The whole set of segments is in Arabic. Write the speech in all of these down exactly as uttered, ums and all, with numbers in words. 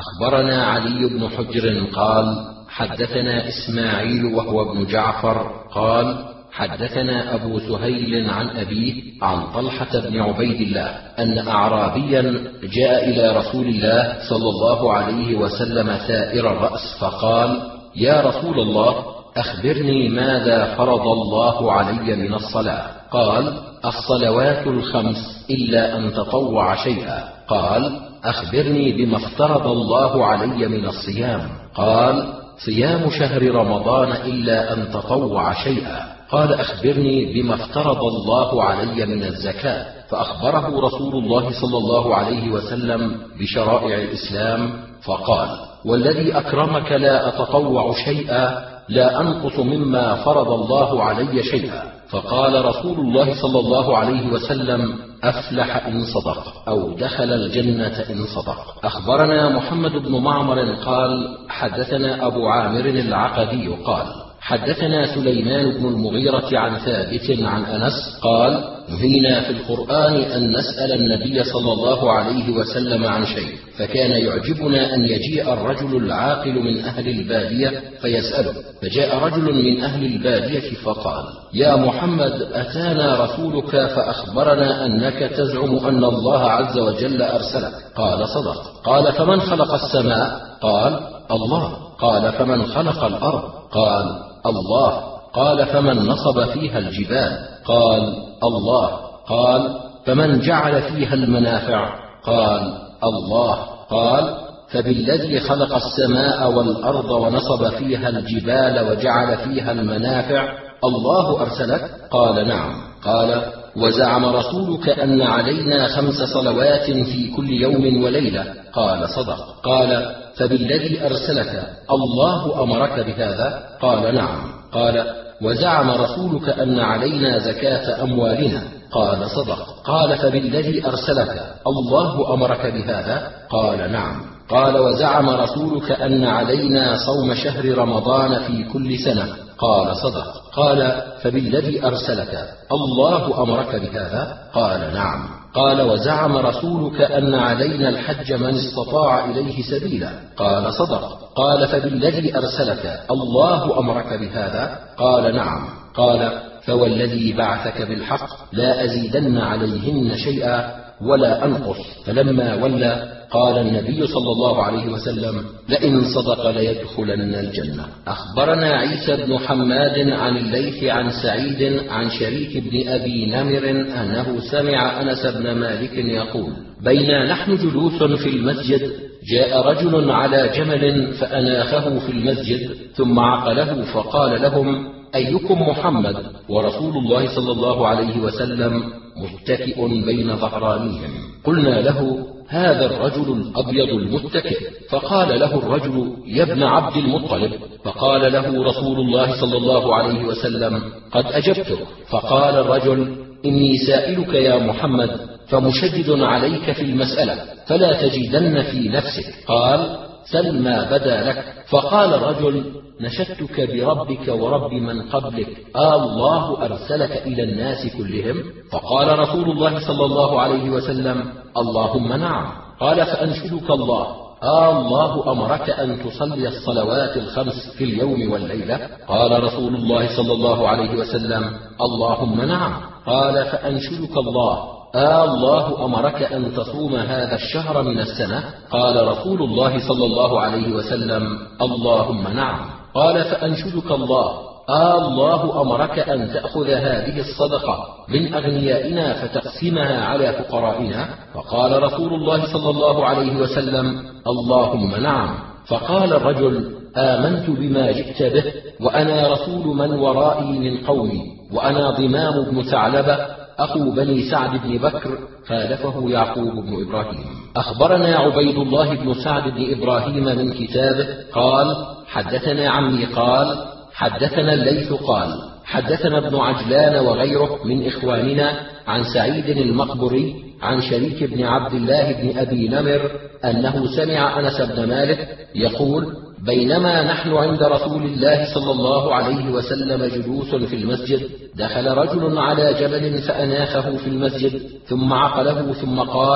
أخبرنا علي بن حجر قال حدثنا إسماعيل وهو ابن جعفر قال حدثنا أبو سهيل عن أبيه عن طلحة بن عبيد الله أن أعرابيا جاء إلى رسول الله صلى الله عليه وسلم ثائر الرأس فقال: يا رسول الله، أخبرني ماذا فرض الله علي من الصلاة؟ قال: الصلوات الخمس إلا أن تطوع شيئا. قال: أخبرني بما افترض الله علي من الصيام؟ قال: صيام شهر رمضان إلا أن تطوع شيئا. قال: أخبرني بما افترض الله علي من الزكاة؟ فأخبره رسول الله صلى الله عليه وسلم بشرائع الإسلام فقال: والذي أكرمك لا أتطوع شيئا، لا أنقص مما فرض الله علي شيئا. فقال رسول الله صلى الله عليه وسلم: أفلح إن صدق، أو دخل الجنة إن صدق. أخبرنا محمد بن معمر قال حدثنا أبو عامر العقدي قال حدثنا سليمان بن المغيرة عن ثابت عن أنس قال: نهينا في القرآن أن نسأل النبي صلى الله عليه وسلم عن شيء، فكان يعجبنا أن يجيء الرجل العاقل من أهل البادية فيسأله. فجاء رجل من أهل البادية فقال: يا محمد، أتانا رسولك فأخبرنا أنك تزعم أن الله عز وجل أرسلك. قال: صدق. قال: فمن خلق السماء؟ قال: الله. قال: فمن خلق الأرض؟ قال: الله. قال: فمن نصب فيها الجبال؟ قال: الله. قال: فمن جعل فيها المنافع؟ قال: الله. قال: فبالذي خلق السماء والأرض ونصب فيها الجبال وجعل فيها المنافع الله أرسلك؟ قال: نعم. قال: وزعم رسولك أن علينا خمس صلوات في كل يوم وليلة؟ قال: صدق. قال: فبالذي أرسلك الله أمرك بهذا؟ قال: نعم. قال: وزعم رسولك أن علينا زكاة أموالنا؟ قال: صدق. قال: فبالذي أرسلك الله أمرك بهذا؟ قال: نعم. قال: وزعم رسولك أن علينا صوم شهر رمضان في كل سنة؟ قال: صدق. قال: فبالذي أرسلك الله أمرك بهذا؟ قال: نعم. قال: وزعم رسولك أن علينا الحج من استطاع إليه سبيلا؟ قال: صدق. قال: فبالذي أرسلك الله أمرك بهذا؟ قال: نعم. قال: فوالذي بعثك بالحق لا أزيدن عليهن شيئا ولا أنقص. فلما ولى قال النبي صلى الله عليه وسلم: لئن صدق ليدخلن الجنة. أخبرنا عيسى بن حماد عن الليث عن سعيد عن شريك بن أبي نمر أنه سمع أنس بن مالك يقول: بينا نحن جلوس في المسجد جاء رجل على جمل فأناخه في المسجد ثم عقله فقال لهم: أيكم محمد؟ ورسول الله صلى الله عليه وسلم متكئ بين ظهرانيهم. قلنا له: هذا الرجل الأبيض المتكئ. فقال له الرجل: يا ابن عبد المطلب. فقال له رسول الله صلى الله عليه وسلم: قد أجبتك. فقال الرجل: إني سائلك يا محمد فمشدد عليك في المسألة فلا تجدن في نفسك. قال: سل ما بدا لك. فقال الرجل: نشدتك بربك ورب من قبلك، آه الله أرسلك إلى الناس كلهم؟ فقال رسول الله صلى الله عليه وسلم: اللهم نعم. قال: فأنشدك الله، آه الله أمرك أن تصلي الصلوات الخمس في اليوم والليلة؟ قال رسول الله صلى الله عليه وسلم: اللهم نعم. قال: فأنشدك الله، آه الله أمرك أن تصوم هذا الشهر من السنة؟ قال رسول الله صلى الله عليه وسلم: اللهم نعم. قال: فأنشدك الله، آه الله أمرك أن تأخذ هذه الصدقة من أغنيائنا فتقسمها على فقرائنا؟ فقال رسول الله صلى الله عليه وسلم: اللهم نعم. فقال الرجل: آمنت بما جئت به، وأنا رسول من ورائي من قومي، وأنا ضمام بن ثعلبة أخو بني سعد بن بكر، خالفه يعقوب بن إبراهيم. أخبرنا عبيد الله بن سعد بن إبراهيم من كتابه قال: حدثنا عمي قال: حدثنا الليث قال: حدثنا ابن عجلان وغيره من إخواننا عن سعيد المقبري عن شريك بن عبد الله بن أبي نمر أنه سمع أنس بن مالك يقول: بينما نحن عند رسول الله صلى الله عليه وسلم جلوس في المسجد دخل رجل على جبل فأناخه في المسجد ثم عقله ثم قال: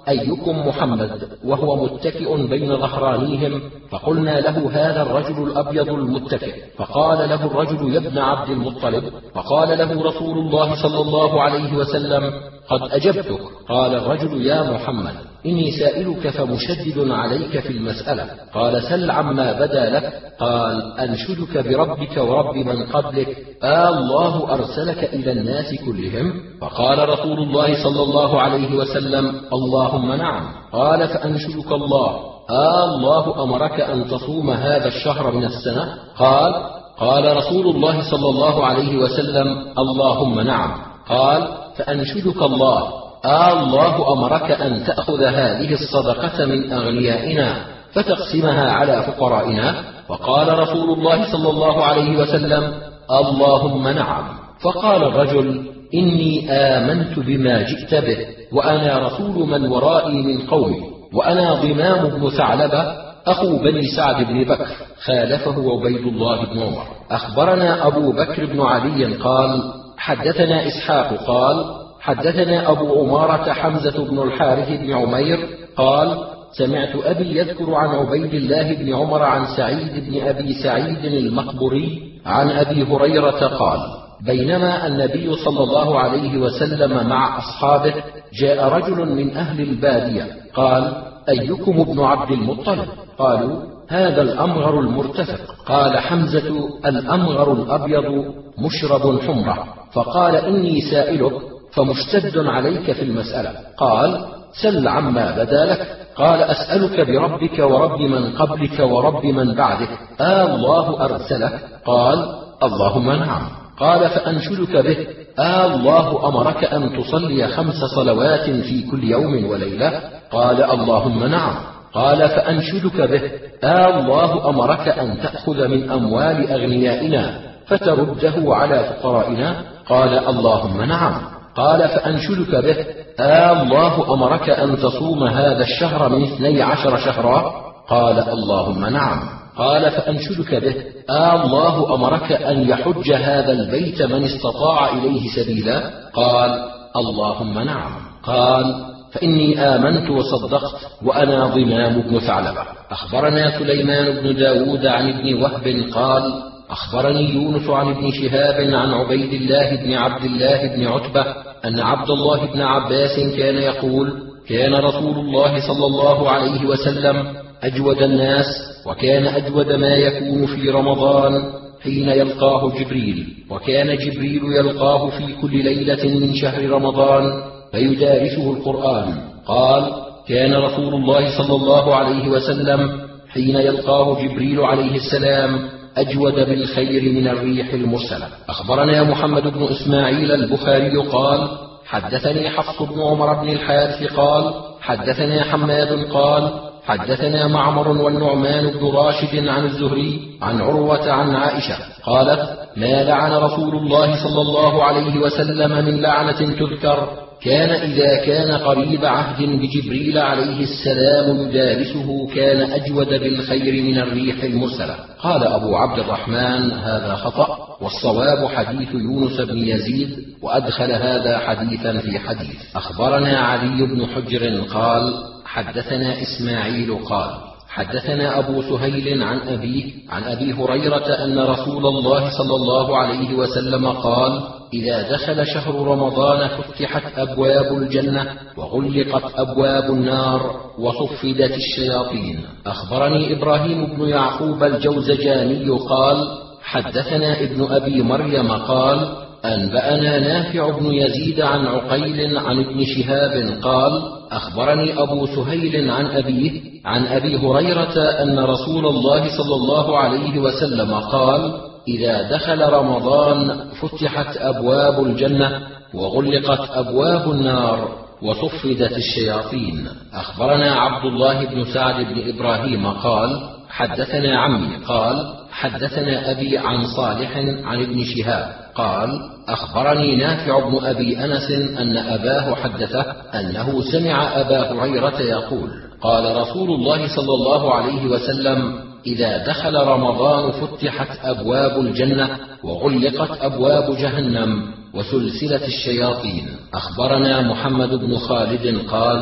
أيكم محمد؟ وهو متكئ بين ظهرانيهم، فقلنا له هذا الرجل الأبيض المتكئ. فقال له الرجل يا ابن عبد المطلب. فقال له رسول الله صلى الله عليه وسلم قد أجبتك. قال الرجل يا محمد إني سائلك فمشدد عليك في المسألة. قال سل عما بدا لك. قال أنشدك بربك ورب من قبلك آه الله أرسلك إلى الناس كلهم؟ فقال رسول الله صلى الله عليه وسلم اللهم نعم. قال فأنشدك الله آه الله أمرك أن تصوم هذا الشهر من السنة؟ قال قال رسول الله صلى الله عليه وسلم اللهم نعم. قال فأنشدك الله آه الله أمرك أن تأخذ هذه الصدقة من أغنيائنا فتقسمها على فقرائنا؟ وقال رسول الله صلى الله عليه وسلم اللهم نعم. فقال الرجل إني آمنت بما جئت به وأنا رسول من ورائي من قومي، وأنا ضمام بن ثعلبة أخو بني سعد بن بكر. خالفه عبيد الله بن عمر. أخبرنا أبو بكر بن علي قال حدثنا إسحاق قال حدثنا أبو عمارة حمزة بن الحارث بن عمير قال سمعت أبي يذكر عن عبيد الله بن عمر عن سعيد بن أبي سعيد المقبري عن أبي هريرة قال بينما النبي صلى الله عليه وسلم مع أصحابه جاء رجل من أهل البادية قال أيكم ابن عبد المطلب؟ قالوا هذا الأمغر المرتفق. قال حمزة الأمغر الأبيض مشرب حمرة. فقال إني سائلك فمشتد عليك في المسألة. قال سل عما بدا لك. قال أسألك بربك ورب من قبلك ورب من بعدك آه الله أرسلك؟ قال اللهم نعم. قال فأنشدك به آه الله أمرك أن تصلي خمس صلوات في كل يوم وليلة؟ قال اللهم نعم. قال فأنشدك به آه الله أمرك أن تأخذ من أموال أغنيائنا فترده على فقرائنا؟ قال اللهم نعم. قال فأنشدك به آه الله أمرك أن تصوم هذا الشهر من اثني عشر شهرا؟ قال اللهم نعم. قال فأنشدك به آه الله أمرك أن يحج هذا البيت من استطاع إليه سبيلا؟ قال اللهم نعم. قال فإني آمنت وصدقت وأنا ضمام بن ثعلبة. أخبرنا سليمان بن داود عن ابن وهب قال أخبرني يونس عن ابن شهاب عن عبيد الله بن عبد الله بن عتبة أن عبد الله بن عباس كان يقول كان رسول الله صلى الله عليه وسلم أجود الناس، وكان أجود ما يكون في رمضان حين يلقاه جبريل، وكان جبريل يلقاه في كل ليلة من شهر رمضان فيدارسه القرآن. قال كان رسول الله صلى الله عليه وسلم حين يلقاه جبريل عليه السلام أجود بالخير من الريح المرسلة. أخبرنا محمد بن إسماعيل البخاري قال حدثني حفص بن عمر بن الحارث قال حدثنا حماد قال حدثنا معمر والنعمان بن راشد عن الزهري عن عروة عن عائشة قالت ما لعن رسول الله صلى الله عليه وسلم من لعنة تذكر كان إذا كان قريب عهد بجبريل عليه السلام يدارسه كان أجود بالخير من الريح المرسلة. قال أبو عبد الرحمن هذا خطأ، والصواب حديث يونس بن يزيد، وأدخل هذا حديثا في حديث. أخبرنا علي بن حجر قال حدثنا إسماعيل قال حدثنا أبو سهيل عن أبيه عن أبي هريرة أن رسول الله صلى الله عليه وسلم قال إذا دخل شهر رمضان فتحت أبواب الجنة وغلقت أبواب النار وصفدت الشياطين. أخبرني إبراهيم بن يعقوب الجوزجاني قال حدثنا ابن أبي مريم قال أنبأنا نافع بن يزيد عن عقيل عن ابن شهاب قال أخبرني أبو سهيل عن أبيه عن أبي هريرة أن رسول الله صلى الله عليه وسلم قال إذا دخل رمضان فتحت أبواب الجنة وغلقت أبواب النار وصفدت الشياطين. أخبرنا عبد الله بن سعد بن إبراهيم قال حدثنا عمي قال حدثنا أبي عن صالح عن ابن شهاب قال أخبرني نافع بن أبي أنس أن أباه حدثه أنه سمع أبا هريرة يقول قال رسول الله صلى الله عليه وسلم إذا دخل رمضان فتحت أبواب الجنة وغلقت أبواب جهنم وسلسلة الشياطين. أخبرنا محمد بن خالد قال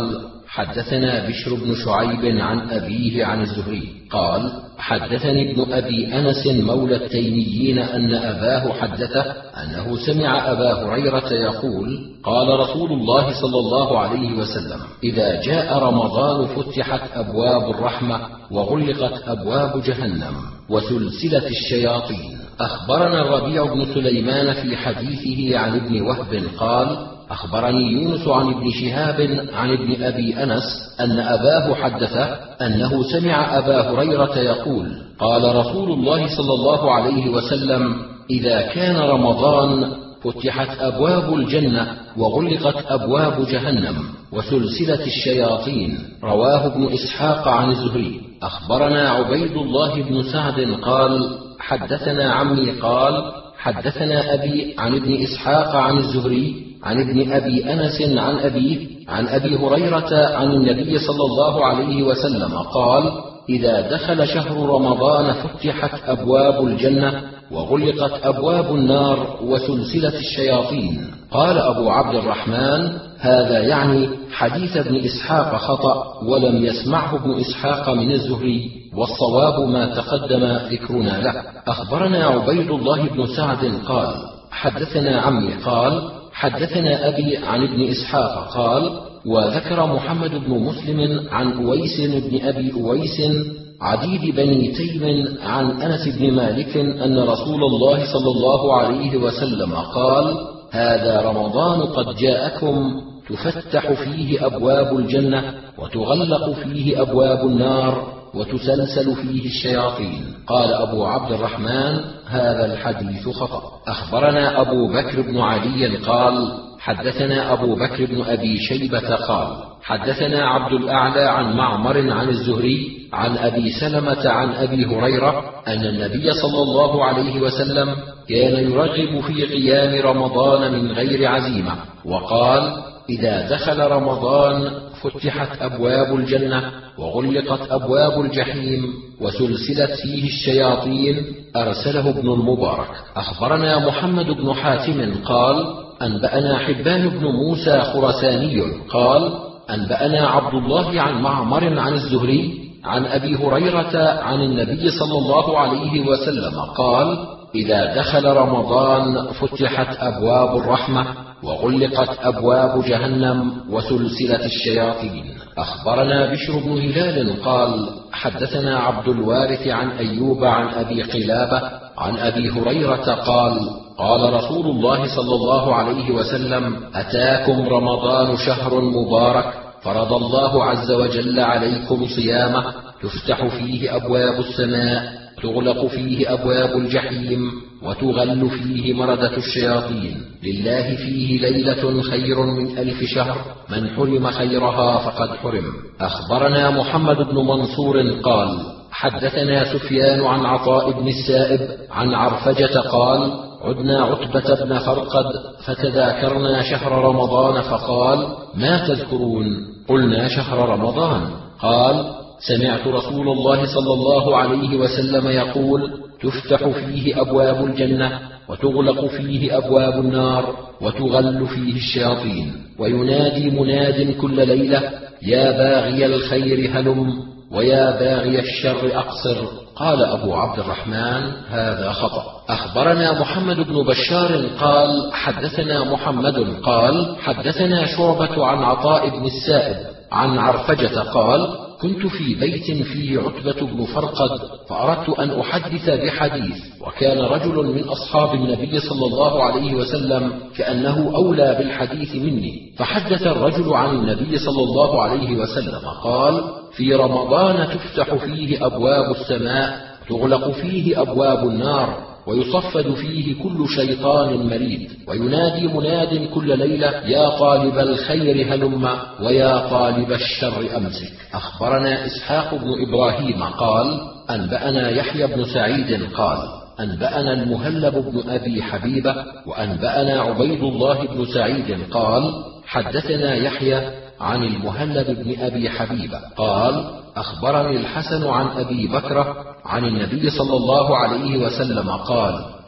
حدثنا بشر بن شعيب عن أبيه عن الزهري قال حدثني ابن أبي أنس مولى التيميين أن أباه حدثه أنه سمع أبا هريرة يقول قال رسول الله صلى الله عليه وسلم إذا جاء رمضان فتحت أبواب الرحمة وغلقت أبواب جهنم وسلسلة الشياطين. أخبرنا الربيع بن سليمان في حديثه عن ابن وهب قال أخبرني يونس عن ابن شهاب عن ابن أبي أنس أن أباه حدثه أنه سمع أبا هريرة يقول قال رسول الله صلى الله عليه وسلم إذا كان رمضان فتحت أبواب الجنة وغلقت أبواب جهنم وسلسلة الشياطين. رواه ابن إسحاق عن الزهري. أخبرنا عبيد الله بن سعد قال حدثنا عمي قال حدثنا أبي عن ابن إسحاق عن الزهري عن ابن أبي أنس عن أبيه عن أبي هريرة عن النبي صلى الله عليه وسلم قال إذا دخل شهر رمضان فتحت أبواب الجنة وغلقت أبواب النار وسلسلة الشياطين. قال أبو عبد الرحمن هذا يعني حديث ابن إسحاق خطأ ولم يسمعه ابن إسحاق من الزهري والصواب ما تقدم ذكرنا له. أخبرنا عبيد الله بن سعد قال حدثنا عمي قال حدثنا أبي عن ابن إسحاق قال وذكر محمد بن مسلم عن أويس بن أبي أويس عديد بني تيم عن أنس بن مالك أن رسول الله صلى الله عليه وسلم قال هذا رمضان قد جاءكم تفتح فيه أبواب الجنة وتغلق فيه أبواب النار وتسلسل فيه الشياطين. قال أبو عبد الرحمن هذا الحديث خطأ. أخبرنا أبو بكر بن علي قال حدثنا أبو بكر بن أبي شيبة قال حدثنا عبد الأعلى عن معمر عن الزهري عن أبي سلمة عن أبي هريرة أن النبي صلى الله عليه وسلم كان يرغب في قيام رمضان من غير عزيمة وقال إذا دخل رمضان فتحت أبواب الجنة وغلقت أبواب الجحيم وسلسلت فيه الشياطين. أرسله ابن المبارك. أخبرنا محمد بن حاتم قال أنبأنا حبان بن موسى خرساني قال أنبأنا عبد الله عن معمر عن الزهري عن أبي هريرة عن النبي صلى الله عليه وسلم قال إذا دخل رمضان فتحت أبواب الرحمة وغلقت أبواب جهنم وسلسلة الشياطين. أخبرنا بشر بن هلال قال حدثنا عبد الوارث عن أيوب عن أبي قلابة عن أبي هريرة قال قال رسول الله صلى الله عليه وسلم أتاكم رمضان شهر مبارك فرض الله عز وجل عليكم صيامه تفتح فيه أبواب السماء تغلق فيه أبواب الجحيم وتغل فيه مردة الشياطين لله فيه ليلة خير من ألف شهر من حرم خيرها فقد حرم. أخبرنا محمد بن منصور قال حدثنا سفيان عن عطاء بن السائب عن عرفجة قال عدنا عتبة بن فرقد فتذاكرنا شهر رمضان فقال ما تذكرون؟ قلنا شهر رمضان. قال سمعت رسول الله صلى الله عليه وسلم يقول تفتح فيه أبواب الجنة وتغلق فيه أبواب النار وتغل فيه الشياطين وينادي مناد كل ليلة يا باغي الخير هلم ويا باغي الشر أقصر. قال أبو عبد الرحمن هذا خطأ. أخبرنا محمد بن بشار قال حدثنا محمد قال حدثنا شعبة عن عطاء بن السائب عن عرفجة قال كنت في بيت فيه عتبة بن فرقد فأردت أن أحدث بحديث وكان رجل من أصحاب النبي صلى الله عليه وسلم كأنه أولى بالحديث مني فحدث الرجل عن النبي صلى الله عليه وسلم قال في رمضان تفتح فيه أبواب السماء تغلق فيه أبواب النار ويصفد فيه كل شيطان مريد وينادي مناد كل ليلة يا طالب الخير هلم ويا طالب الشر أمسك. أخبرنا إسحاق بن إبراهيم قال أنبأنا يحيى بن سعيد قال أنبأنا المهلب بن أبي حبيبة وأنبأنا عبيد الله بن سعيد قال حدثنا يحيى عن المهلب بن أبي حبيبة قال أخبرني الحسن عن أبي بكرة عن النبي صلى الله عليه وسلم قال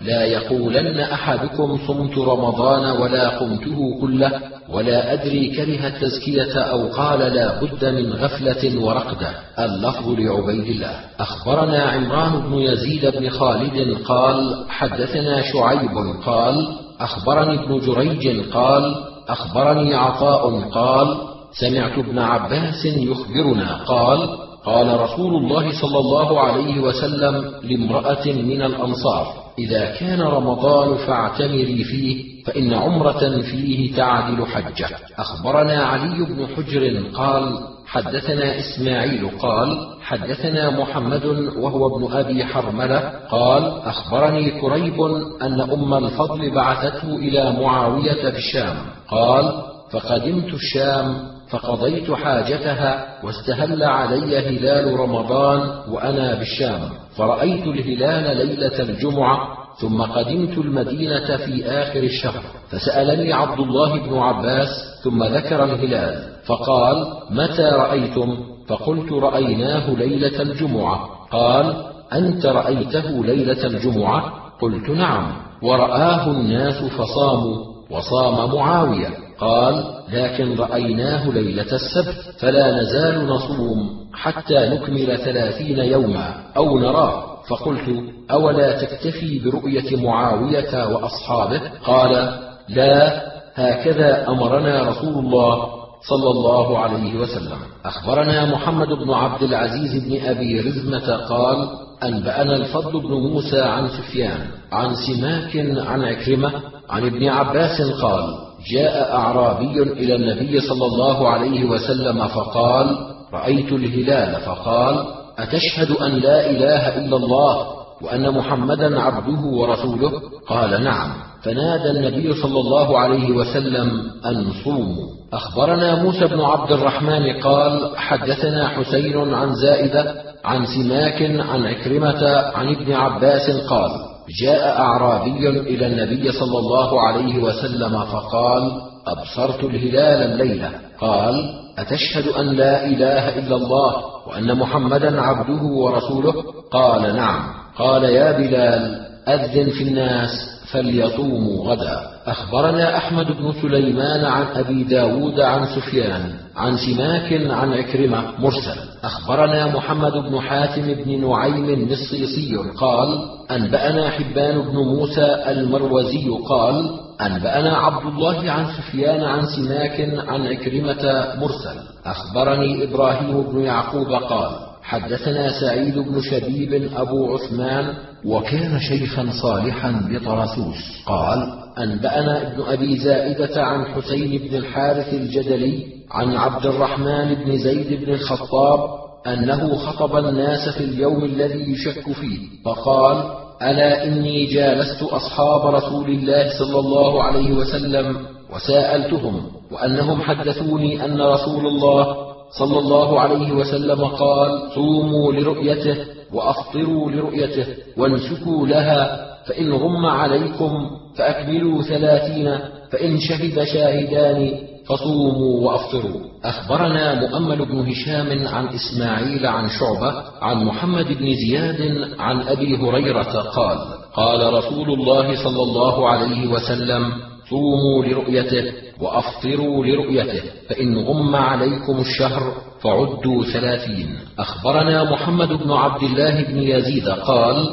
لا يقولن أحدكم صمت رمضان ولا قمته كله ولا أدري كره التزكية أو قال لا بد من غفلة ورقدة. اللفظ لعبيد الله. أخبرنا عمران بن يزيد بن خالد قال حدثنا شعيب قال أخبرني ابن جريج قال أخبرني عطاء قال سمعت ابن عباس يخبرنا قال قال رسول الله صلى الله عليه وسلم لامرأة من الأنصار إذا كان رمضان فاعتمري فيه فإن عمرة فيه تعدل حجة. أخبرنا علي بن حجر قال حدثنا إسماعيل قال حدثنا محمد وهو ابن أبي حرملة قال أخبرني كريب أن أم الفضل بعثته إلى معاوية بالشام قال فقدمت الشام فقضيت حاجتها واستهل علي هلال رمضان وأنا بالشام فرأيت الهلال ليلة الجمعة ثم قدمت المدينة في آخر الشهر فسألني عبد الله بن عباس ثم ذكر الهلال فقال متى رأيتم؟ فقلت رأيناه ليلة الجمعة. قال أنت رأيته ليلة الجمعة؟ قلت نعم. ورآه الناس فصاموا وصام معاوية. قال لكن رأيناه ليلة السبت فلا نزال نصوم حتى نكمل ثلاثين يوما أو نراه. فقلت أولا تكتفي برؤية معاوية وأصحابه؟ قال لا، هكذا أمرنا رسول الله صلى الله عليه وسلم. أخبرنا محمد بن عبد العزيز بن أبي رزمة قال أنبأنا الفضل بن موسى عن سفيان عن سماك عن عكرمة عن ابن عباس قال جاء أعرابي إلى النبي صلى الله عليه وسلم فقال رأيت الهلال فقال أتشهد أن لا إله إلا الله وأن محمدا عبده ورسوله؟ قال نعم. فنادى النبي صلى الله عليه وسلم أن صوموا. أخبرنا موسى بن عبد الرحمن قال حدثنا حسين عن زائدة عن سماك عن عكرمة عن ابن عباس قال جاء أعرابي إلى النبي صلى الله عليه وسلم فقال أبصرت الهلال الليلة. قال أتشهد أن لا إله إلا الله وأن محمدا عبده ورسوله؟ قال نعم. قال يا بلال أذن في الناس فليصوموا غدا. أخبرنا أحمد بن سليمان عن أبي داود عن سفيان عن سماك عن عكرمة مرسل. أخبرنا محمد بن حاتم بن نعيم النصيصي قال أنبأنا حبان بن موسى المروزي قال أنبأنا عبد الله عن سفيان عن سماك عن عكرمة مرسل. أخبرني إبراهيم بن يعقوب قال حدثنا سعيد بن شبيب أبو عثمان وكان شيخا صالحا بطرسوس قال أنبأنا ابن أبي زائدة عن حسين بن الحارث الجدلي عن عبد الرحمن بن زيد بن الخطاب أنه خطب الناس في اليوم الذي يشك فيه فقال ألا إني جالست أصحاب رسول الله صلى الله عليه وسلم وسألتهم وأنهم حدثوني أن رسول الله صلى الله عليه وسلم قال صوموا لرؤيته وأفطروا لرؤيته وانسكوا لها فإن غم عليكم فأكملوا ثلاثين فإن شهد شاهدان فصوموا وأفطروا. أخبرنا مؤمل بن هشام عن إسماعيل عن شعبة عن محمد بن زياد عن أبي هريرة قال قال رسول الله صلى الله عليه وسلم صوموا لرؤيته وأفطروا لرؤيته فإن غم عليكم الشهر فعدوا ثلاثين. أخبرنا محمد بن عبد الله بن يزيد قال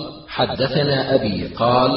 حدثنا أبي قال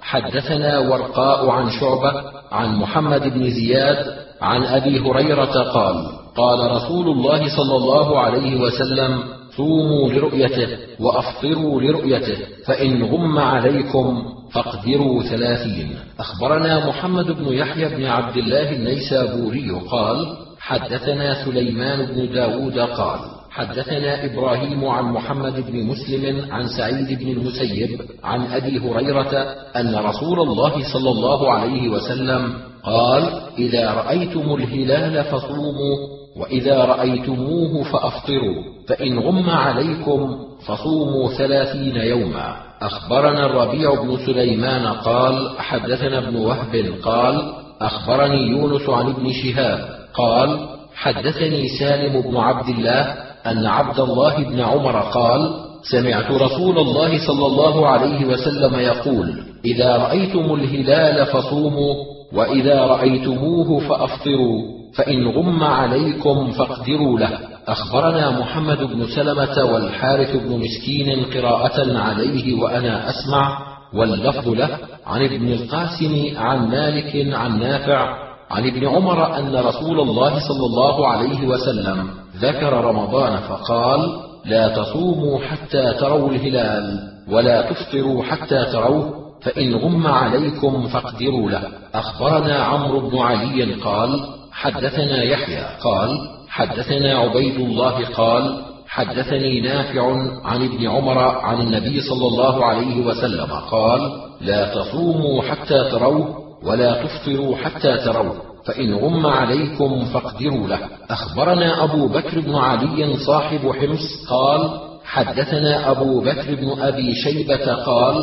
حدثنا ورقاء عن شعبة عن محمد بن زياد عن أبي هريرة قال قال رسول الله صلى الله عليه وسلم صوموا لرؤيته وأفطروا لرؤيته فإن غم عليكم فاقدروا ثلاثين. أخبرنا محمد بن يحيى بن عبد الله النيسابوري قال حدثنا سليمان بن داود قال حدثنا إبراهيم عن محمد بن مسلم عن سعيد بن المسيب عن أبي هريرة أن رسول الله صلى الله عليه وسلم قال إذا رأيتم الهلال فصوموا وإذا رأيتموه فأفطروا فإن غم عليكم فصوموا ثلاثين يوما. أخبرنا الربيع بن سليمان قال حدثنا ابن وهب قال أخبرني يونس عن ابن شهاب قال حدثني سالم بن عبد الله أن عبد الله بن عمر قال سمعت رسول الله صلى الله عليه وسلم يقول: إذا رأيتم الهلال فصوموا، وإذا رأيتموه فأفطروا، فإن غم عليكم فاقدروا له. أخبرنا محمد بن سلمة والحارث بن مسكين قراءة عليه وأنا أسمع، واللفظ له، عن ابن القاسم عن مالك عن نافع عن ابن عمر أن رسول الله صلى الله عليه وسلم ذكر رمضان فقال: لا تصوموا حتى تروا الهلال، ولا تفطروا حتى تروه، فإن غم عليكم فاقدروا له. أخبرنا عمرو بن علي قال: حدثنا يحيى قال: حدثنا عبيد الله قال: حدثني نافع عن ابن عمر عن النبي صلى الله عليه وسلم قال: لا تصوموا حتى تروه، ولا تفطروا حتى تروه، فإن غم عليكم فاقدروا له. أخبرنا أبو بكر بن علي صاحب حمص قال: حدثنا أبو بكر بن أبي شيبة قال: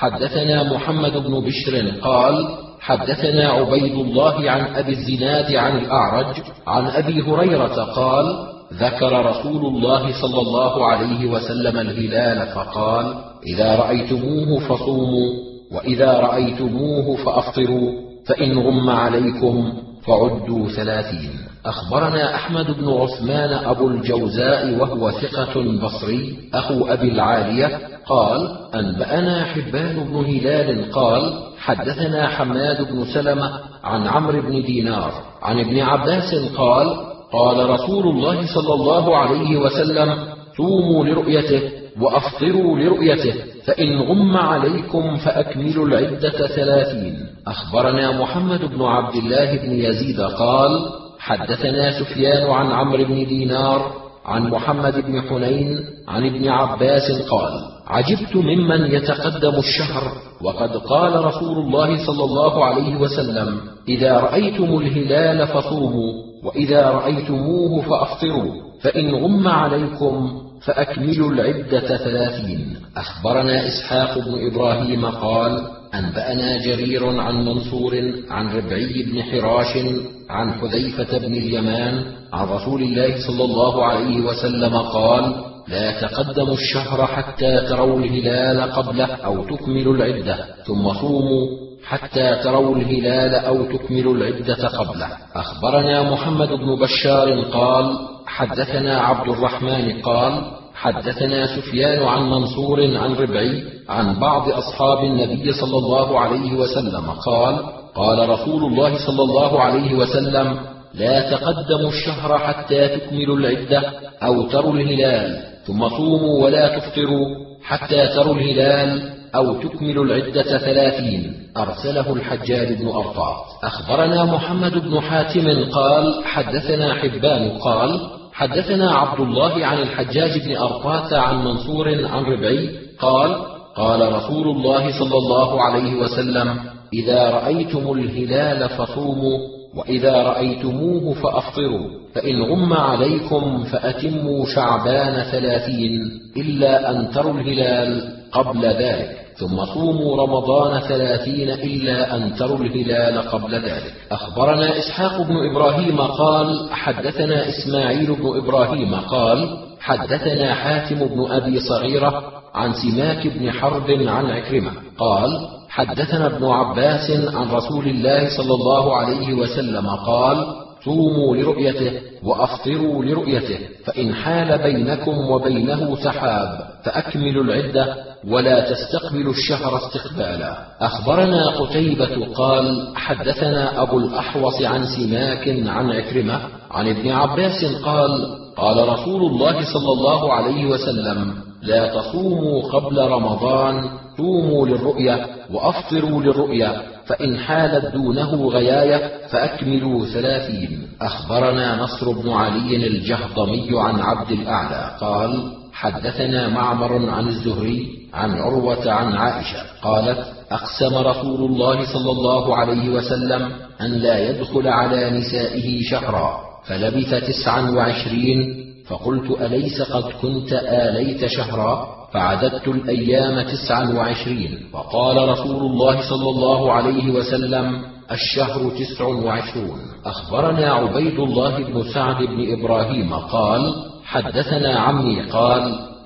حدثنا محمد بن بشر قال: حدثنا عبيد الله عن أبي الزناد عن الأعرج عن أبي هريرة قال: ذكر رسول الله صلى الله عليه وسلم الهلال فقال: إذا رأيتموه فصوموا، وإذا رأيتموه فأفطروا، فإن غم عليكم فعدوا ثلاثين. أخبرنا أحمد بن عثمان أبو الجوزاء وهو ثقة بصري أخو أبي العالية قال: أنبأنا حبان بن هلال قال: حدثنا حماد بن سلمة عن عمرو بن دينار عن ابن عباس قال: قال رسول الله صلى الله عليه وسلم: صوموا لرؤيته وأفطروا لرؤيته، فإن غم عليكم فأكملوا العدة ثلاثين. أخبرنا محمد بن عبد الله بن يزيد قال: حدثنا سفيان عن عمرو بن دينار عن محمد بن حنين عن ابن عباس قال: عجبت ممن يتقدم الشهر، وقد قال رسول الله صلى الله عليه وسلم: إذا رأيتم الهلال فصوموا، وإذا رأيتموه فأفطروا، فإن غم عليكم فأكملوا العدة ثلاثين. أخبرنا إسحاق بن إبراهيم قال: أنبأنا جرير عن منصور عن ربعي بن حراش عن حذيفة بن اليمان عن رسول الله صلى الله عليه وسلم قال: لا تقدموا الشهر حتى تروا الهلال قبله أو تكملوا العدة، ثم صوموا حتى تروا الهلال أو تكملوا العدة قبله. أخبرنا محمد بن بشار قال: حدثنا عبد الرحمن قال: حدثنا سفيان عن منصور عن ربعي عن بعض أصحاب النبي صلى الله عليه وسلم قال: قال رسول الله صلى الله عليه وسلم: لا تقدموا الشهر حتى تكملوا العدة أو تروا الهلال، ثم صوموا ولا تفطروا حتى تروا الهلال أو تكملوا العدة ثلاثين. أرسله الحجاج بن أرطاط. أخبرنا محمد بن حاتم قال: حدثنا حبان قال: حدثنا عبد الله عن الحجاج بن أرطاط عن منصور عن ربعي قال: قال رسول الله صلى الله عليه وسلم: إذا رأيتم الهلال فصوموا، وإذا رأيتموه فأفطروا، فإن غم عليكم فأتموا شعبان ثلاثين، إلا أن تروا الهلال قبل ذلك، ثم صوموا رمضان ثلاثين إلا أن تروا الهلال قبل ذلك. أخبرنا إسحاق بن إبراهيم قال: حدثنا إسماعيل بن إبراهيم قال: حدثنا حاتم بن أبي صغيرة عن سماك بن حرب عن عكرمة قال: حدثنا ابن عباس عن رسول الله صلى الله عليه وسلم قال: صوموا لرؤيته وأفطروا لرؤيته، فإن حال بينكم وبينه سحاب فأكملوا العدة ولا تستقبلوا الشهر استقبالا. أخبرنا قتيبة قال: حدثنا أبو الأحوص عن سماك عن عكرمة عن ابن عباس قال: قال رسول الله صلى الله عليه وسلم: لا تصوموا قبل رمضان، صوموا للرؤية وأفطروا للرؤية، فإن حالت دونه غياية فأكملوا ثلاثين. أخبرنا نصر بن علي الجهضمي عن عبد الأعلى قال: حدثنا معمر عن الزهري عن عروة عن عائشة قالت: أقسم رسول الله صلى الله عليه وسلم أن لا يدخل على نسائه شهرا، فلبث تسعا وعشرين، فقلت: أليس قد كنت آليت شهرا؟ فعددت الأيام تسعا وعشرين، فقال رسول الله صلى الله عليه وسلم: الشهر تسع وعشرون. أخبرنا عبيد الله بن سعد بن إبراهيم قال: حدثنا عمي قال: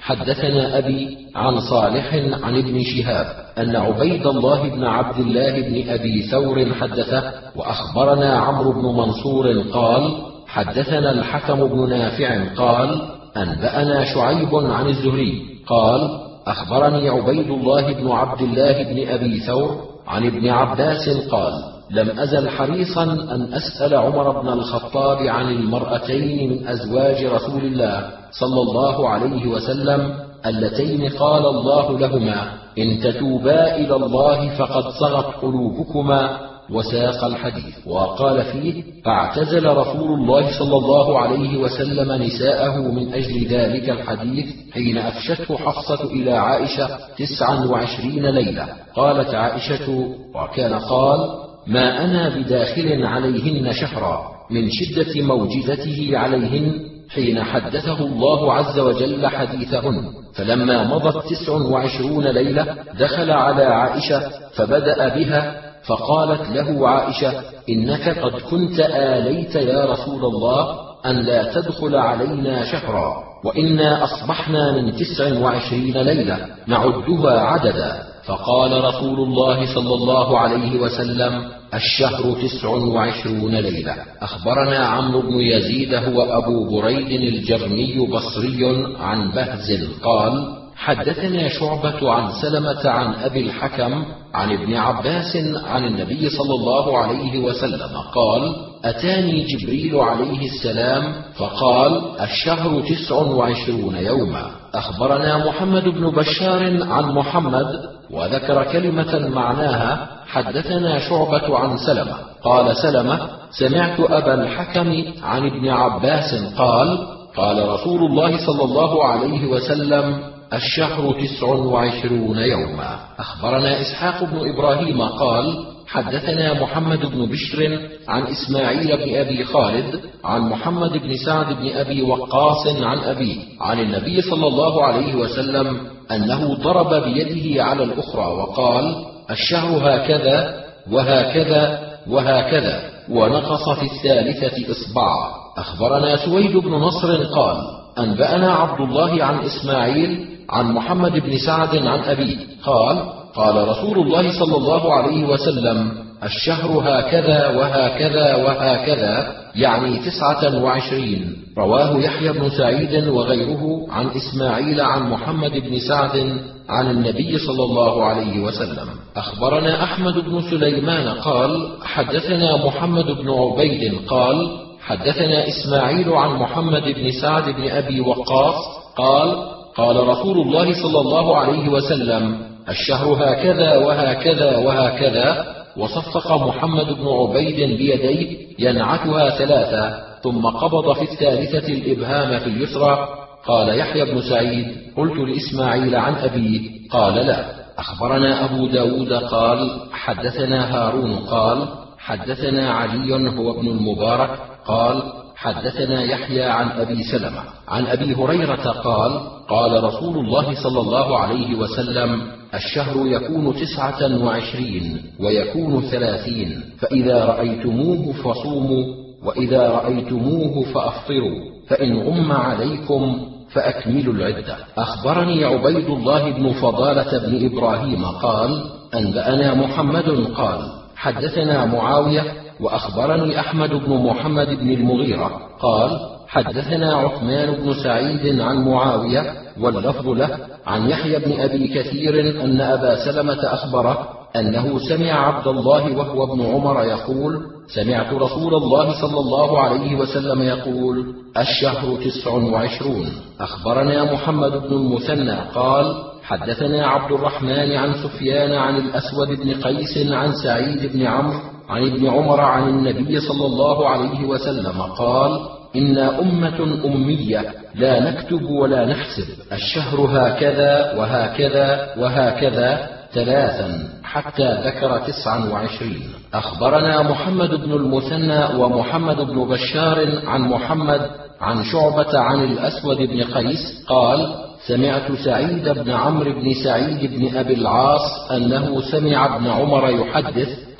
حدثنا أبي عن صالح عن ابن شهاب أن عبيد الله بن عبد الله بن أبي ثور حدثه، وأخبرنا عمرو بن منصور قال حدثنا الحكم بن نافع قال أنبأنا شعيب عن الزهري قال أخبرني عبيد الله بن عبد الله بن أبي ثور عن ابن عباس قال لم أزل حريصا أن أسأل عمر بن الخطاب عن المرأتين من أزواج رسول الله صلى الله عليه وسلم اللتين قال الله لهما إن تتوبا إلى الله فقد صغت قلوبكما، وساق الحديث. وقال فيه فاعتزل رسول الله صلى الله عليه وسلم نساءه من أجل ذلك الحديث حين أفشته حفصة إلى عائشة تسعا وعشرين ليلة. قالت عائشة وكان قال ما أنا بداخل عليهن شهرا من شدة موجدته عليهن حين حدثه الله عز وجل حديثهن. فلما مضت تسع وعشرون ليلة دخل على عائشة فبدأ بها، فقالت له عائشة إنك قد كنت آليت يا رسول الله أن لا تدخل علينا شهرا، وإنا أصبحنا من تسع وعشرين ليلة نعدها عددا. فقال رسول الله صلى الله عليه وسلم الشهر تسع وعشرون ليلة. أخبرنا عمرو بن يزيد هو أبو بريد الجرمي بصري عن بهز قال حدثنا شعبة عن سلمة عن أبي الحكم عن ابن عباس عن النبي صلى الله عليه وسلم قال أتاني جبريل عليه السلام فقال الشهر تسع وعشرون يوما. أخبرنا محمد بن بشار عن محمد وذكر كلمة معناها حدثنا شعبة عن سلمة قال سلمة سمعت أبا الحكم عن ابن عباس قال قال رسول الله صلى الله عليه وسلم الشهر تسع وعشرون يوما. أخبرنا إسحاق بن إبراهيم قال حدثنا محمد بن بشر عن إسماعيل بن أبي خالد عن محمد بن سعد بن أبي وقاص عن أبيه عن النبي صلى الله عليه وسلم أنه ضرب بيده على الأخرى وقال الشهر هكذا وهكذا وهكذا، ونقص في الثالثة إصبعا. أخبرنا سويد بن نصر قال أنبأنا عبد الله عن إسماعيل عن محمد بن سعد عن أبيه قال قال رسول الله صلى الله عليه وسلم الشهر هكذا وهكذا وهكذا، يعني تسعة وعشرين. رواه يحيى بن سعيد وغيره عن إسماعيل عن محمد بن سعد عن النبي صلى الله عليه وسلم. أخبرنا أحمد بن سليمان قال حدثنا محمد بن عبيد قال حدثنا إسماعيل عن محمد بن سعد بن أبي وقاص قال قال رسول الله صلى الله عليه وسلم الشهر هكذا وهكذا وهكذا، وصفق محمد بن عبيد بيديه ينعتها ثلاثة ثم قبض في الثالثة الإبهام في اليسرى. قال يحيى بن سعيد قلت لإسماعيل عن أبيه قال لا. أخبرنا أبو داود قال حدثنا هارون قال حدثنا علي هو ابن المبارك قال حدثنا يحيى عن أبي سلمة عن أبي هريرة قال قال رسول الله صلى الله عليه وسلم الشهر يكون تسعة وعشرين ويكون ثلاثين، فإذا رأيتموه فصوموا وإذا رأيتموه فأفطروا، فإن غم عليكم فأكملوا العدة. أخبرني عبيد الله بن فضالة بن إبراهيم قال أنبأنا محمد قال حدثنا معاوية وأخبرني أحمد بن محمد بن المغيرة قال حدثنا عثمان بن سعيد عن معاوية واللفظ له عن يحيى بن أبي كثير أن أبا سلمة أخبره أنه سمع عبد الله وهو ابن عمر يقول سمعت رسول الله صلى الله عليه وسلم يقول الشهر تسع وعشرون. أخبرنا محمد بن المثنى قال حدثنا عبد الرحمن عن سفيان عن الأسود بن قيس عن سعيد بن عمرو عن ابن عمر عن النبي صلى الله عليه وسلم قال إنا أمة أمية لا نكتب ولا نحسب، الشهر هكذا وهكذا وهكذا ثلاثا حتى ذكر تسعا وعشرين. أخبرنا محمد بن المثنى ومحمد بن بشار عن محمد عن شعبة عن الأسود بن قيس قال سمعت سعيد بن عمرو بن سعيد بن أبي العاص أنه سمع ابن عمر يحدث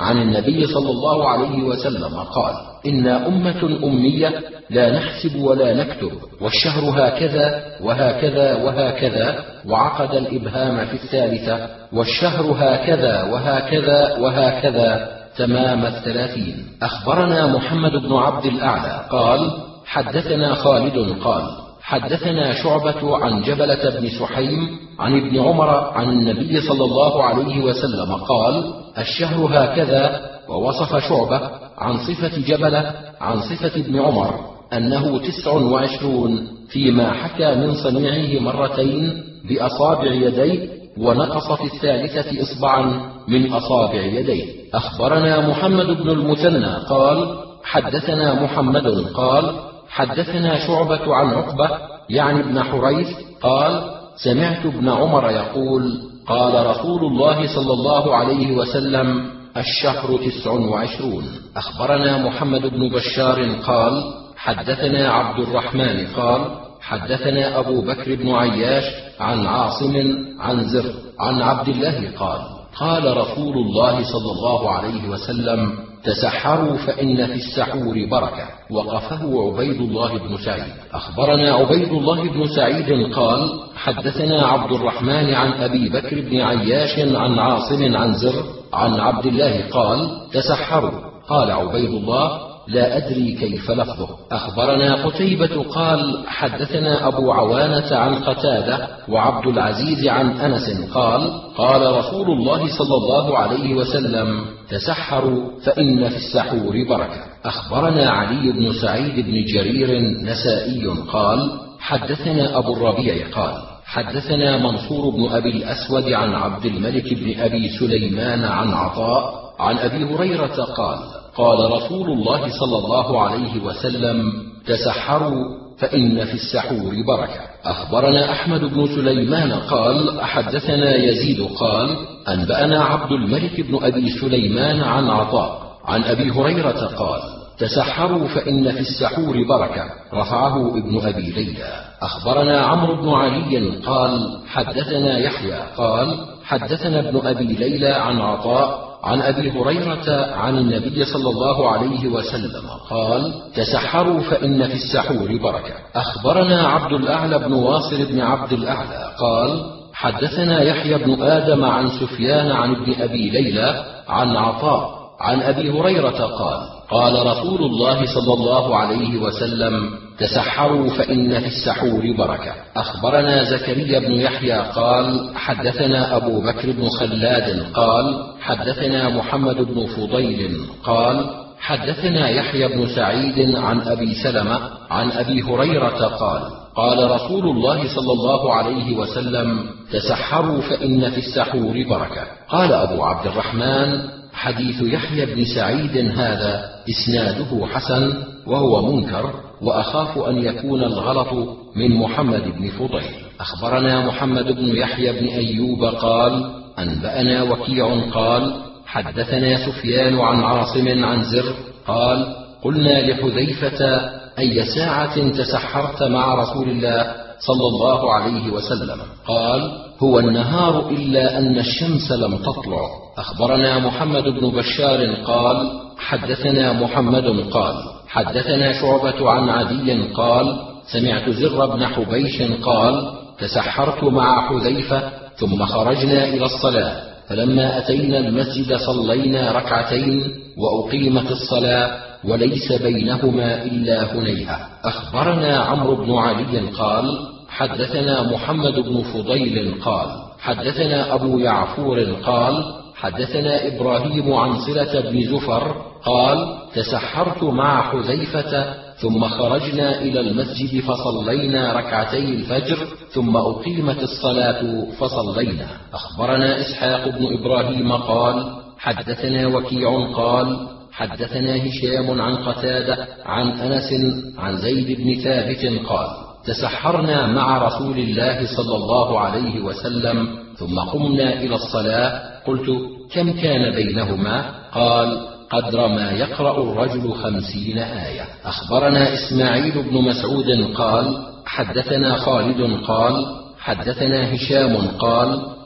عن النبي صلى الله عليه وسلم قال: إنا أمة أمية لا نحسب ولا نكتب، والشهر هكذا وهكذا وهكذا، وعقد الإبهام في الثالثة: والشهر هكذا وهكذا وهكذا، تمام الثلاثين. أخبرنا محمد بن عبد الأعلى قال: حدثنا خالد قال: حدثنا شعبة عن جبلة بن سحيم عن ابن عمر عن النبي صلى الله عليه وسلم قال: الشهر هكذا. ووصف شعبة عن صفة جبلة عن صفة ابن عمر أنه تسع وعشرون، فيما حكى من صنيعه مرتين بأصابع يديه، ونقص في الثالثة إصبعا من أصابع يديه. أخبرنا محمد بن المثنى قال: حدثنا محمد قال: حدثنا شعبة عن عقبة يعني ابن حريث قال: سمعت ابن عمر يقول: قال رسول الله صلى الله عليه وسلم: الشهر تسع وعشرون. أخبرنا محمد بن بشار قال: حدثنا عبد الرحمن قال: حدثنا أبو بكر بن عياش عن عاصم عن زر عن عبد الله قال: قال رسول الله صلى الله عليه وسلم: تسحروا فإن في السحور بركة. وقفه عبيد الله بن سعيد. أخبرنا عبيد الله بن سعيد قال: حدثنا عبد الرحمن عن أبي بكر بن عياش عن عاصم عن زر عن عبد الله قال: تسحروا. قال عبيد الله: لا أدري كيف لفظه. أخبرنا قتيبة قال: حدثنا أبو عوانة عن قتادة وعبد العزيز عن أنس قال: قال رسول الله صلى الله عليه وسلم: تسحروا فإن في السحور بركة. أخبرنا علي بن سعيد بن جرير نسائي قال: حدثنا أبو الربيع قال: حدثنا منصور بن أبي الأسود عن عبد الملك بن أبي سليمان عن عطاء عن أبي هريرة قال: قال رسول الله صلى الله عليه وسلم: تسحروا فإن في السحور بركة. أخبرنا أحمد بن سليمان قال: حدثنا يزيد قال: أنبأنا عبد الملك بن أبي سليمان عن عطاء عن أبي هريرة قال: تسحروا فإن في السحور بركة، رفعه ابن أبي ليلى. أخبرنا عمرو بن علي قال: حدثنا يحيى قال: حدثنا ابن أبي ليلى عن عطاء عن أبي هريرة عن النبي صلى الله عليه وسلم قال: تسحروا فإن في السحور بركة. أخبرنا عبد الأعلى بن واصل بن عبد الأعلى قال: حدثنا يحيى بن آدم عن سفيان عن ابن أبي ليلى عن عطاء عن أبي هريرة قال: قال رسول الله صلى الله عليه وسلم: تسحروا فإن في السحور بركة. أخبرنا زكريا بن يحيى قال: حدثنا أبو بكر بن خلاد قال: حدثنا محمد بن فضيل قال: حدثنا يحيى بن سعيد عن أبي سلمة عن أبي هريرة قال: قال رسول الله صلى الله عليه وسلم: تسحروا فإن في السحور بركة. قال أبو عبد الرحمن: حديث يحيى بن سعيد هذا إسناده حسن وهو منكر، وأخاف أن يكون الغلط من محمد بن فضيل. أخبرنا محمد بن يحيى بن أيوب قال: أنبأنا وكيع قال: حدثنا سفيان عن عاصم عن زر قال: قلنا لحذيفة: أي ساعة تسحرت مع رسول الله صلى الله عليه وسلم؟ قال: هو النهار إلا أن الشمس لم تطلع. أخبرنا محمد بن بشار قال: حدثنا محمد قال: حدثنا شعبة عن عدي قال: سمعت زر بن حبيش قال: تسحرت مع حذيفة ثم خرجنا إلى الصلاة، فلما أتينا المسجد صلينا ركعتين وأقيمت الصلاة وليس بينهما إلا هنيهة. أخبرنا عمرو بن علي قال: حدثنا محمد بن فضيل قال: حدثنا أبو يعفور قال: حدثنا إبراهيم عن صلة بن زفر قال: تسحرت مع حذيفة ثم خرجنا إلى المسجد فصلينا ركعتي الفجر ثم أقيمت الصلاة فصلينا. أخبرنا إسحاق بن إبراهيم قال: حدثنا وكيع قال: حدثنا هشام عن قتادة عن أنس عن زيد بن ثابت قال: تسحرنا مع رسول الله صلى الله عليه وسلم ثم قمنا إلى الصلاة. قلت: كم كان بينهما؟ قال: قدر ما يقرأ الرجل خمسين آية. أخبرنا إسماعيل بن مسعود قال: حدثنا خالد قال: حدثنا هشام قال: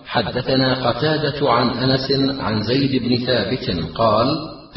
حدثنا قتادة عن أنس عن زيد بن ثابت قال: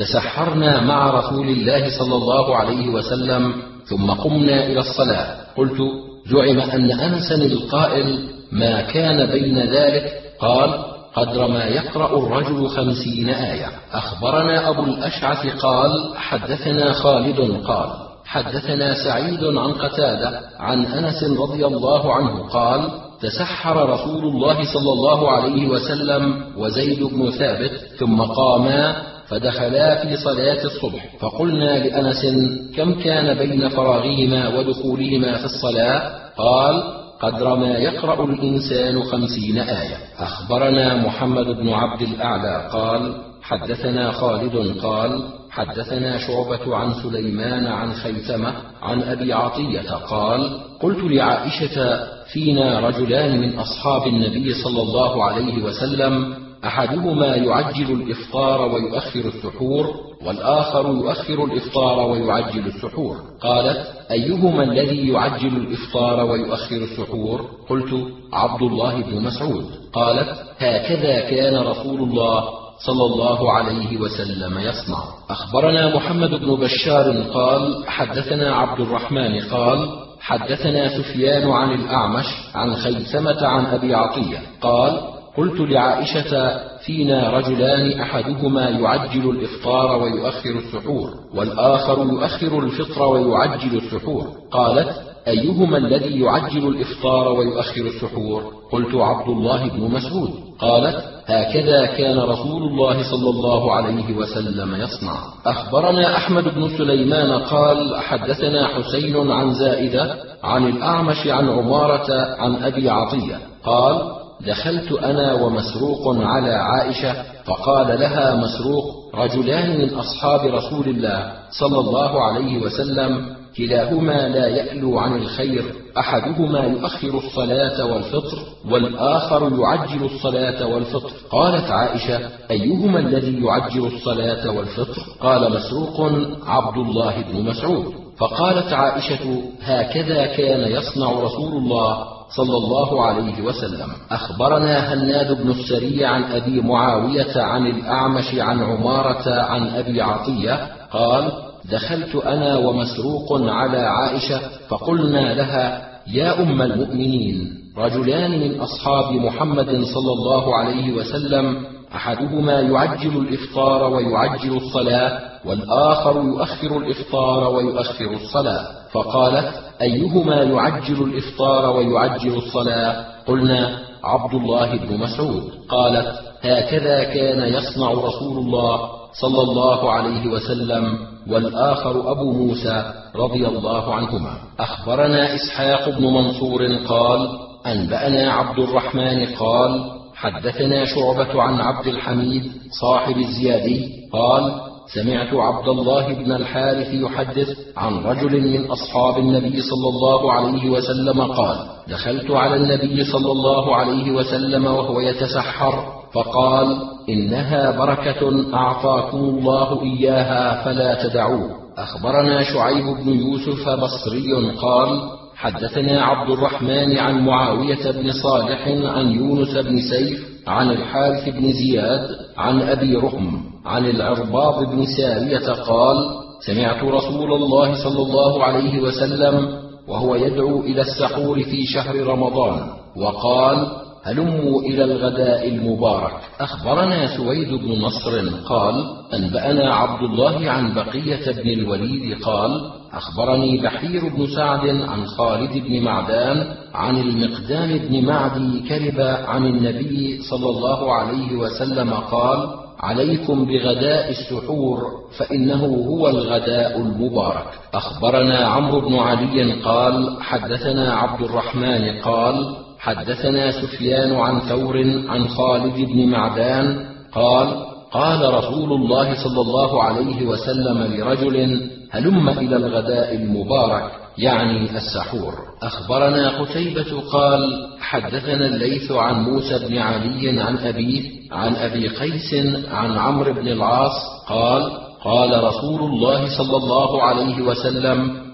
تسحرنا مع رسول الله صلى الله عليه وسلم ثم قمنا إلى الصلاة. قلت: زعم أن أنسا القائل ما كان بين ذلك قال: قدر ما يقرأ الرجل خمسين آية. أخبرنا أبو الأشعث قال: حدثنا خالد قال: حدثنا سعيد عن قتادة عن أنس رضي الله عنه قال: تسحر رسول الله صلى الله عليه وسلم وزيد بن ثابت ثم قاما فدخلا في صلاة الصبح، فقلنا لأنس: كم كان بين فراغهما ودخولهما في الصلاة؟ قال: قدر ما يقرأ الإنسان خمسين آية. أخبرنا محمد بن عبد الأعلى قال: حدثنا خالد قال: حدثنا شعبة عن سليمان عن خيثمة عن أبي عطية قال: قلت لعائشة: فينا رجلان من أصحاب النبي صلى الله عليه وسلم، أحدهما يعجل الإفطار ويؤخر السحور، والآخر يؤخر الإفطار ويعجل السحور. قالت: أيهما الذي يعجل الإفطار ويؤخر السحور؟ قلت: عبد الله بن مسعود. قالت: هكذا كان رسول الله صلى الله عليه وسلم يصنع. أخبرنا محمد بن بشار قال: حدثنا عبد الرحمن قال: حدثنا سفيان عن الأعمش عن خيثمة عن أبي عطية قال: قلت لعائشة: فينا رجلان أحدهما يعجل الإفطار ويؤخر السحور، والآخر يؤخر الفطر ويعجل السحور. قالت: أيهما الذي يعجل الإفطار ويؤخر السحور؟ قلت: عبد الله بن مسعود. قالت: هكذا كان رسول الله صلى الله عليه وسلم يصنع. أخبرنا أحمد بن سليمان قال: حدثنا حسين عن زائدة عن الأعمش عن عمارة عن أبي عطية قال: دخلت أنا ومسروق على عائشة، فقال لها مسروق: رجلان من أصحاب رسول الله صلى الله عليه وسلم كلاهما لا يألو عن الخير، أحدهما يؤخر الصلاة والفطر، والآخر يعجل الصلاة والفطر. قالت عائشة: أيهما الذي يعجل الصلاة والفطر؟ قال مسروق: عبد الله بن مسعود. فقالت عائشة: هكذا كان يصنع رسول الله صلى الله عليه وسلم. أخبرنا هناد بن السري عن أبي معاوية عن الأعمش عن عمارة عن أبي عطية قال: دخلت أنا ومسروق على عائشة، فقلنا لها: يا أم المؤمنين، رجلان من أصحاب محمد صلى الله عليه وسلم، أحدهما يعجل الإفطار ويعجل الصلاة، والآخر يؤخر الإفطار ويؤخر الصلاة. فقالت: أيهما يعجل الإفطار ويعجل الصلاة؟ قلنا: عبد الله بن مسعود. قالت: هكذا كان يصنع رسول الله صلى الله عليه وسلم، والآخر أبو موسى رضي الله عنهما. أخبرنا إسحاق بن منصور قال: أنبأنا عبد الرحمن قال: حدثنا شعبة عن عبد الحميد صاحب الزيادي قال: سمعت عبد الله بن الحارث يحدث عن رجل من أصحاب النبي صلى الله عليه وسلم قال: دخلت على النبي صلى الله عليه وسلم وهو يتسحر، فقال: إنها بركة أعطاكم الله إياها فلا تدعوه. أخبرنا شعيب بن يوسف بصري قال: حدثنا عبد الرحمن عن معاوية بن صالح عن يونس بن سيف عن الحارث بن زياد عن أبي رهم عن العرباض بن سارية قال: سمعت رسول الله صلى الله عليه وسلم وهو يدعو إلى السحور في شهر رمضان، وقال: هلموا إلى الغداء المبارك. أخبرنا سويد بن نصر قال: أنبأنا عبد الله عن بقية بن الوليد قال: أخبرني بحير بن سعد عن خالد بن معدان عن المقدام بن معدي كرب عن النبي صلى الله عليه وسلم قال: عليكم بغداء السحور فإنه هو الغداء المبارك. أخبرنا عمرو بن علي قال: حدثنا عبد الرحمن قال: حدثنا سفيان عن ثور عن خالد بن معدان قال: قال رسول الله صلى الله عليه وسلم لرجل: هلم إلى الغداء المبارك، يعني السحور. أخبرنا قتيبة قال: حدثنا الليث عن موسى بن علي عن أبيه عن أبي قيس عن عمرو بن العاص قال: قال رسول الله صلى الله عليه وسلم: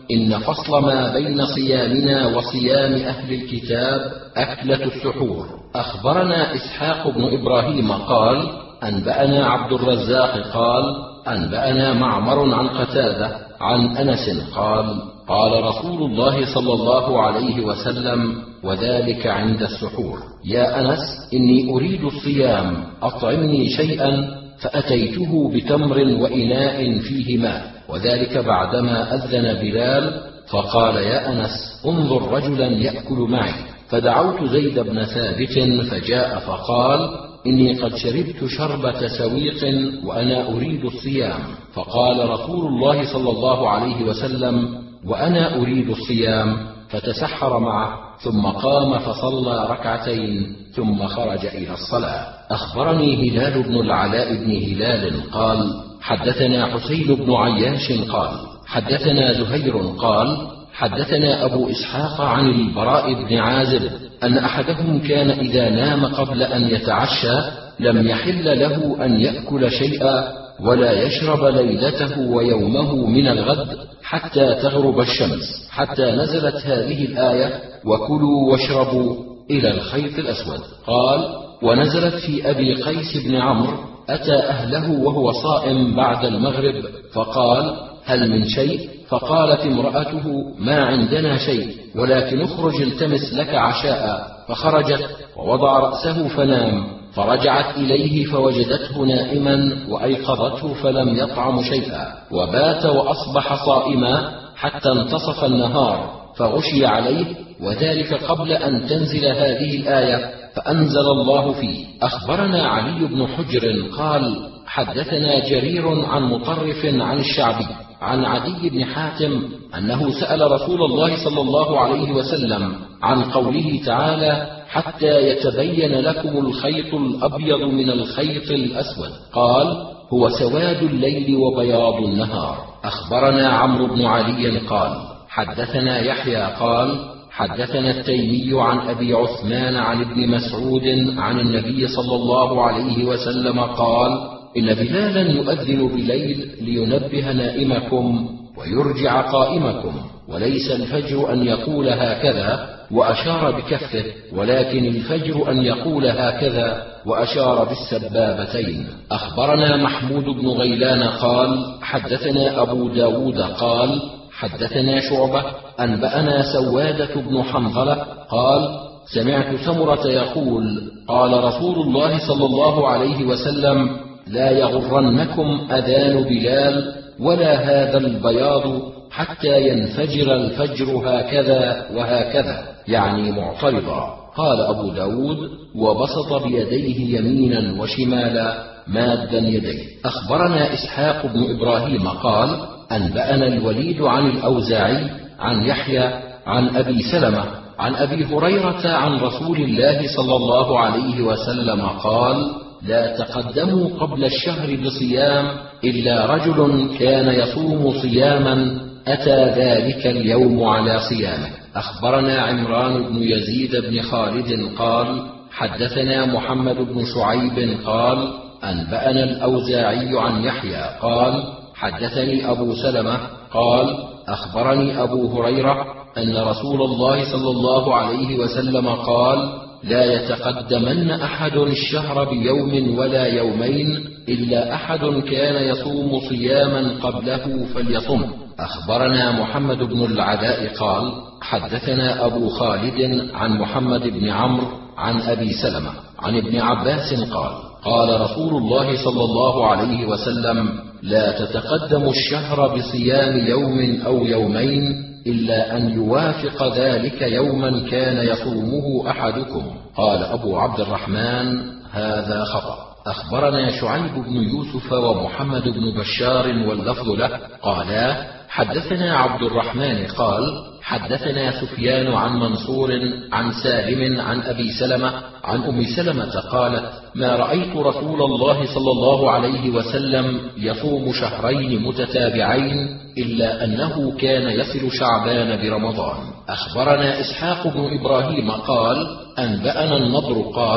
إن فصل ما بين صيامنا وصيام أهل الكتاب أكلة السحور. أخبرنا إسحاق بن إبراهيم قال أنبأنا عبد الرزاق قال أنبأنا معمر عن قتادة عن أنس قال قال رسول الله صلى الله عليه وسلم وذلك عند السحور: يا أنس إني أريد الصيام، أطعمني شيئا، فأتيته بتمر وإناء فيه ماء، وذلك بعدما أذن بلال، فقال: يا أنس انظر رجلا يأكل معي، فدعوت زيد بن ثابت فجاء فقال: إني قد شربت شربة سويق وأنا أريد الصيام. فقال رسول الله صلى الله عليه وسلم: وأنا أريد الصيام، فتسحر معه، ثم قام فصلى ركعتين ثم خرج إلى الصلاة. أخبرني هلال بن العلاء بن هلال قال حدثنا حسين بن عياش قال حدثنا زهير قال حدثنا أبو إسحاق عن البراء بن عازب أن أحدهم كان إذا نام قبل أن يتعشى لم يحل له أن يأكل شيئا ولا يشرب ليلته ويومه من الغد حتى تغرب الشمس، حتى نزلت هذه الآية: وكلوا واشربوا إلى الخيط الأسود. قال: ونزلت في أبي قيس بن عمرو: أتى أهله وهو صائم بعد المغرب فقال: هل من شيء؟ فقالت امرأته: ما عندنا شيء، ولكن اخرج التمس لك عشاء. فخرجت ووضع رأسه فنام، فرجعت إليه فوجدته نائما وأيقظته فلم يطعم شيئا، وبات وأصبح صائما حتى انتصف النهار، فغشي عليه، وذلك قبل أن تنزل هذه الآية، فأنزل الله فيه. أخبرنا علي بن حجر قال حدثنا جرير عن مطرف عن الشعبي عن عدي بن حاتم أنه سأل رسول الله صلى الله عليه وسلم عن قوله تعالى: حتى يتبين لكم الخيط الأبيض من الخيط الأسود، قال: هو سواد الليل وبياض النهار. أخبرنا عمرو بن علي قال حدثنا يحيى قال حدثنا التيمي عن أبي عثمان عن ابن مسعود عن النبي صلى الله عليه وسلم قال: إن بلالا يؤذن بليل لينبه نائمكم ويرجع قائمكم، وليس الفجر أن يقول هكذا وأشار بكفه، ولكن الفجر أن يقول هكذا وأشار بالسبابتين. أخبرنا محمود بن غيلان قال حدثنا أبو داود قال حدثنا شعبة أنبأنا سوادة بن حنظلة قال سمعت سمرة يقول: قال رسول الله صلى الله عليه وسلم: لا يغرنكم أذان بلال ولا هذا البياض حتى ينفجر الفجر هكذا وهكذا، يعني معترضا. قال أبو داود: وبسط بيديه يمينا وشمالا مادا يديه. أخبرنا إسحاق بن إبراهيم قال أنبأنا الوليد عن الأوزاعي عن يحيى عن أبي سلمة عن أبي هريرة عن رسول الله صلى الله عليه وسلم قال: لا تقدموا قبل الشهر بصيام إلا رجل كان يصوم صياما أتى ذلك اليوم على صيامه. أخبرنا عمران بن يزيد بن خالد قال حدثنا محمد بن شعيب قال أنبأنا الأوزاعي عن يحيى قال حدثني أبو سلمة قال أخبرني أبو هريرة أن رسول الله صلى الله عليه وسلم قال: لا يتقدمن أحد الشهر بيوم ولا يومين إلا أحد كان يصوم صياما قبله فليصم. أخبرنا محمد بن العلاء قال حدثنا أبو خالد عن محمد بن عمرو عن أبي سلمة عن ابن عباس قال: قال رسول الله صلى الله عليه وسلم: لا تتقدم الشهر بصيام يوم أو يومين إلا أن يوافق ذلك يوما كان يصومه أحدكم. قال أبو عبد الرحمن: هذا خطأ. أخبرنا شعيب بن يوسف ومحمد بن بشار واللفظ له قالا حدثنا عبد الرحمن قال حدثنا سفيان عن منصور عن سالم عن أبي سلمة عن أم سلمة قالت: ما رأيت رسول الله صلى الله عليه وسلم يصوم شهرين متتابعين إلا أنه كان يصل شعبان برمضان. أخبرنا إسحاق بن إبراهيم قال أنبأنا النضر قال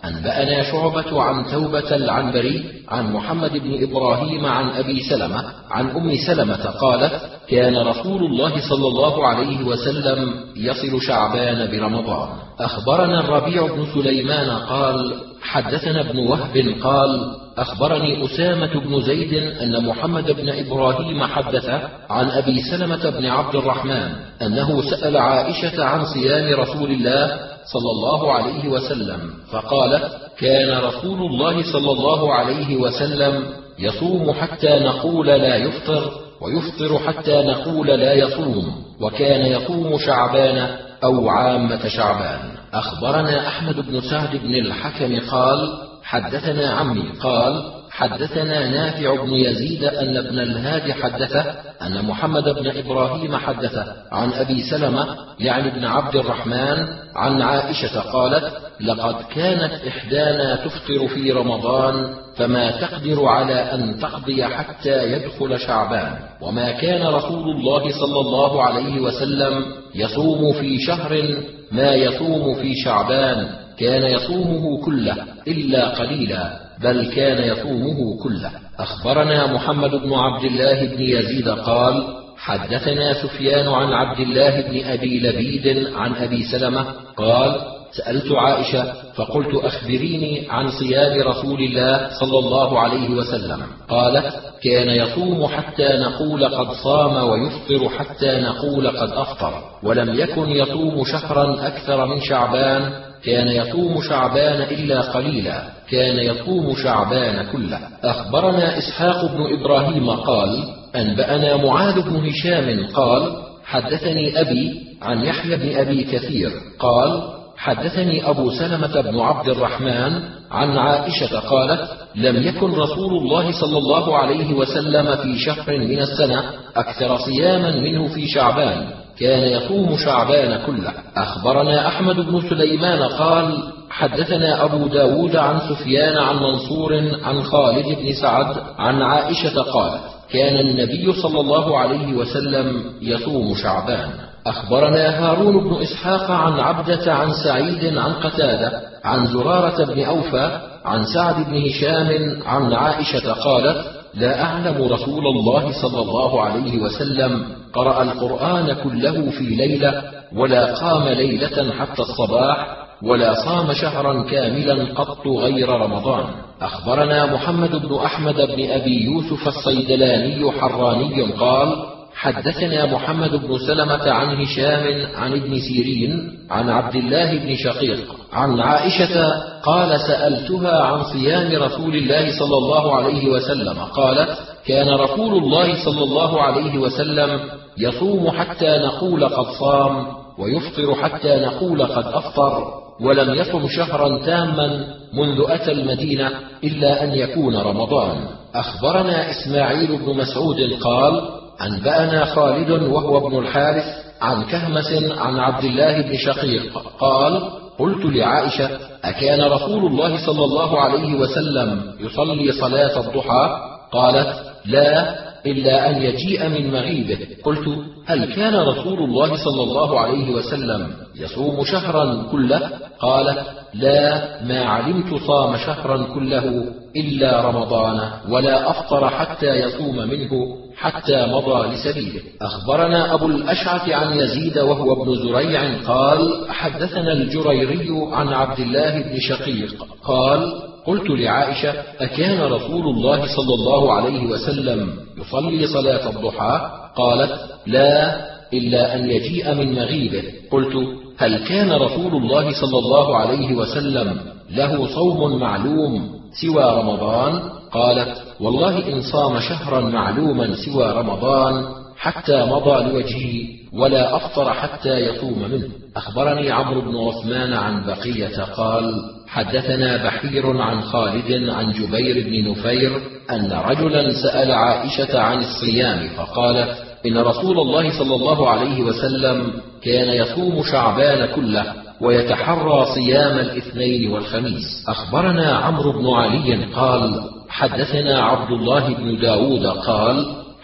أنبأنا شعبة عن توبة العنبري عن محمد بن إبراهيم عن أبي سلمة عن أم سلمة قالت: كان رسول الله صلى الله عليه وسلم يصل شعبان برمضان. أخبرنا الربيع بن سليمان قال: حدثنا ابن وهب قال: أخبرني أسامة بن زيد أن محمد بن إبراهيم حدث عن أبي سلمة بن عبد الرحمن أنه سأل عائشة عن صيام رسول الله صلى الله عليه وسلم فقالت: كان رسول الله صلى الله عليه وسلم يصوم حتى نقول لا يفطر، ويفطر حتى نقول لا يصوم، وكان يصوم شعبان أو عامة شعبان. أخبرنا أحمد بن سعد بن الحكم قال: حدثنا عمي قال: حدثنا نافع بن يزيد أن ابن الهادي حدثه أن محمد بن إبراهيم حدثه عن أبي سلمة يعني ابن عبد الرحمن عن عائشة قالت: لقد كانت إحدانا تفطر في رمضان فما تقدر على أن تقضي حتى يدخل شعبان، وما كان رسول الله صلى الله عليه وسلم يصوم في شهر ما يصوم في شعبان، كان يصومه كله إلا قليلا، بل كان يصومه كله. أخبرنا محمد بن عبد الله بن يزيد قال: حدثنا سفيان عن عبد الله بن أبي لبيد عن أبي سلمة قال: سألت عائشة فقلت: أخبريني عن صيام رسول الله صلى الله عليه وسلم. قالت: كان يصوم حتى نقول قد صام، ويفطر حتى نقول قد أفطر، ولم يكن يصوم شهرا أكثر من شعبان، كان يصوم شعبان إلا قليلا، كان يصوم شعبان كله. أخبرنا إسحاق بن إبراهيم قال: أنبأنا معاذ بن هشام قال: حدثني أبي عن يحيى بن أبي كثير قال: حدثني أبو سلمة بن عبد الرحمن عن عائشة قالت: لم يكن رسول الله صلى الله عليه وسلم في شهر من السنة أكثر صياما منه في شعبان، كان يصوم شعبان كله. أخبرنا أحمد بن سليمان قال: حدثنا أبو داود عن سفيان عن منصور عن خالد بن سعد عن عائشة قالت: كان النبي صلى الله عليه وسلم يصوم شعبان. أخبرنا هارون بن إسحاق عن عبدة عن سعيد عن قتادة عن زرارة بن أوفى عن سعد بن هشام عن عائشة قالت: لا أعلم رسول الله صلى الله عليه وسلم قرأ القرآن كله في ليلة، ولا قام ليلة حتى الصباح، ولا صام شهرا كاملا قط غير رمضان. أخبرنا محمد بن أحمد بن أبي يوسف الصيدلاني حراني قال: حدثنا محمد بن سلمة عن هشام عن ابن سيرين عن عبد الله بن شقيق عن عائشة قال: سألتها عن صيام رسول الله صلى الله عليه وسلم، قالت: كان رسول الله صلى الله عليه وسلم يصوم حتى نقول قد صام، ويفطر حتى نقول قد أفطر، ولم يصم شهرا تاما منذ أتى المدينة إلا أن يكون رمضان. أخبرنا إسماعيل بن مسعود قال: أنبأنا خالد وهو ابن الحارث عن كهمس عن عبد الله بن شقيق قال: قلت لعائشة: أكان رسول الله صلى الله عليه وسلم يصلي صلاة الضحى؟ قالت: لا، إلا أن يجيء من مغيبه. قلت: هل كان رسول الله صلى الله عليه وسلم يصوم شهرا كله؟ قالت: لا، ما علمت صام شهرا كله إلا رمضان، ولا أفطر حتى يصوم منه حتى مضى لسبيله. أخبرنا أبو الأشعث عن يزيد وهو ابن زريع قال: حدثنا الجريري عن عبد الله بن شقيق قال: قلت لعائشة: أكان رسول الله صلى الله عليه وسلم يصلي صلاة الضحى؟ قالت: لا، إلا أن يجيء من مغيبه. قلت: هل كان رسول الله صلى الله عليه وسلم له صوم معلوم سوى رمضان؟ قالت: والله إن صام شهرا معلوما سوى رمضان حتى مضى لوجهه، ولا أفطر حتى يصوم منه. أخبرني عمرو بن عثمان عن بقية قال: حدثنا بحير عن خالد عن جبير بن نفير أن رجلا سأل عائشة عن الصيام فقالت: إن رسول الله صلى الله عليه وسلم كان يصوم شعبان كله، ويتحرى صيام الاثنين والخميس. أخبرنا عمرو بن علي قال: حدثنا عبد الله بن داود قال: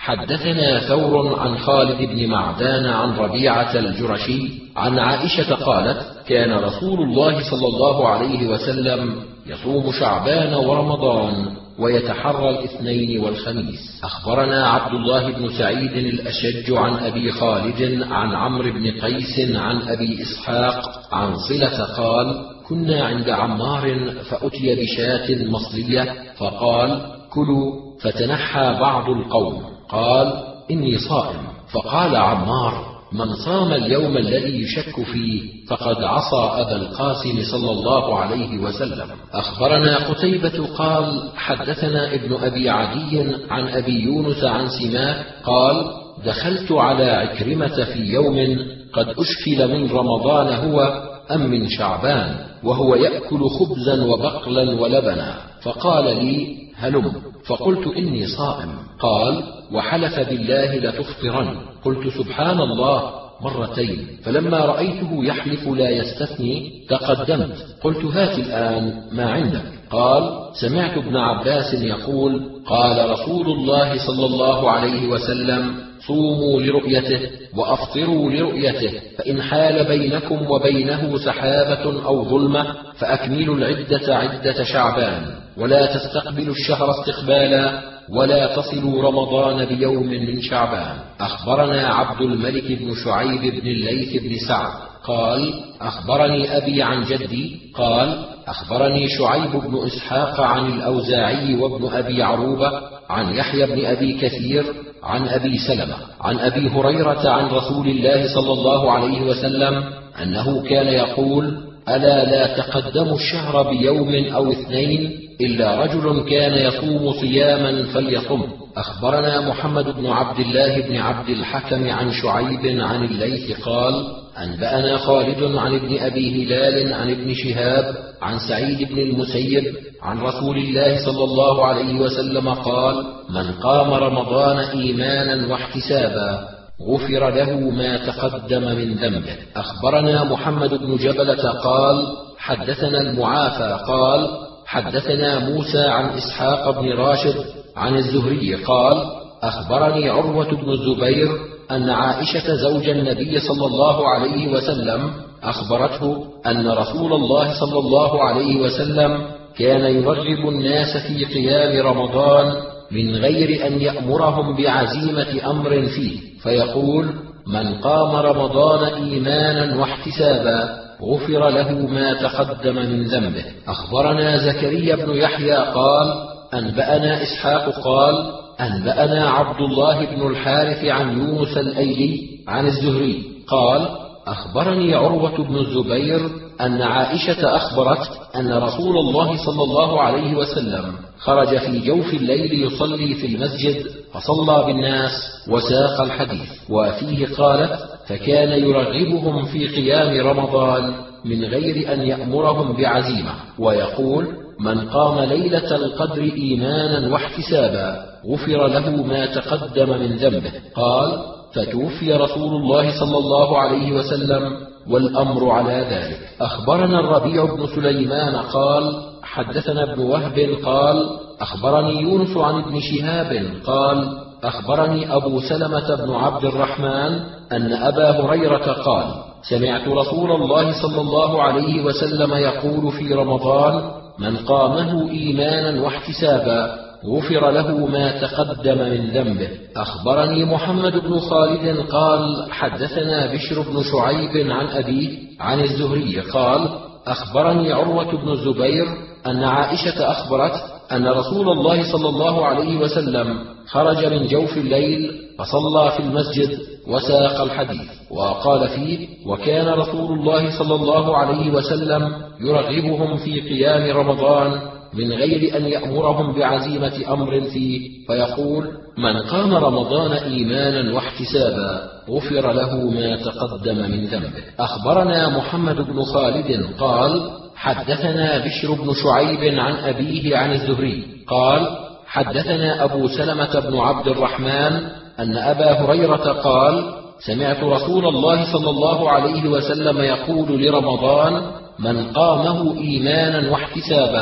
حدثنا ثور عن خالد بن معدان عن ربيعة الجرشي عن عائشة قالت: كان رسول الله صلى الله عليه وسلم يصوم شعبان ورمضان ويتحرى الاثنين والخميس. أخبرنا عبد الله بن سعيد الأشج عن أبي خالد عن عمرو بن قيس عن أبي إسحاق عن صلة قال: كنا عند عمار فأتي بشاة مصلية فقال: كلوا، فتنحى بعض القوم، قال: إني صائم. فقال عمار: من صام اليوم الذي يشك فيه فقد عصى أبا القاسم صلى الله عليه وسلم. أخبرنا قتيبة قال: حدثنا ابن أبي عدي عن أبي يونس عن سماك قال: دخلت على عكرمة في يوم قد أشكل من رمضان هو أم من شعبان، وهو يأكل خبزا وبقلا ولبنا، فقال لي: هلم. فقلت: إني صائم. قال: وحلف بالله لتفطرن. قلت: سبحان الله مرتين. فلما رأيته يحلف لا يستثني تقدمت قلت: هات الآن ما عندك. قال: سمعت ابن عباس يقول: قال رسول الله صلى الله عليه وسلم: صوموا لرؤيته وأفطروا لرؤيته، فإن حال بينكم وبينه سحابة أو ظلمة فأكملوا العدة عدة شعبان، ولا تستقبلوا الشهر استقبالا، ولا تصلوا رمضان بيوم من شعبان. أخبرنا عبد الملك بن شعيب بن الليث بن سعد قال: أخبرني أبي عن جدي قال: أخبرني شعيب بن إسحاق عن الأوزاعي وابن أبي عروبة عن يحيى بن أبي كثير عن أبي سلمة عن أبي هريرة عن رسول الله صلى الله عليه وسلم أنه كان يقول: ألا لا تقدموا الشهر بيوم أو اثنين إلا رجل كان يصوم صياما فليصم. أخبرنا محمد بن عبد الله بن عبد الحكم عن شعيب عن الليث قال: أنبأنا خالد عن ابن أبي هلال عن ابن شهاب عن سعيد بن المسيب عن رسول الله صلى الله عليه وسلم قال: من قام رمضان إيمانا واحتسابا غفر له ما تقدم من ذنبه. أخبرنا محمد بن جبلة قال: حدثنا المعافى قال: حدثنا موسى عن إسحاق بن راشد عن الزهري قال: أخبرني عروة بن الزبير أن عائشة زوج النبي صلى الله عليه وسلم أخبرته أن رسول الله صلى الله عليه وسلم كان يرغب الناس في قيام رمضان من غير أن يأمرهم بعزيمة أمر فيه، فيقول: من قام رمضان إيمانا واحتسابا غفر له ما تقدم من ذنبه. أخبرنا زكريا بن يحيى قال: أنبأنا إسحاق قال: أنبأنا عبد الله بن الحارث عن يونس الأيلي عن الزهري قال: أخبرني عروة بن الزبير أن عائشة أخبرت أن رسول الله صلى الله عليه وسلم خرج في جوف الليل يصلي في المسجد فصلى بالناس وساق الحديث. وفيه قالت: فكان يرغبهم في قيام رمضان من غير أن يأمرهم بعزيمة، ويقول: من قام ليلة القدر إيمانا واحتسابا غفر له ما تقدم من ذنبه. قال: فتوفي رسول الله صلى الله عليه وسلم والأمر على ذلك. أخبرنا الربيع بن سليمان قال: حدثنا ابن وهب قال: أخبرني يونس عن ابن شهاب قال: أخبرني أبو سلمة بن عبد الرحمن أن أبا هريرة قال: سمعت رسول الله صلى الله عليه وسلم يقول في رمضان: من قامه إيمانا واحتسابا غفر له ما تقدم من ذنبه. أخبرني محمد بن خالد قال: حدثنا بشر بن شعيب عن أبيه عن الزهري قال: أخبرني عروة بن الزبير أن عائشة أخبرت أن رسول الله صلى الله عليه وسلم خرج من جوف الليل فصلى في المسجد وساق الحديث، وقال فيه: وكان رسول الله صلى الله عليه وسلم يرغبهم في قيام رمضان من غير أن يأمرهم بعزيمة أمر فيه، فيقول: من قام رمضان إيمانا واحتسابا غفر له ما تقدم من ذنبه. أخبرنا محمد بن خالد قال: حدثنا بشر بن شعيب عن أبيه عن الزهري قال: حدثنا أبو سلمة بن عبد الرحمن أن أبا هريرة قال: سمعت رسول الله صلى الله عليه وسلم يقول لرمضان: من قامه إيمانا واحتسابا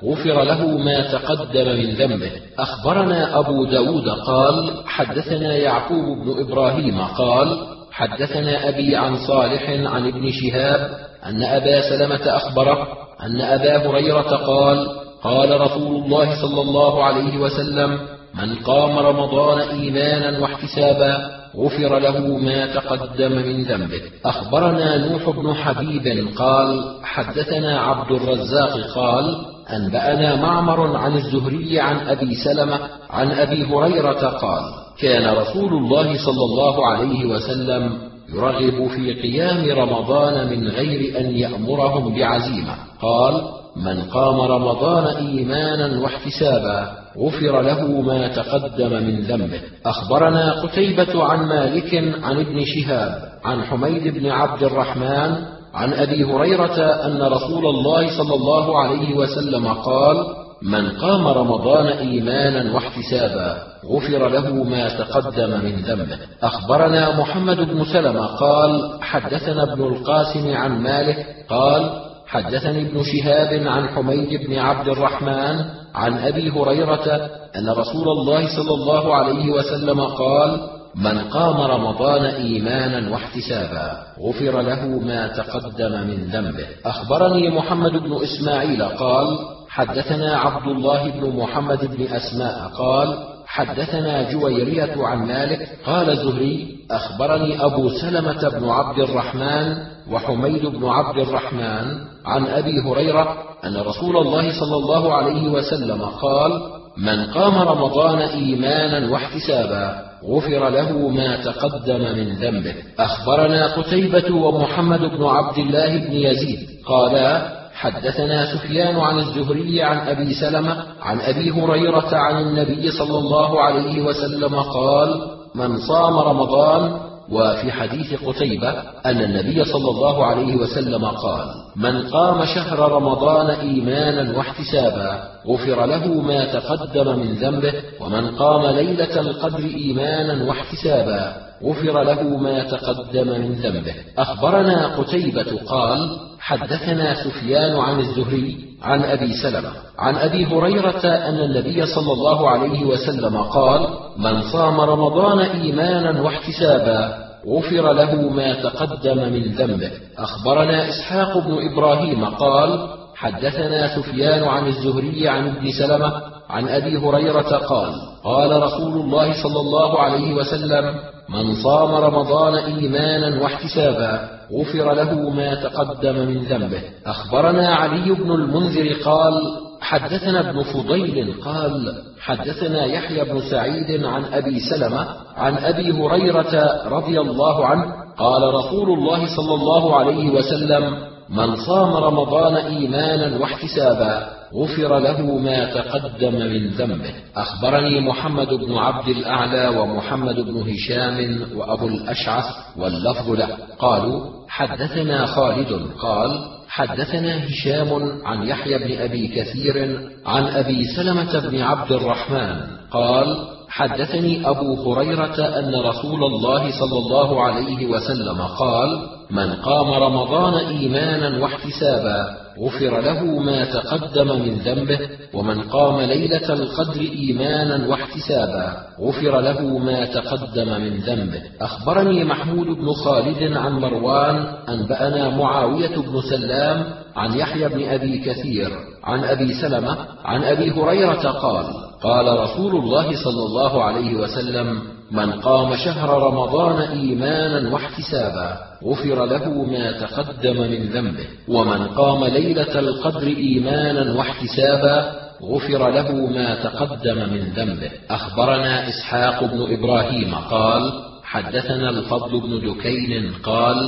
غفر له ما تقدم من ذنبه. أخبرنا أبو داود قال حدثنا يعقوب بن إبراهيم قال حدثنا أبي عن صالح عن ابن شهاب أن أبا سلمة أخبره أن أبا هريرة قال قال رسول الله صلى الله عليه وسلم من قام رمضان إيمانا واحتسابا غفر له ما تقدم من ذنبه. أخبرنا نوح بن حبيب قال حدثنا عبد الرزاق قال أنبأنا معمر عن الزهري عن أبي سلمة عن أبي هريرة قال كان رسول الله صلى الله عليه وسلم يرغب في قيام رمضان من غير أن يأمرهم بعزيمة. قال من قام رمضان إيمانا واحتسابا غفر له ما تقدم من ذنبه. أخبرنا قتيبة عن مالك عن ابن شهاب عن حميد بن عبد الرحمن عن أبي هريرة أن رسول الله صلى الله عليه وسلم قال من قام رمضان إيمانا واحتسابا غفر له ما تقدم من ذنبه. أخبرنا محمد بن سلمة قال حدثنا ابن القاسم عن مالك قال حدثني ابن شهاب عن حميد بن عبد الرحمن عن أبي هريرة أن رسول الله صلى الله عليه وسلم قال من قام رمضان إيمانا واحتسابا غفر له ما تقدم من ذنبه. أخبرني محمد بن إسماعيل قال حدثنا عبد الله بن محمد بن أسماء قال حدثنا جويرية عن مالك قال زهري أخبرني أبو سلمة بن عبد الرحمن وحميد بن عبد الرحمن عن أبي هريرة أن رسول الله صلى الله عليه وسلم قال من قام رمضان إيمانا واحتسابا غفر له ما تقدم من ذنبه. أخبرنا قتيبة ومحمد بن عبد الله بن يزيد قالا حدثنا سفيان عن الزهري عن أبي سلمة عن أبي هريرة عن النبي صلى الله عليه وسلم قال من صام رمضان. وفي حديث قتيبة أن النبي صلى الله عليه وسلم قال من قام شهر رمضان إيمانا واحتسابا غفر له ما تقدم من ذنبه ومن قام ليلة القدر إيمانا واحتسابا غفر له ما تقدم من ذنبه. أخبرنا قتيبة قال حدثنا سفيان عن الزهري عن أبي سلمة عن أبي هريرة أن النبي صلى الله عليه وسلم قال من صام رمضان إيمانا واحتسابا غفر له ما تقدم من ذنبه. أخبرنا إسحاق بن إبراهيم قال حدثنا سفيان عن الزهري عن ابن سلمة عن أبي هريرة قال قال رسول الله صلى الله عليه وسلم من صام رمضان إيمانا واحتسابا غفر له ما تقدم من ذنبه. أخبرنا علي بن المنذر قال حدثنا ابن فضيل قال حدثنا يحيى بن سعيد عن أبي سلمة عن أبي هريرة رضي الله عنه قال رسول الله صلى الله عليه وسلم من صام رمضان إيمانا واحتسابا غفر له ما تقدم من ذنبه. أخبرني محمد بن عبد الأعلى ومحمد بن هشام وأبو الأشعث واللفظ له قالوا حدثنا خالد قال حدثنا هشام عن يحيى بن أبي كثير عن أبي سلمة بن عبد الرحمن قال حدثني أبو هريرة أن رسول الله صلى الله عليه وسلم قال من قام رمضان إيمانا واحتسابا غفر له ما تقدم من ذنبه ومن قام ليلة القدر إيمانا واحتسابا غفر له ما تقدم من ذنبه. أخبرني محمود بن خالد عن مروان أنبأنا معاوية بن سلام عن يحيى بن أبي كثير عن أبي سلمة عن أبي هريرة قال قال رسول الله صلى الله عليه وسلم من قام شهر رمضان إيمانا واحتسابا غفر له ما تقدم من ذنبه ومن قام ليلة القدر إيمانا واحتسابا غفر له ما تقدم من ذنبه. أخبرنا إسحاق بن إبراهيم قال حدثنا الفضل بن دكين قال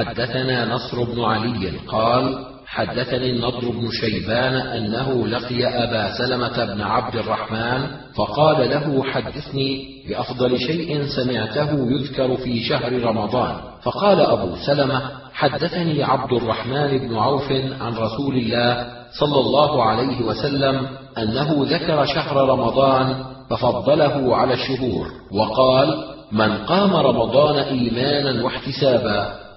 حدثنا نصر بن علي قال حدثني النضر بن شيبان أنه لقي أبا سلمة بن عبد الرحمن فقال له حدثني بأفضل شيء سمعته يذكر في شهر رمضان. فقال أبو سلمة حدثني عبد الرحمن بن عوف عن رسول الله صلى الله عليه وسلم أنه ذكر شهر رمضان ففضله على الشهور وقال من قام رمضان إيمانا واحتسابا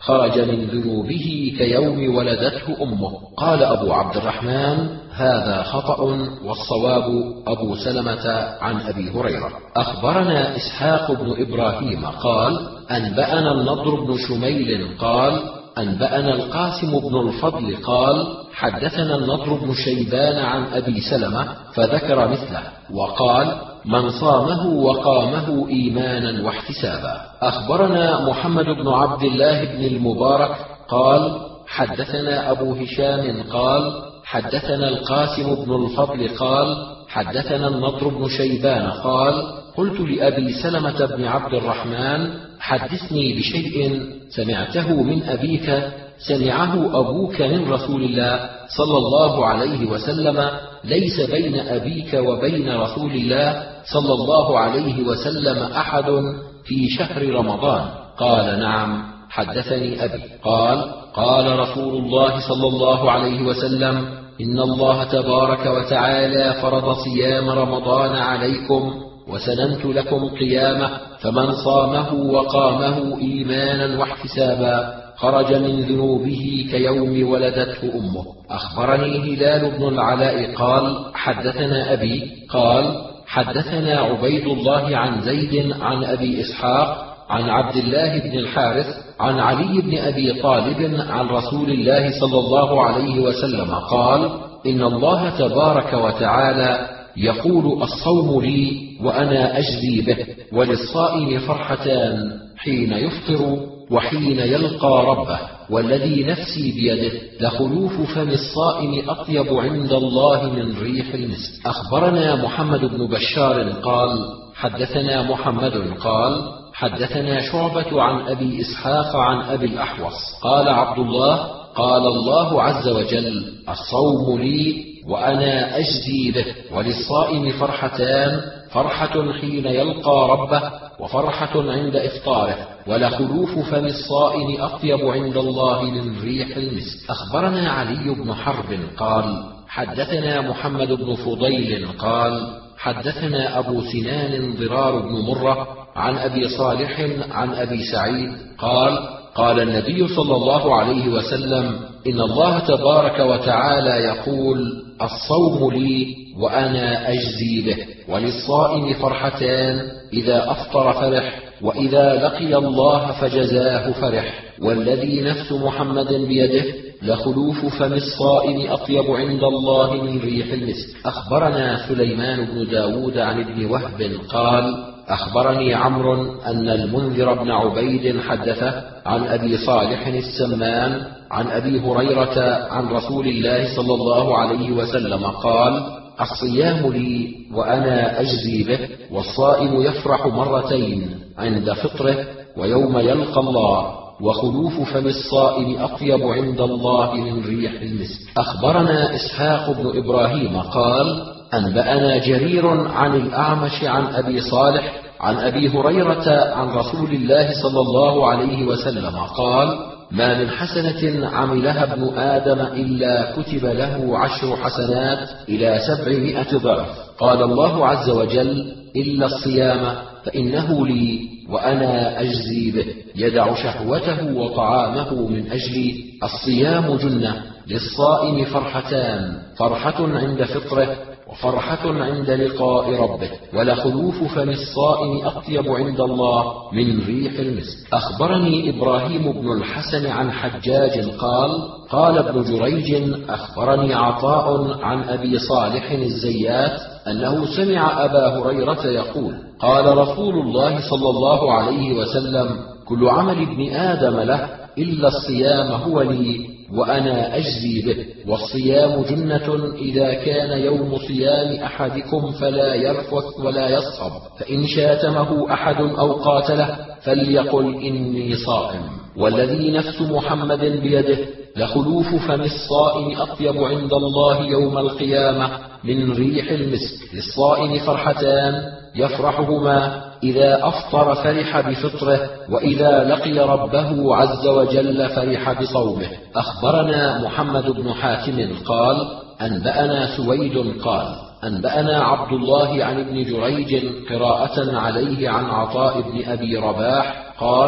خرج من ذنوبه كيوم ولدته أمه. قال أبو عبد الرحمن: هذا خطأ، والصواب أبو سلمة عن أبي هريرة. أخبرنا إسحاق بن إبراهيم قال: أنبأنا النضر بن شميل قال: أنبأنا القاسم بن الفضل قال: حدثنا النضر بن شيبان عن أبي سلمة فذكر مثله، وقال: من صامه وقامه إيمانا واحتسابا. أخبرنا محمد بن عبد الله بن المبارك قال: حدثنا أبو هشام قال: حدثنا القاسم بن الفضل قال: حدثنا النضر بن شيبان قال: قلت لأبي سلمة بن عبد الرحمن: حدثني بشيء سمعته من أبيك سمعه أبوك من رسول الله صلى الله عليه وسلم، ليس بين أبيك وبين رسول الله صلى الله عليه وسلم أحد في شهر رمضان. قال: نعم، حدثني أبي. قال: قال رسول الله صلى الله عليه وسلم: إن الله تبارك وتعالى فرض صيام رمضان عليكم وسننت لكم قيامه، فمن صامه وقامه إيمانا واحتسابا خرج من ذنوبه كيوم ولدته أمه. أخبرني هلال بن العلاء قال: حدثنا أبي قال: حدثنا عبيد الله عن زيد عن أبي إسحاق عن عبد الله بن الحارث عن علي بن أبي طالب عن رسول الله صلى الله عليه وسلم قال: إن الله تبارك وتعالى يقول: الصوم لي وأنا أجزي به، وللصائم فرحتان، حين يفطر وحين يلقى ربه، والذي نفسي بيده لخلوف فم الصائم أطيب عند الله من ريح المسك. أخبرنا محمد بن بشار قال: حدثنا محمد قال: حدثنا شعبة عن أبي إسحاق عن أبي الأحوص قال عبد الله: قال الله عز وجل: الصوم لي وأنا أجزي به، وللصائم فرحتان، فرحة حين يلقى ربه، وفرحة عند إفطاره، ولخلوف فم الصائم أطيب عند الله من ريح المسك. أخبرنا علي بن حرب قال: حدثنا محمد بن فضيل قال: حدثنا أبو سنان ضرار بن مرة عن أبي صالح عن أبي سعيد قال: قال النبي صلى الله عليه وسلم: إن الله تبارك وتعالى يقول: الصوم لي وأنا أجزي به، وللصائم فرحتان، إذا أفطر فرح، وإذا لقي الله فجزاه فرح، والذي نفس محمد بيده لخلوف فم الصائم أطيب عند الله من ريح المسك. أخبرنا سليمان بن داود عن ابن وهب قال: أخبرني عمرو أن المنذر بن عبيد حدثه عن أبي صالح السمان عن أبي هريرة عن رسول الله صلى الله عليه وسلم قال: الصيام لي وأنا أجزي به، والصائم يفرح مرتين، عند فطره ويوم يلقى الله، وخلوف فم الصائم أطيب عند الله من ريح المسك. أخبرنا إسحاق بن إبراهيم قال: أنبأنا جرير عن الأعمش عن أبي صالح عن أبي هريرة عن رسول الله صلى الله عليه وسلم قال: ما من حسنة عملها ابن آدم إلا كتب له عشر حسنات إلى سبعمائة ضعف. قال الله عز وجل: إلا الصيام فإنه لي وأنا أجزي به، يدع شهوته وطعامه من أجلي. الصيام جنة، للصائم فرحتان، فرحة عند فطره، وفرحة عند لقاء ربه، ولخلوف فم الصائم أطيب عند الله من ريح المسك. أخبرني إبراهيم بن الحسن عن حجاج قال: قال ابن جريج: أخبرني عطاء عن أبي صالح الزيات أنه سمع أبا هريرة يقول: قال رسول الله صلى الله عليه وسلم: كل عمل ابن آدم له إلا الصيام هو لي وأنا أجزي به، والصيام جنة، إذا كان يوم صيام أحدكم فلا يرفث ولا يصخب، فإن شاتمه أحد أو قاتله فليقل إني صائم. والذي نفس محمد بيده لخلوف فم الصائم أطيب عند الله يوم القيامة من ريح المسك. للصائم فرحتان يفرحهما: إذا أفطر فرح بفطره، وإذا لقي ربه عز وجل فرح بصومه. أخبرنا محمد بن حاتم قال: أنبأنا سويد قال: أنبأنا عبد الله عن ابن جريج قراءة عليه عن عطاء بن أبي رباح قال: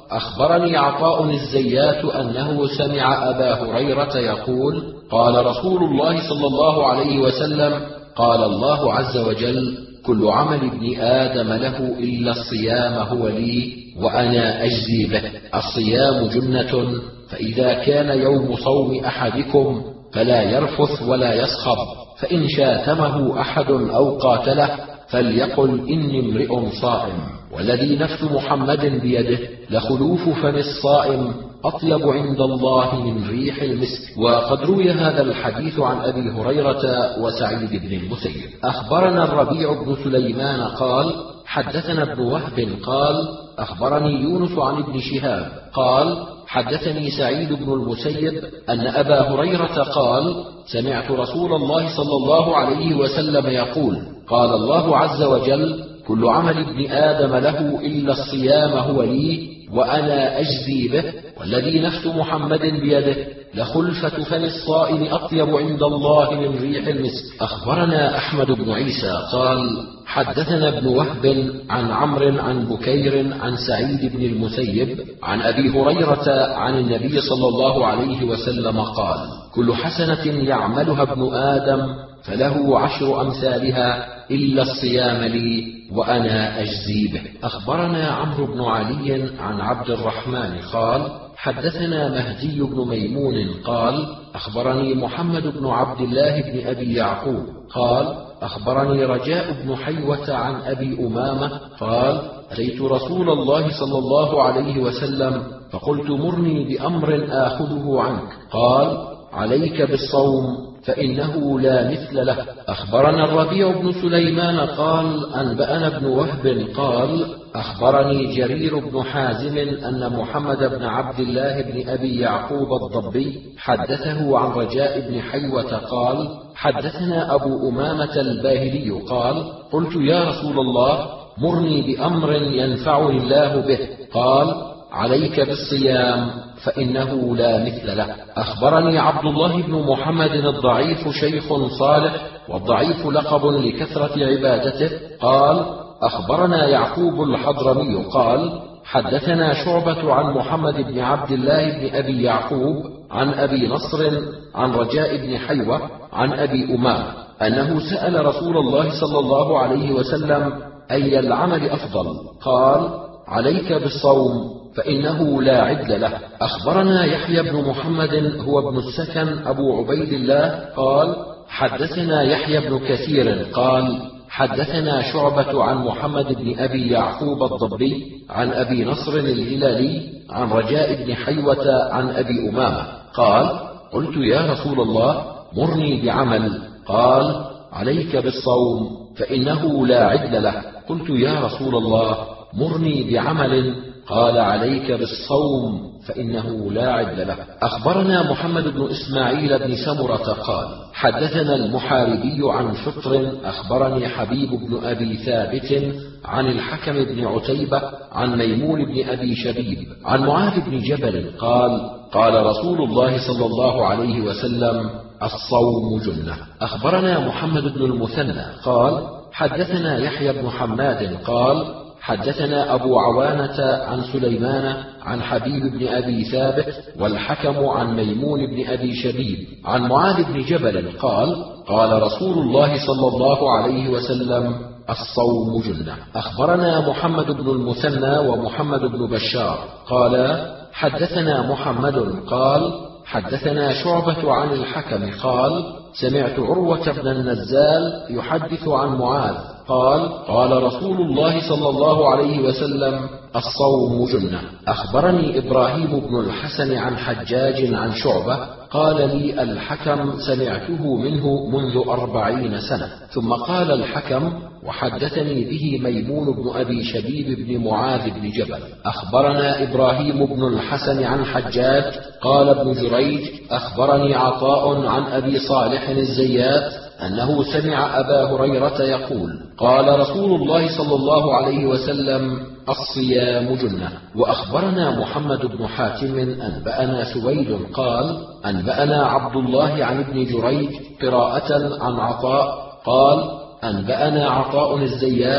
أخبرني عطاء الزيات أنه سمع أبا هريرة يقول قال رسول الله صلى الله عليه وسلم قال الله عز وجل كل عمل ابن آدم له إلا الصيام هو لي وأنا أجزي به. الصيام جنة، فإذا كان يوم صوم أحدكم فلا يرفث ولا يصخب، فإن شاتمه أحد أو قاتله فليقل إني امرئ صائم، والذي نفس محمد بيده لخلوف فم الصائم أطيب عند الله من ريح المسك. وقد روي هذا الحديث عن أبي هريرة وسعيد بن المسيب. أخبرنا الربيع بن سليمان قال حدثنا ابن وهب قال أخبرني يونس عن ابن شهاب قال حدثني سعيد بن المسيب أن أبا هريرة قال سمعت رسول الله صلى الله عليه وسلم يقول قال الله عز وجل كل عمل ابن آدم له إلا الصيام هو لي وأنا أجزي به، والذي نفس محمد بيده لخلفة فم الصائم أطيب عند الله من ريح المسك. أخبرنا أحمد بن عيسى قال حدثنا ابن وهب عن عمرو عن بكير عن سعيد بن المسيب عن أبي هريرة عن النبي صلى الله عليه وسلم قال كل حسنة يعملها ابن آدم فله عشر أمثالها إلا الصيام لي وأنا أجزي به. أخبرنا عمرو بن علي عن عبد الرحمن قال حدثنا مهدي بن ميمون قال أخبرني محمد بن عبد الله بن أبي يعقوب قال أخبرني رجاء بن حيوة عن أبي أمامة قال أتيت رسول الله صلى الله عليه وسلم فقلت مرني بأمر آخذه عنك، قال عليك بالصوم فإنه لا مثل له. أخبرنا الربيع بن سليمان قال أنبأنا ابن وهب قال أخبرني جرير بن حازم أن محمد بن عبد الله بن أبي يعقوب الضبي حدثه عن رجاء بن حيوة قال حدثنا أبو أمامة الباهلي قال قلت يا رسول الله مرني بأمر ينفعني الله به، قال عليك بالصيام فإنه لا مثل له. أخبرني عبد الله بن محمد الضعيف شيخ صالح، والضعيف لقب لكثرة عبادته، قال أخبرنا يعقوب الحضرمي قال حدثنا شعبة عن محمد بن عبد الله بن أبي يعقوب عن أبي نصر عن رجاء بن حيوة عن أبي أمامة أنه سأل رسول الله صلى الله عليه وسلم أي العمل أفضل، قال عليك بالصوم فإنه لا عدل له. أخبرنا يحيى بن محمد هو ابن السكن أبو عبيد الله قال حدثنا يحيى بن كثير قال حدثنا شعبة عن محمد بن أبي يعقوب الضبي عن أبي نصر الهلالي عن رجاء بن حيوة عن أبي أمامة قال قلت يا رسول الله مرني بعمل، قال عليك بالصوم فإنه لا عدل له. قلت يا رسول الله مرني بعمل، قال عليك بالصوم فإنه لا عدل له. أخبرنا محمد بن إسماعيل بن سمرة قال حدثنا المحاربي عن فطر أخبرني حبيب بن أبي ثابت عن الحكم بن عتيبة عن ميمون بن أبي شبيب عن معاذ بن جبل قال قال رسول الله صلى الله عليه وسلم الصوم جنة. أخبرنا محمد بن المثنى قال حدثنا يحيى بن حماد قال حدثنا أبو عوانة عن سليمان عن حبيب بن أبي ثابت والحكم عن ميمون بن أبي شبيب عن معاذ بن جبل قال قال رسول الله صلى الله عليه وسلم الصوم جنة. أخبرنا محمد بن المثنى ومحمد بن بشار قال حدثنا محمد قال حدثنا شعبة عن الحكم قال سمعت عروة بن النزال يحدث عن معاذ قال قال رسول الله صلى الله عليه وسلم الصوم جنة. أخبرني إبراهيم بن الحسن عن حجاج عن شعبة قال لي الحكم سمعته منه منذ أربعين سنة. ثم قال الحكم وحدثني به ميمون بن أبي شبيب بن معاذ بن جبل. أخبرنا إبراهيم بن الحسن عن حجاج قال ابن جريج أخبرني عطاء عن أبي صالح الزيات أنه سمع أبا هريرة يقول قال رسول الله صلى الله عليه وسلم الصيام جنة. وأخبرنا محمد بن حاتم أنبأنا سويد قال أنبأنا عبد الله عن ابن جريج قراءة عن عطاء قال أنبأنا عطاء الزيات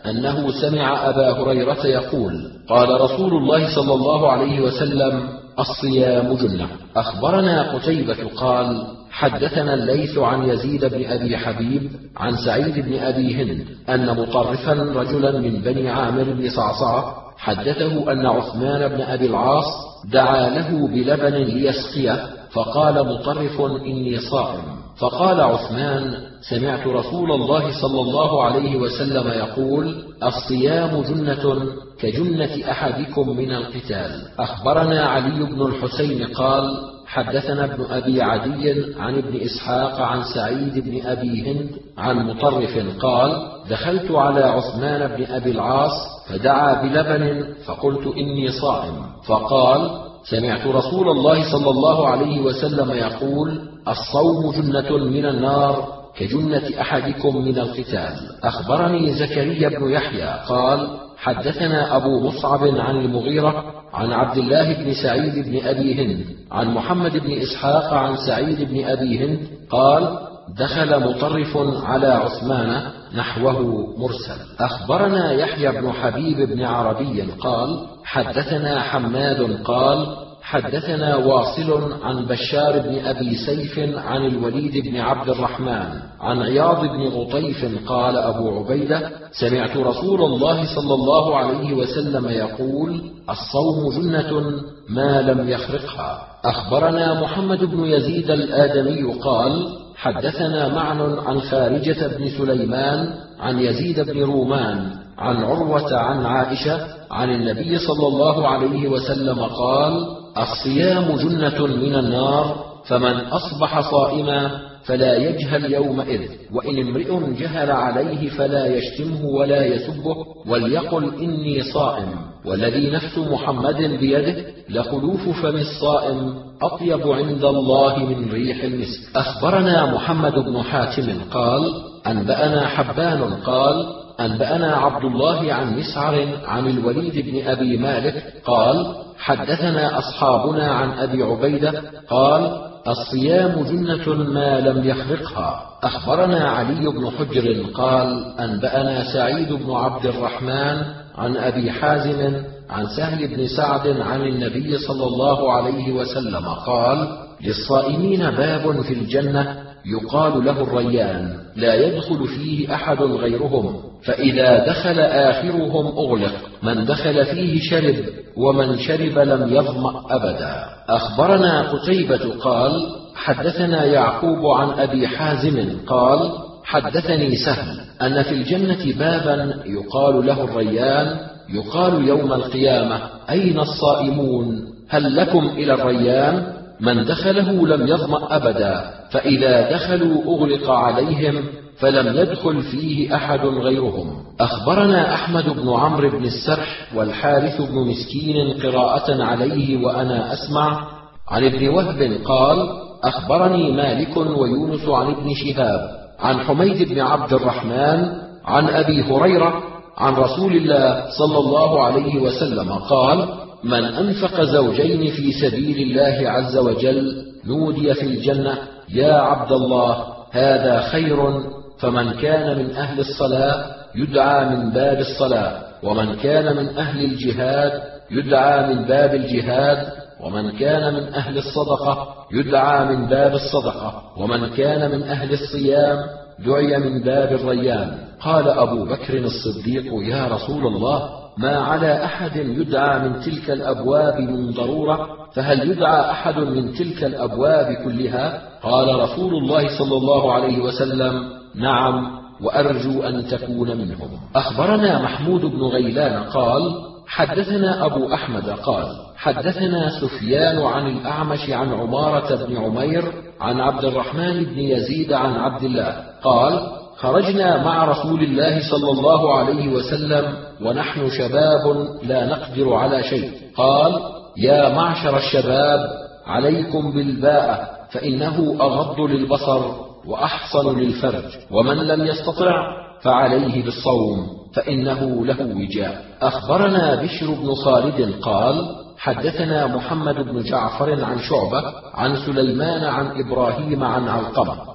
أنه سمع أبا هريرة يقول: قال رسول الله صلى الله عليه وسلم: الصيام جنة. أخبرنا قتيبة قال: حدثنا الليث عن يزيد بن أبي حبيب عن سعيد بن أبي هند أن مطرفا رجلا من بني عامر بن صعصعة حدثه أن عثمان بن أبي العاص دعا له بلبن ليسقيه، فقال مطرف: إني صائم. فقال عثمان: سمعت رسول الله صلى الله عليه وسلم يقول: الصيام جنة كجنة أحدكم من القتال. أخبرنا علي بن الحسين قال: حدثنا ابن أبي عدي عن ابن إسحاق عن سعيد بن أبي هند عن مطرف قال: دخلت على عثمان بن أبي العاص فدعا بلبن فقلت: إني صائم. فقال: سمعت رسول الله صلى الله عليه وسلم يقول: الصوم جنة من النار كجنة أحدكم من القتال. أخبرني زكريا بن يحيى قال: حدثنا أبو مصعب عن المغيرة عن عبد الله بن سعيد بن أبي هند عن محمد بن إسحاق عن سعيد بن أبي هند قال: دخل مطرف على عثمان نحوه مرسل. أخبرنا يحيى بن حبيب بن عربي قال: حدثنا حماد قال: حدثنا واصل عن بشار بن أبي سيف عن الوليد بن عبد الرحمن عن عياض بن غطيف قال أبو عبيدة: سمعت رسول الله صلى الله عليه وسلم يقول: الصوم جنة ما لم يخرقها. أخبرنا محمد بن يزيد الآدمي قال: حدثنا معن عن خارجة بن سليمان عن يزيد بن رومان عن عروة عن عائشة عن النبي صلى الله عليه وسلم قال: الصيام جنة من النار، فمن أصبح صائما فلا يجهل يومئذ، وإن امرئ جهل عليه فلا يشتمه ولا يسبه، وليقل: إني صائم، والذي نفس محمد بيده لخلوف فم الصائم أطيب عند الله من ريح المسك. أخبرنا محمد بن حاتم قال: أنبأنا حبان قال: أنبأنا عبد الله عن مسعر عن الوليد بن أبي مالك قال: حدثنا أصحابنا عن أبي عبيدة قال: الصيام جنة ما لم يخرقها. أخبرنا علي بن حجر قال: أنبأنا سعيد بن عبد الرحمن عن أبي حازم عن سهل بن سعد عن النبي صلى الله عليه وسلم قال: للصائمين باب في الجنة يقال له الريان، لا يدخل فيه أحد غيرهم، فإذا دخل آخرهم أغلق، من دخل فيه شرب، ومن شرب لم يظمأ أبدا. أخبرنا قتيبة قال: حدثنا يعقوب عن أبي حازم قال: حدثني سهل أن في الجنة بابا يقال له الريان، يقال يوم القيامة: أين الصائمون؟ هل لكم إلى الريان؟ من دخله لم يظمأ أبدا، فإذا دخلوا أغلق عليهم، فلم يدخل فيه أحد غيرهم. أخبرنا أحمد بن عمرو بن السرح والحارث بن مسكين قراءة عليه وأنا أسمع عن ابن وهب قال: أخبرني مالك ويونس عن ابن شهاب عن حميد بن عبد الرحمن عن أبي هريرة عن رسول الله صلى الله عليه وسلم قال: من أنفق زوجين في سبيل الله عز وجل نودي في الجنة: يا عبد الله، هذا خير. فمن كان من أهل الصلاة يدعى من باب الصلاة، ومن كان من أهل الجهاد يدعى من باب الجهاد، ومن كان من أهل الصدقة يدعى من باب الصدقة، ومن كان من أهل الصيام دعي من باب الريان. قال أبو بكر الصديق: يا رسول الله، ما على أحد يدعى من تلك الأبواب من ضرورة، فهل يدعى أحد من تلك الأبواب كلها؟ قال رسول الله صلى الله عليه وسلم: نعم، وأرجو أن تكون منهم. أخبرنا محمود بن غيلان قال: حدثنا أبو أحمد قال: حدثنا سفيان عن الأعمش عن عمارة بن عمير عن عبد الرحمن بن يزيد عن عبد الله قال: خرجنا مع رسول الله صلى الله عليه وسلم ونحن شباب لا نقدر على شيء، قال: يا معشر الشباب، عليكم بالباءة، فإنه أغض للبصر وأحصن للفرج، ومن لم يستطع فعليه بالصوم، فإنه له وجاء. أخبرنا بشر بن خالد قال: حدثنا محمد بن جعفر عن شعبة عن سليمان عن إبراهيم عن علقمة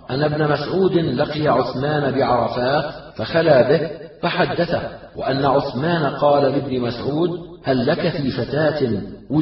أن ابن مسعود لقي عثمان بعرفات فخلا به فحدثه، وأن عثمان قال لابن مسعود: هل لك في فتاة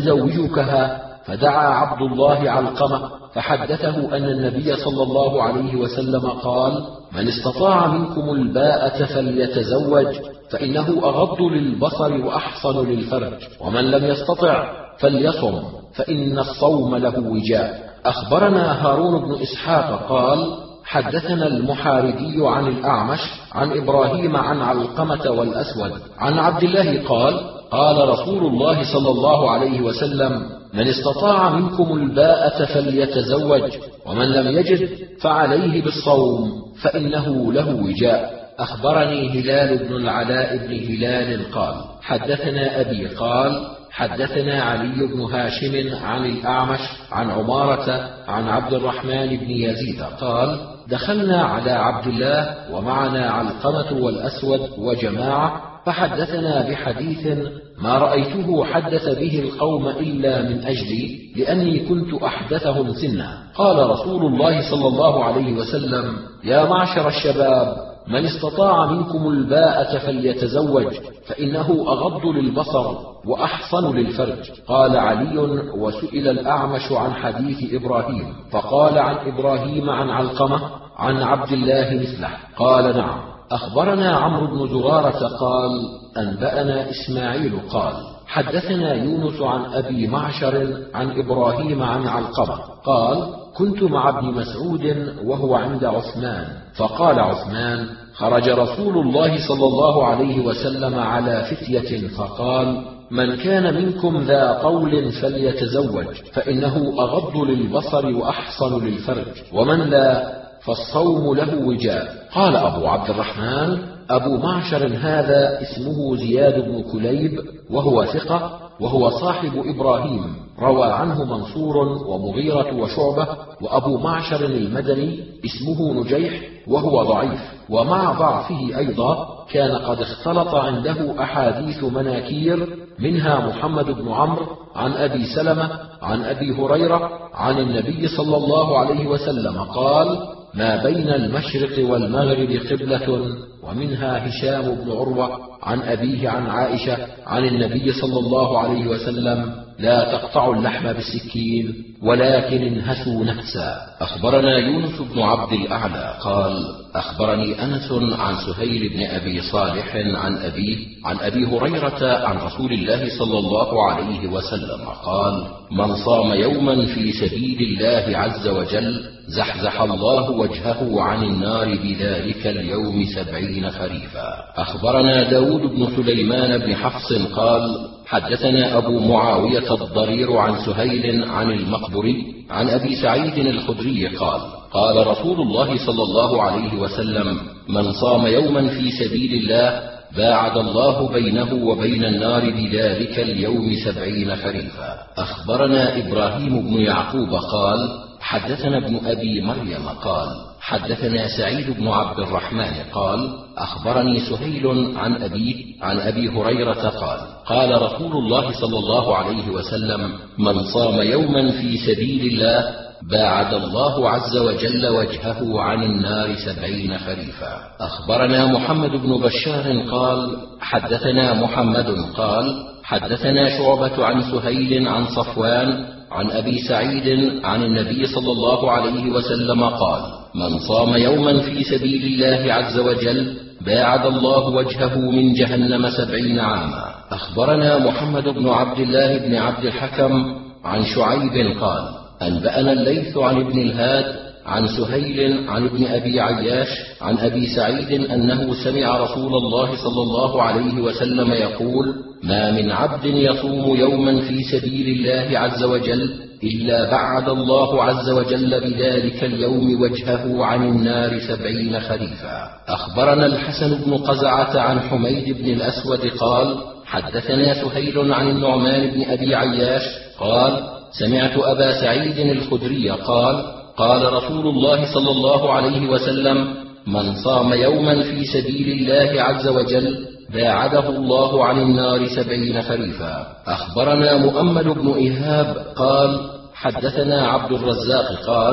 أزوجكها؟ فدعا عبد الله علقمة فحدثه أن النبي صلى الله عليه وسلم قال: من استطاع منكم الباءة فليتزوج فإنه أغض للبصر وأحصن للفرج، ومن لم يستطع فليصم فإن الصوم له وجاء. أخبرنا هارون بن إسحاق قال: حدثنا المحاربي عن الأعمش عن إبراهيم عن علقمة والأسود عن عبد الله قال: قال رسول الله صلى الله عليه وسلم: من استطاع منكم الباءة فليتزوج، ومن لم يجد فعليه بالصوم فإنه له وجاء. أخبرني هلال بن العلاء بن هلال قال: حدثنا أبي قال: حدثنا علي بن هاشم عن الأعمش عن عمارة عن عبد الرحمن بن يزيد قال: دخلنا على عبد الله ومعنا علقمة والأسود وجماعة، فحدثنا بحديث ما رأيته حدث به القوم إلا من أجلي، لأني كنت أحدثهم سنا. قال رسول الله صلى الله عليه وسلم: يا معشر الشباب، من استطاع منكم الباءة فليتزوج فإنه أغض للبصر وأحصن للفرج. قال علي: وسئل الأعمش عن حديث إبراهيم فقال عن إبراهيم عن علقمة عن عبد الله مثله. قال: نعم. أخبرنا عمرو بن زرارة قال: أنبأنا إسماعيل قال: حدثنا يونس عن أبي معشر عن إبراهيم عن علقمة قال: كنت مع ابن مسعود وهو عند عثمان، فقال عثمان: خرج رسول الله صلى الله عليه وسلم على فتية فقال: من كان منكم ذا قول فليتزوج فإنه أغض للبصر وأحصن للفرج، ومن لا فالصوم له وجاء. قال أبو عبد الرحمن: أبو معشر هذا اسمه زياد بن كليب وهو ثقة، وهو صاحب إبراهيم، روى عنه منصور ومغيرة وشعبة. وأبو معشر المدني اسمه نجيح وهو ضعيف، ومع ضعفه أيضا كان قد اختلط عنده أحاديث مناكير، منها محمد بن عمرو عن أبي سلمة عن أبي هريرة عن النبي صلى الله عليه وسلم قال: ما بين المشرق والمغرب قبلة. ومنها هشام بن عروة عن أبيه عن عائشة عن النبي صلى الله عليه وسلم: لا تقطعوا اللحم بالسكين ولكن انهسوا نهسا. أخبرنا يونس بن عبد الأعلى قال: أخبرني أنس عن سهيل بن أبي صالح عن أبيه عن أبي هريرة عن رسول الله صلى الله عليه وسلم قال: من صام يوما في سبيل الله عز وجل زحزح الله وجهه عن النار بذلك اليوم سبعين خريفا. أخبرنا داود بن سليمان بن حفص قال: حدثنا أبو معاوية الضرير عن سهيل عن المقبري عن أبي سعيد الخدري قال: قال رسول الله صلى الله عليه وسلم: من صام يوما في سبيل الله باعد الله بينه وبين النار بذلك اليوم سبعين خريفا. أخبرنا إبراهيم بن يعقوب قال: حدثنا ابن أبي مريم قال: حدثنا سعيد بن عبد الرحمن قال: أخبرني سهيل عن أبيه عن أبي هريرة قال: قال رسول الله صلى الله عليه وسلم: من صام يوما في سبيل الله باعد الله عز وجل وجهه عن النار سبعين خريفا. أخبرنا محمد بن بشار قال: حدثنا محمد قال: حدثنا شعبة عن سهيل عن صفوان عن أبي سعيد عن النبي صلى الله عليه وسلم قال: من صام يوما في سبيل الله عز وجل باعد الله وجهه من جهنم سبعين عاما. أخبرنا محمد بن عبد الله بن عبد الحكم عن شعيب قال: أنبأنا الليث عن ابن الهاد عن سهيل عن ابن أبي عياش عن أبي سعيد أنه سمع رسول الله صلى الله عليه وسلم يقول: ما من عبد يصوم يوما في سبيل الله عز وجل إلا بعد الله عز وجل بذلك اليوم وجهه عن النار سبعين خريفا. أخبرنا الحسن بن قزعة عن حميد بن الأسود قال: حدثنا سهيل عن النعمان بن أبي عياش قال: سمعت أبا سعيد الخدري قال: قال رسول الله صلى الله عليه وسلم: من صام يوما في سبيل الله عز وجل باعده الله عن النار سبعين خريفا. أخبرنا مؤمل بن إيهاب قال: حدثنا عبد الرزاق قال: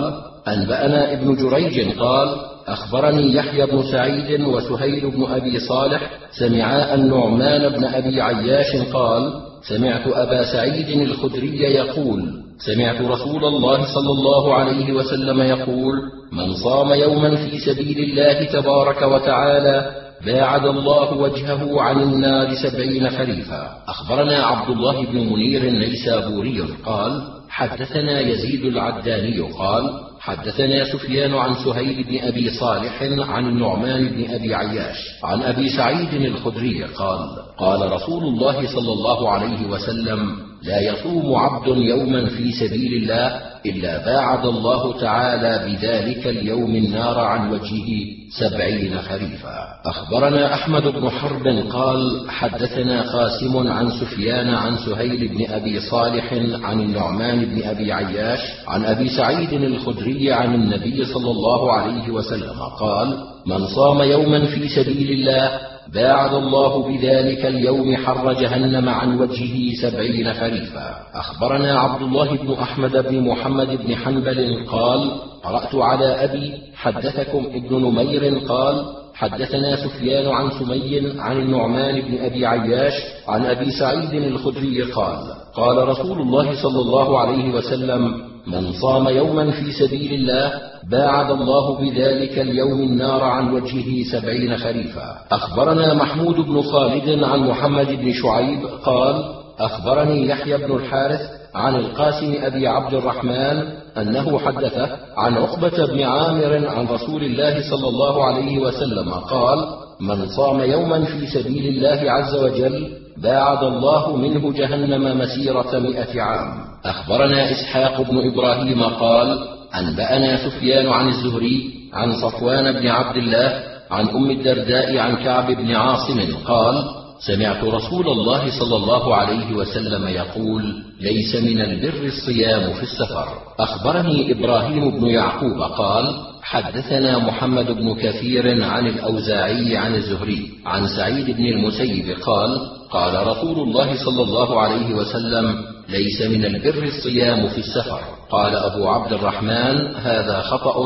أنبأنا ابن جريج قال أخبرني يحيى بن سعيد وسهيل بن أبي صالح سمعا النعمان بن أبي عياش قال سمعت أبا سعيد الخدري يقول سمعت رسول الله صلى الله عليه وسلم يقول من صام يوما في سبيل الله تبارك وتعالى باعد الله وجهه عن النار سبعين خريفا. أخبرنا عبد الله بن منير النيسابوري قال حدثنا يزيد العداني قال حدثنا سفيان عن سهيل بن أبي صالح عن النعمان بن أبي عياش عن أبي سعيد الخدري قال قال رسول الله صلى الله عليه وسلم لا يصوم عبد يوما في سبيل الله إلا باعد الله تعالى بذلك اليوم النار عن وجهه سبعين خريفا. أخبرنا أحمد بن حرب قال حدثنا قاسم عن سفيان عن سهيل بن أبي صالح عن النعمان بن أبي عياش عن أبي سعيد الخدري عن النبي صلى الله عليه وسلم قال من صام يوما في سبيل الله باعد الله بذلك اليوم حر جهنم عن وجهه سبعين خريفا. أخبرنا عبد الله بن أحمد بن محمد بن حنبل قال قرأت على أبي حدثكم ابن نمير قال حدثنا سفيان عن سمي عن النعمان بن أبي عياش عن أبي سعيد الخدري قال قال رسول الله صلى الله عليه وسلم من صام يوما في سبيل الله باعد الله بذلك اليوم النار عن وجهه سبعين خريفا. أخبرنا محمود بن خالد عن محمد بن شعيب قال أخبرني يحيى بن الحارث عن القاسم أبي عبد الرحمن أنه حدثه عن عقبة بن عامر عن رسول الله صلى الله عليه وسلم قال من صام يوما في سبيل الله عز وجل باعد الله منه جهنم مسيرة مئة عام. أخبرنا إسحاق بن إبراهيم قال أنبأنا سفيان عن الزهري عن صفوان بن عبد الله عن أم الدرداء عن كعب بن عاصم قال سمعت رسول الله صلى الله عليه وسلم يقول ليس من البر الصيام في السفر. أخبرني إبراهيم بن يعقوب قال حدثنا محمد بن كثير عن الأوزاعي عن الزهري عن سعيد بن المسيب قال قال رسول الله صلى الله عليه وسلم ليس من البر الصيام في السفر. قال أبو عبد الرحمن هذا خطأ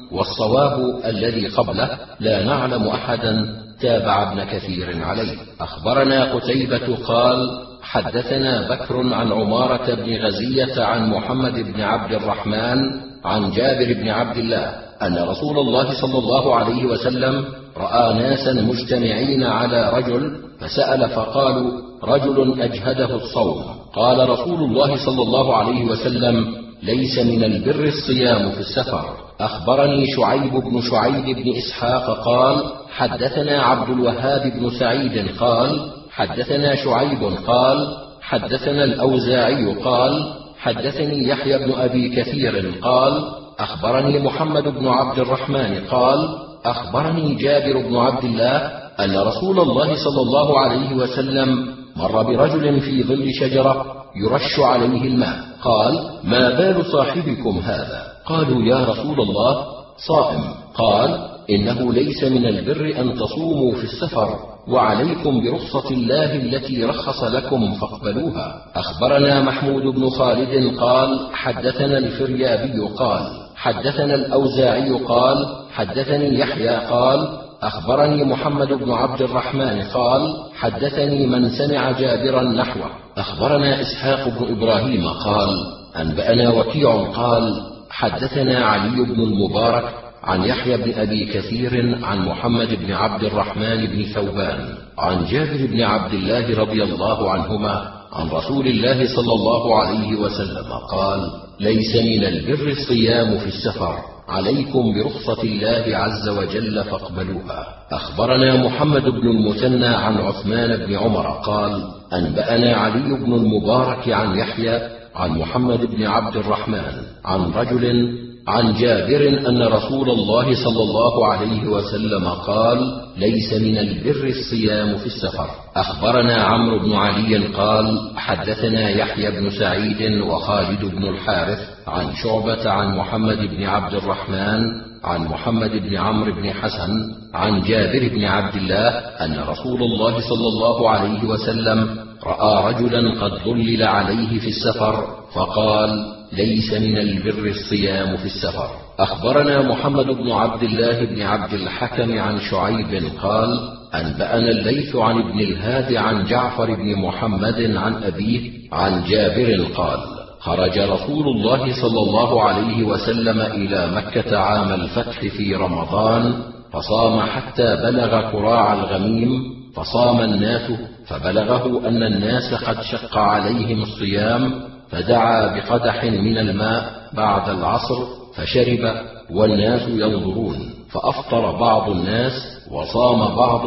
والصواب الذي قبله لا نعلم أحدا تابع ابن كثير عليه. أخبرنا قتيبة قال حدثنا بكر عن عمارة بن غزية عن محمد بن عبد الرحمن عن جابر بن عبد الله أن رسول الله صلى الله عليه وسلم رأى ناسا مجتمعين على رجل فسأل فقالوا رجل أجهده الصوم. قال رسول الله صلى الله عليه وسلم ليس من البر الصيام في السفر. أخبرني شعيب بن شعيب بن إسحاق قال حدثنا عبد الوهاب بن سعيد قال حدثنا شعيب قال حدثنا الأوزاعي قال حدثني يحيى بن أبي كثير قال أخبرني محمد بن عبد الرحمن قال أخبرني جابر بن عبد الله أن رسول الله صلى الله عليه وسلم مر برجل في ظل شجرة يرش عليه الماء قال ما بال صاحبكم هذا؟ قالوا يا رسول الله صائم. قال إنه ليس من البر أن تصوموا في السفر وعليكم برخصة الله التي رخص لكم فاقبلوها. أخبرنا محمود بن خالد قال حدثنا الفريابي قال حدثنا الأوزاعي قال حدثني يحيى قال أخبرني محمد بن عبد الرحمن قال حدثني من سمع جابرا نحوه. أخبرنا إسحاق بن إبراهيم قال أنبأنا وكيع قال حدثنا علي بن المبارك عن يحيى بن أبي كثير عن محمد بن عبد الرحمن بن ثوبان عن جابر بن عبد الله رضي الله عنهما عن رسول الله صلى الله عليه وسلم قال ليس من البر الصيام في السفر عليكم برخصة الله عز وجل فاقبلوها. أخبرنا محمد بن المثنى عن عثمان بن عمر قال أنبأنا علي بن المبارك عن يحيى عن محمد بن عبد الرحمن عن رجل عن جابر أن رسول الله صلى الله عليه وسلم قال ليس من البر الصيام في السفر. أخبرنا عمرو بن علي قال حدثنا يحيى بن سعيد وخالد بن الحارث عن شعبة عن محمد بن عبد الرحمن عن محمد بن عمرو بن حسن عن جابر بن عبد الله أن رسول الله صلى الله عليه وسلم رأى رجلا قد ظلل عليه في السفر فقال: ليس من البر الصيام في السفر. أخبرنا محمد بن عبد الله بن عبد الحكم عن شعيب قال: أنبأنا الليث عن ابن الهاد عن جعفر بن محمد عن أبيه عن جابر قال: خرج رسول الله صلى الله عليه وسلم إلى مكة عام الفتح في رمضان، فصام حتى بلغ قراع الغميم، فصام الناس، فبلغه أن الناس قد شق عليهم الصيام، فدعا بقدح من الماء بعد العصر فشرب والناس ينظرون، فأفطر بعض الناس وصام بعض،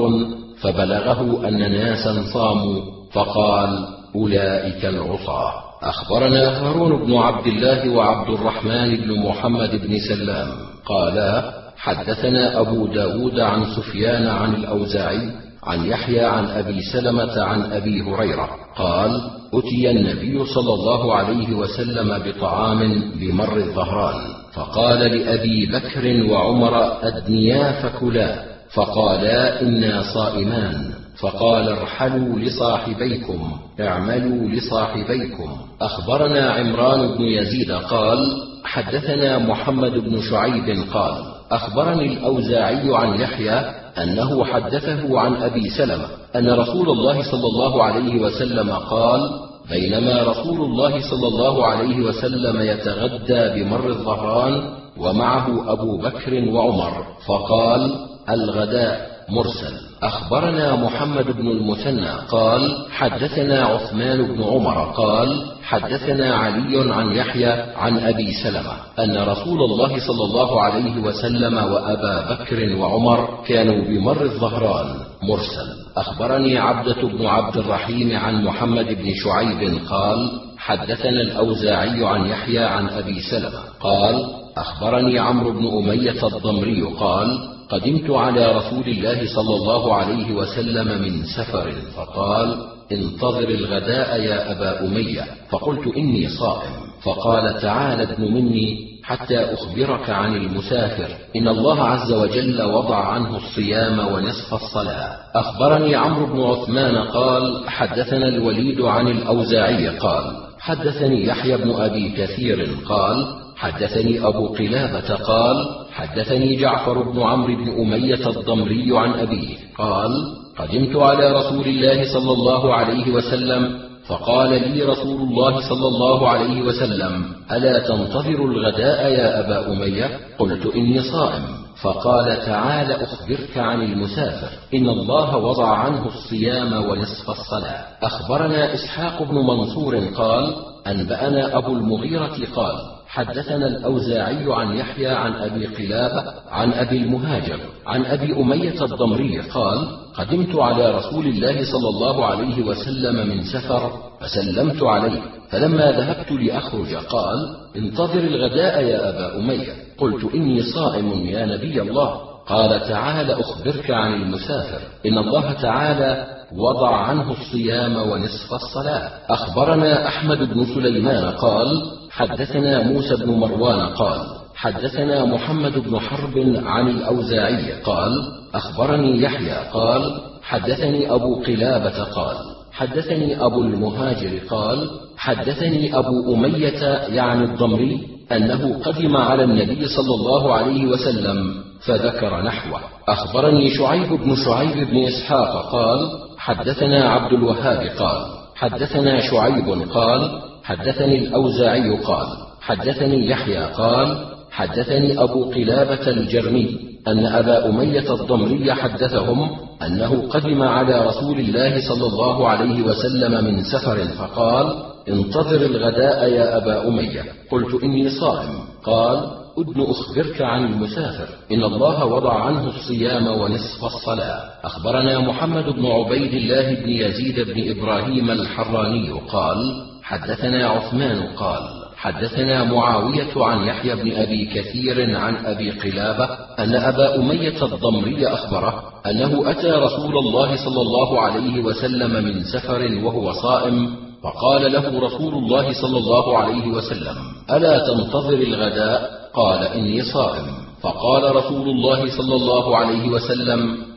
فبلغه أن ناسا صاموا، فقال: أولئك العصاة. أخبرنا هارون بن عبد الله وعبد الرحمن بن محمد بن سلام قالا: حدثنا أبو داود عن سفيان عن الأوزاعي عن يحيى عن أبي سلمة عن أبي هريرة قال: أتي النبي صلى الله عليه وسلم بطعام بمر الظهران، فقال لأبي بكر وعمر: أدنيا فكلا، فقالا: إنا صائمان، فقال: ارحلوا لصاحبيكم، اعملوا لصاحبيكم. أخبرنا عمران بن يزيد قال: حدثنا محمد بن شعيب قال: أخبرني الأوزاعي عن يحيى أنه حدثه عن أبي سلمة أن رسول الله صلى الله عليه وسلم قال: بينما رسول الله صلى الله عليه وسلم يتغدى بمر الظهران ومعه أبو بكر وعمر، فقال: الغداء. مرسل. أخبرنا محمد بن المثنى قال: حدثنا عثمان بن عمر قال: حدثنا علي عن يحيى عن أبي سلمة أن رسول الله صلى الله عليه وسلم وأبا بكر وعمر كانوا بمر الظهران. مرسل. أخبرني عبدة بن عبد الرحيم عن محمد بن شعيب قال: حدثنا الأوزاعي عن يحيى عن أبي سلمة قال: أخبرني عمرو بن أمية الضمري قال: قدمت على رسول الله صلى الله عليه وسلم من سفر، فقال: انتظر الغداء يا أبا أمية، فقلت: إني صائم، فقال: تعال ابن مني حتى أخبرك عن المسافر، إن الله عز وجل وضع عنه الصيام ونصف الصلاة. أخبرني عمرو بن عثمان قال: حدثنا الوليد عن الأوزاعي قال: حدثني يحيى بن أبي كثير قال: حدثني أبو قلابة قال: حدثني جعفر بن عمرو بن أمية الضمري عن أبيه قال: قدمت على رسول الله صلى الله عليه وسلم، فقال لي رسول الله صلى الله عليه وسلم: ألا تنتظر الغداء يا أبا أمية؟ قلت: إني صائم، فقال: تعال أخبرك عن المسافر، إن الله وضع عنه الصيام ونصف الصلاة. أخبرنا إسحاق بن منصور قال: أنبأنا أبو المغيرة قال: حدثنا الأوزاعي عن يحيى عن أبي قلابة عن أبي المهاجر عن أبي أمية الضمري قال: قدمت على رسول الله صلى الله عليه وسلم من سفر، فسلمت عليه، فلما ذهبت لأخرج قال: انتظر الغداء يا أبا أمية. قلت: إني صائم يا نبي الله. قال: تعال أخبرك عن المسافر، إن الله تعالى وضع عنه الصيام ونصف الصلاة. أخبرنا أحمد بن سليمان قال: حدثنا موسى بن مروان قال: حدثنا محمد بن حرب عن الأوزاعي قال: أخبرني يحيى قال: حدثني أبو قلابة قال: حدثني أبو المهاجر قال: حدثني أبو أمية يعني الضمري أنه قدم على النبي صلى الله عليه وسلم، فذكر نحوه. أخبرني شعيب بن شعيب بن إسحاق قال: حدثنا عبد الوهاب قال: حدثنا شعيب قال: حدثني الأوزاعي قال: حدثني يحيى قال: حدثني أبو قلابة الجرمي أن أبا أمية الضمري حدثهم أنه قدم على رسول الله صلى الله عليه وسلم من سفر، فقال: انتظر الغداء يا أبا أمية. قلت: إني صائم. قال: أدن أخبرك عن المسافر، إن الله وضع عنه الصيام ونصف الصلاة. أخبرنا محمد بن عبيد الله بن يزيد بن إبراهيم الحراني قال: حدثنا عثمان قال: حدثنا معاوية عن يحيى بن أبي كثير عن أبي قلابة أن أبا أمية الضمري أخبره أنه أتى رسول الله صلى الله عليه وسلم من سفر وهو صائم، فقال له رسول الله صلى الله عليه وسلم: ألا تنتظر الغداء؟ قال: إني صائم. فقال رسول الله صلى الله عليه وسلم: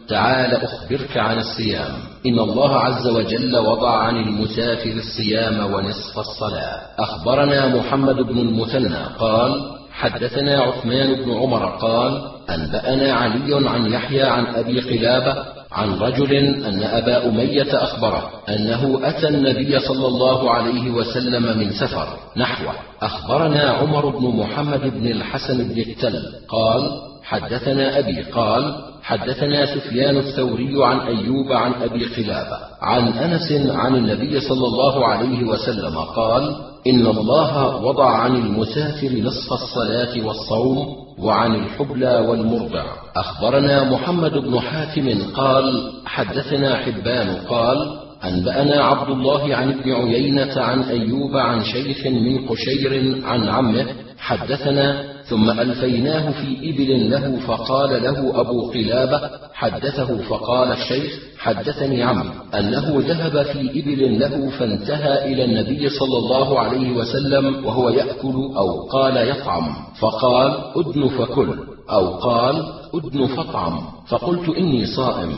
تعال أخبرك عن الصيام. إن الله عز وجل وضع عن المسافر الصيام ونصف الصلاة. أخبرنا محمد بن المثنى قال حدثنا عثمان بن عمر قال أنبأنا علي عن يحيى عن أبي قلابة عن رجل أن أبا أمية أخبره أنه أتى النبي صلى الله عليه وسلم من سفر نحوه. أخبرنا عمر بن محمد بن الحسن بن التل قال حدثنا أبي قال حدثنا سفيان الثوري عن أيوب عن أبي قلابة عن أنس عن النبي صلى الله عليه وسلم قال إن الله وضع عن المسافر نصف الصلاة والصوم وعن الحبلى والمرضع. أخبرنا محمد بن حاتم قال حدثنا حبان قال أنبأنا عبد الله عن ابن عيينة عن أيوب عن شيخ من قشير عن عمه حدثنا ثم ألفيناه في إبل له فقال له أبو قلابة حدثه فقال الشيخ حدثني عمي أنه ذهب في إبل له فانتهى إلى النبي صلى الله عليه وسلم وهو يأكل أو قال يطعم فقال أدن فكل أو قال أدن فاطعم فقلت إني صائم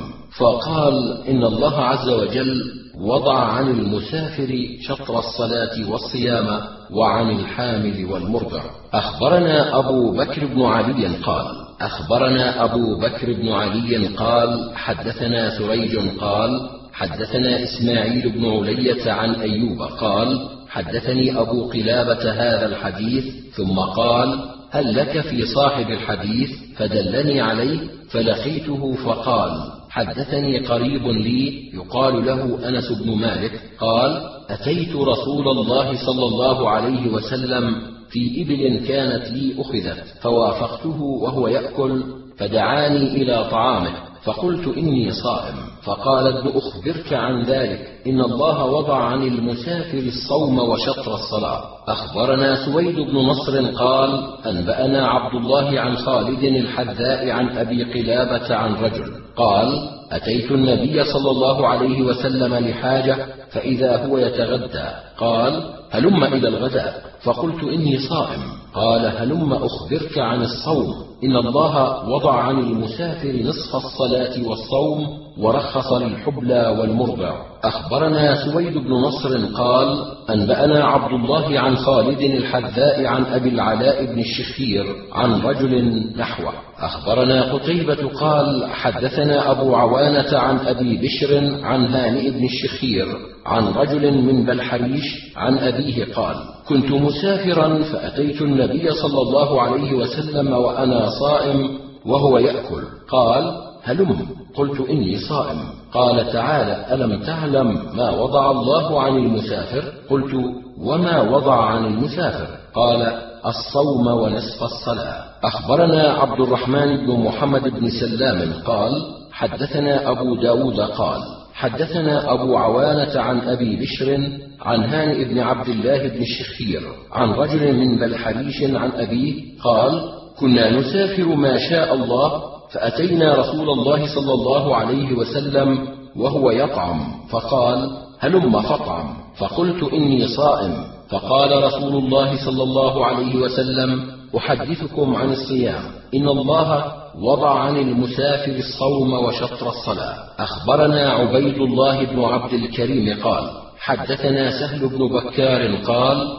فقال إن الله عز وجل وضع عن المسافر شطر الصلاة والصيام وعن الحامل والمرضع. أخبرنا أبو بكر بن علي قال أخبرنا أبو بكر بن علي قال حدثنا سريج قال حدثنا إسماعيل بن علية عن أيوب قال حدثني أبو قلابة هذا الحديث ثم قال هل لك في صاحب الحديث فدلني عليه فلقيته فقال حدثني قريب لي يقال له أنس بن مالك قال أتيت رسول الله صلى الله عليه وسلم في إبل كانت لي أخذت فوافقته وهو يأكل فدعاني إلى طعامه فقلت إني صائم فقال ابن أخبرك عن ذلك إن الله وضع عن المسافر الصوم وشطر الصلاة. أخبرنا سويد بن نصر قال أنبأنا عبد الله عن خالد الحذاء عن أبي قلابة عن رجل قال أتيت النبي صلى الله عليه وسلم لحاجة فإذا هو يتغدى قال هلم إلى الغداء فقلت إني صائم قال هلم أخبرك عن الصوم إن الله وضع عن المسافر نصف الصلاة والصوم ورخص للحبلى والمرضع. أخبرنا سويد بن نصر قال أنبأنا عبد الله عن خالد الحذاء عن أبي العلاء بن الشخير عن رجل نحوه. أخبرنا قتيبة قال حدثنا أبو عوانة عن أبي بشر عن هانئ بن الشخير عن رجل من بلحريش عن أبيه قال كنت مسافرا فأتيت النبي صلى الله عليه وسلم وأنا صائم وهو يأكل قال هلم قلت إني صائم قال تعالى ألم تعلم ما وضع الله عن المسافر قلت وما وضع عن المسافر قال الصوم ونصف الصلاة. أخبرنا عبد الرحمن بن محمد بن سلام قال حدثنا أبو داود قال حدثنا أبو عوانة عن أبي بشر عن هانئ بن عبد الله بن الشخير عن رجل من بلحريش عن أبيه قال كنا نسافر ما شاء الله فأتينا رسول الله صلى الله عليه وسلم وهو يطعم فقال هلم فاطعم فقلت إني صائم فقال رسول الله صلى الله عليه وسلم أحدثكم عن الصيام إن الله وضع عن المسافر الصوم وشطر الصلاة. أخبرنا عبيد الله بن عبد الكريم قال حدثنا سهل بن بكار قال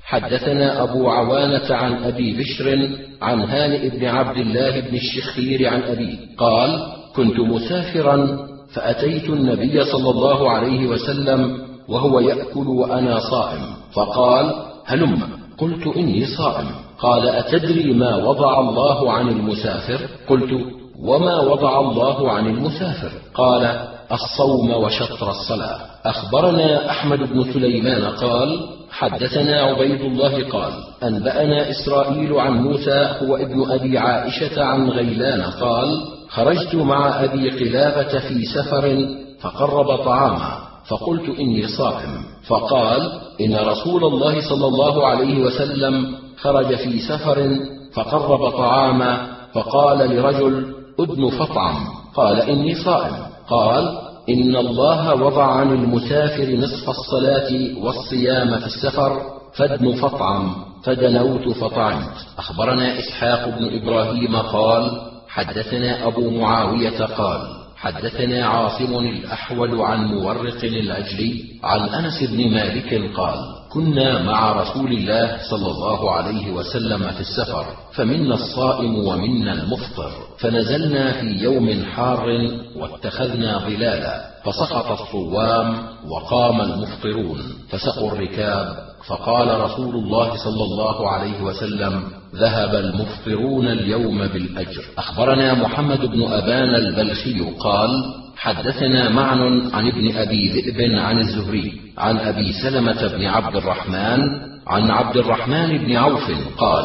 حدثنا أبو عوانة عن أبي بشر عن هانئ بن عبد الله بن الشخير عن أبيه قال كنت مسافرا فأتيت النبي صلى الله عليه وسلم وهو يأكل وأنا صائم فقال هلم قلت إني صائم قال أتدري ما وضع الله عن المسافر قلت وما وضع الله عن المسافر قال الصوم وشطر الصلاة. أخبرنا أحمد بن سليمان قال حدثنا عبيد الله قال أنبأنا إسرائيل عن موسى هو ابن أبي عائشة عن غيلان قال خرجت مع أبي قلابة في سفر فقرب طعاما فقلت إني صائم فقال إن رسول الله صلى الله عليه وسلم خرج في سفر فقرب طعاما فقال لرجل أدن فاطعم قال إني صائم قال إن الله وضع عن المسافر نصف الصلاة والصيام في السفر فادن فاطعم فدنوت فطعمت. أخبرنا إسحاق بن إبراهيم قال حدثنا أبو معاوية قال حدثنا عاصم الأحول عن مورق العجلي عن أنس بن مالك قال: كنا مع رسول الله صلى الله عليه وسلم في السفر، فمنا الصائم ومنا المفطر، فنزلنا في يوم حار واتخذنا ظلالا، فسقط الصوام وقام المفطرون، فسقوا الركاب، فقال رسول الله صلى الله عليه وسلم: ذهب المفطرون اليوم بالأجر. أخبرنا محمد بن أبان البلخي قال: حدثنا معن عن ابن أبي ذئب عن الزهري عن أبي سلمة بن عبد الرحمن عن عبد الرحمن بن عوف قال: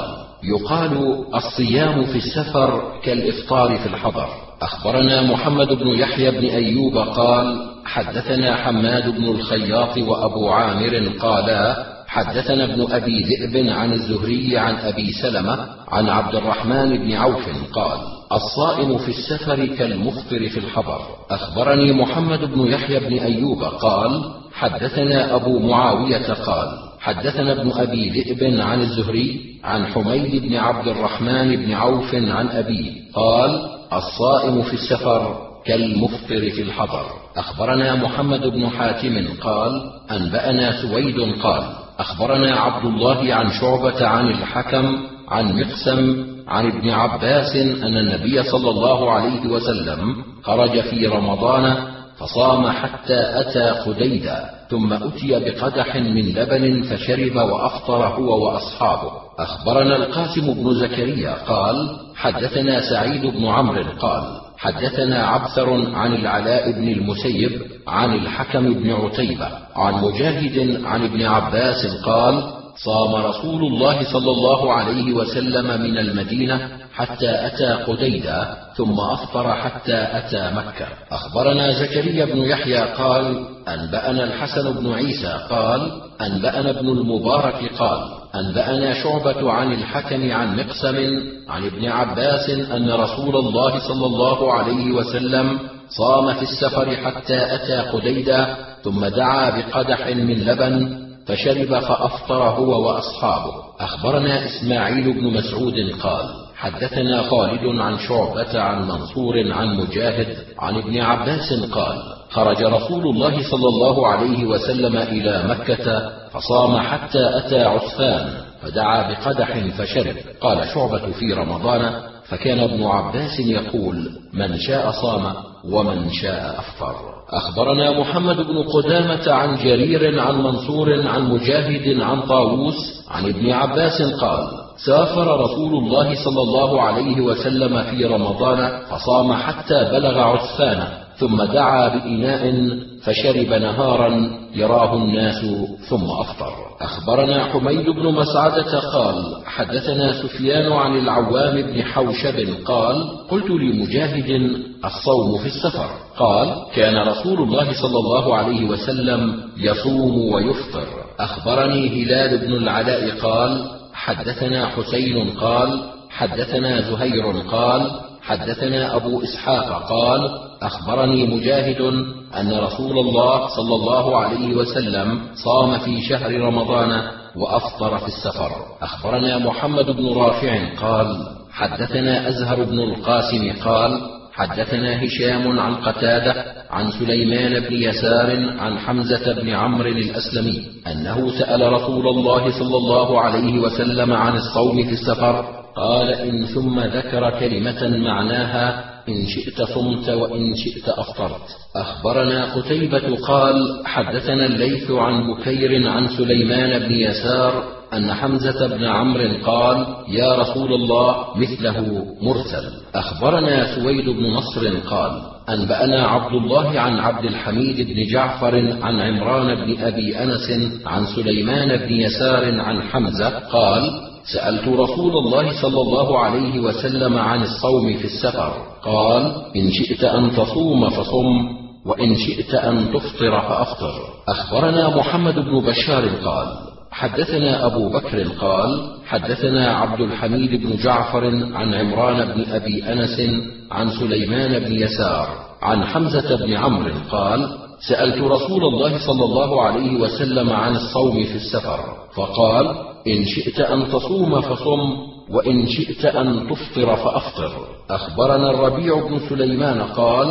يقال الصيام في السفر كالإفطار في الحضر. أخبرنا محمد بن يحيى بن أيوب قال: حدثنا حماد بن الخياط وأبو عامر قالا: حدثنا ابن أبي ذئب عن الزهري عن أبي سلمة عن عبد الرحمن بن عوف قال: الصائم في السفر كالمفطر في الحضر. أخبرني محمد بن يحيى بن أيوب قال: حدثنا أبو معاوية قال: حدثنا ابن أبي ذئب عن الزهري عن حميد بن عبد الرحمن بن عوف عن أبيه قال: الصائم في السفر كالمفطر في الحضر. أخبرنا محمد بن حاتم قال: أنبأنا سويد قال: أخبرنا عبد الله عن شعبة عن الحكم عن مقسم عن ابن عباس أن النبي صلى الله عليه وسلم خرج في رمضان فصام حتى أتى قديدا، ثم أتي بقدح من لبن فشرب وأفطر هو وأصحابه. أخبرنا القاسم بن زكريا قال: حدثنا سعيد بن عمرو قال: حدثنا عبثر عن العلاء بن المسيب عن الحكم بن عتيبة عن مجاهد عن ابن عباس قال: صام رسول الله صلى الله عليه وسلم من المدينة حتى أتى قديدا، ثم أفطر حتى أتى مكة. أخبرنا زكريا بن يحيى قال: أنبأنا الحسن بن عيسى قال: أنبأنا ابن المبارك قال: أنبأنا شعبة عن الحكم عن مقسم عن ابن عباس أن رسول الله صلى الله عليه وسلم صام في السفر حتى أتى قديدا، ثم دعا بقدح من لبن فشرب فأفطر هو وأصحابه. أخبرنا إسماعيل بن مسعود قال: حدثنا خالد عن شعبة عن منصور عن مجاهد عن ابن عباس قال: خرج رسول الله صلى الله عليه وسلم إلى مكة فصام حتى أتى عسفان، فدعا بقدح فشرب. قال شعبة: في رمضان، فكان ابن عباس يقول: من شاء صام ومن شاء أفطر. أخبرنا محمد بن قدامة عن جرير عن منصور عن مجاهد عن طاووس عن ابن عباس قال: سافر رسول الله صلى الله عليه وسلم في رمضان فصام حتى بلغ عسفان، ثم دعا بإناء فشرب نهارا يراه الناس ثم أفطر. أخبرنا حميد بن مسعدة قال: حدثنا سفيان عن العوام بن حوشب قال: قلت لمجاهد: الصوم في السفر؟ قال: كان رسول الله صلى الله عليه وسلم يصوم ويفطر. أخبرني هلال بن العلاء قال: حدثنا حسين قال: حدثنا زهير قال: حدثنا أبو إسحاق قال: أخبرني مجاهد أن رسول الله صلى الله عليه وسلم صام في شهر رمضان وأفطر في السفر. أخبرنا محمد بن رافع قال: حدثنا أزهر بن القاسم قال: حدثنا هشام عن قتادة عن سليمان بن يسار عن حمزة بن عمرو الأسلمي أنه سأل رسول الله صلى الله عليه وسلم عن الصوم في السفر، قال: إن ثم ذكر كلمة معناها: إن شئت صمت وإن شئت أفطرت. أخبرنا قتيبة قال: حدثنا الليث عن بكير عن سليمان بن يسار أن حمزة بن عمرو قال: يا رسول الله، مثله مرسل. أخبرنا سويد بن نصر قال: أنبأنا عبد الله عن عبد الحميد بن جعفر عن عمران بن أبي أنس عن سليمان بن يسار عن حمزة قال: سألت رسول الله صلى الله عليه وسلم عن الصوم في السفر، قال: إن شئت أن تصوم فصم، وإن شئت أن تفطر فأفطر. أخبرنا محمد بن بشار قال: حدثنا أبو بكر قال: حدثنا عبد الحميد بن جعفر عن عمران بن أبي أنس عن سليمان بن يسار عن حمزة بن عمرو قال: سألت رسول الله صلى الله عليه وسلم عن الصوم في السفر، فقال: إن شئت أن تصوم فصم، وإن شئت أن تفطر فأفطر. أخبرنا الربيع بن سليمان قال: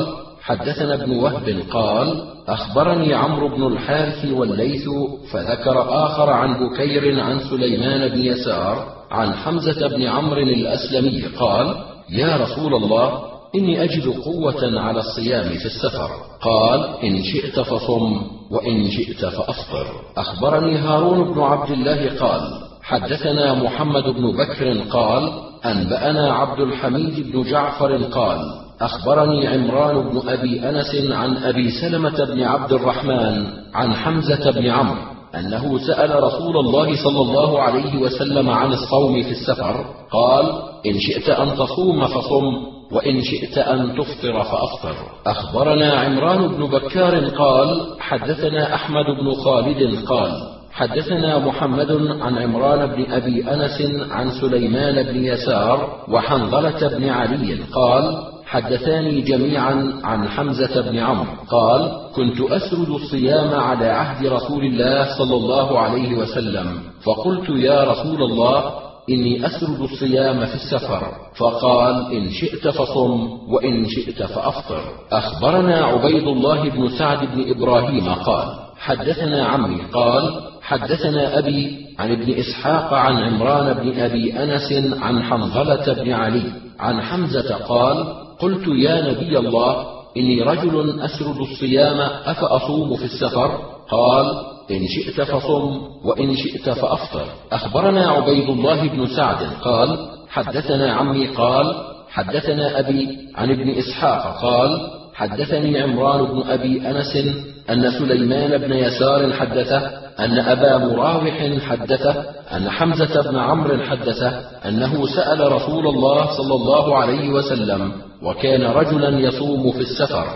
حدثنا ابن وهب قال أخبرني عمرو بن الحارث والليث فذكر آخر عن بكير عن سليمان بن يسار عن حمزة بن عمرو الأسلمي قال يا رسول الله إني أجد قوة على الصيام في السفر. قال إن شئت فصم وإن شئت فأفطر. أخبرني هارون بن عبد الله قال حدثنا محمد بن بكر قال أنبأنا عبد الحميد بن جعفر قال أخبرني عمران بن أبي أنس عن أبي سلمة بن عبد الرحمن عن حمزة بن عمرو أنه سأل رسول الله صلى الله عليه وسلم عن الصوم في السفر قال إن شئت أن تصوم فصم وإن شئت أن تفطر فأفطر. أخبرنا عمران بن بكار قال حدثنا أحمد بن خالد قال حدثنا محمد عن عمران بن أبي أنس عن سليمان بن يسار وحنظلة بن علي قال حدثاني جميعا عن حمزة بن عمرو قال كنت أسرد الصيام على عهد رسول الله صلى الله عليه وسلم فقلت يا رسول الله إني أسرد الصيام في السفر فقال إن شئت فصم وإن شئت فأفطر. أخبرنا عبيد الله بن سعد بن إبراهيم قال حدثنا عمي قال حدثنا أبي عن ابن إسحاق عن عمران بن أبي أنس عن حنظلة بن علي عن حمزة قال قلت يا نبي الله إني رجل أسرد الصيام أفأصوم في السفر؟ قال إن شئت فصم وإن شئت فأفطر. أخبرنا عبيد الله بن سعد قال حدثنا عمي قال حدثنا أبي عن ابن إسحاق قال حدثني عمران بن أبي أنس أن سليمان بن يسار حدثه أن أبا مراوح حدثه أن حمزة بن عمرو حدثه أنه سأل رسول الله صلى الله عليه وسلم وكان رجلا يصوم في السفر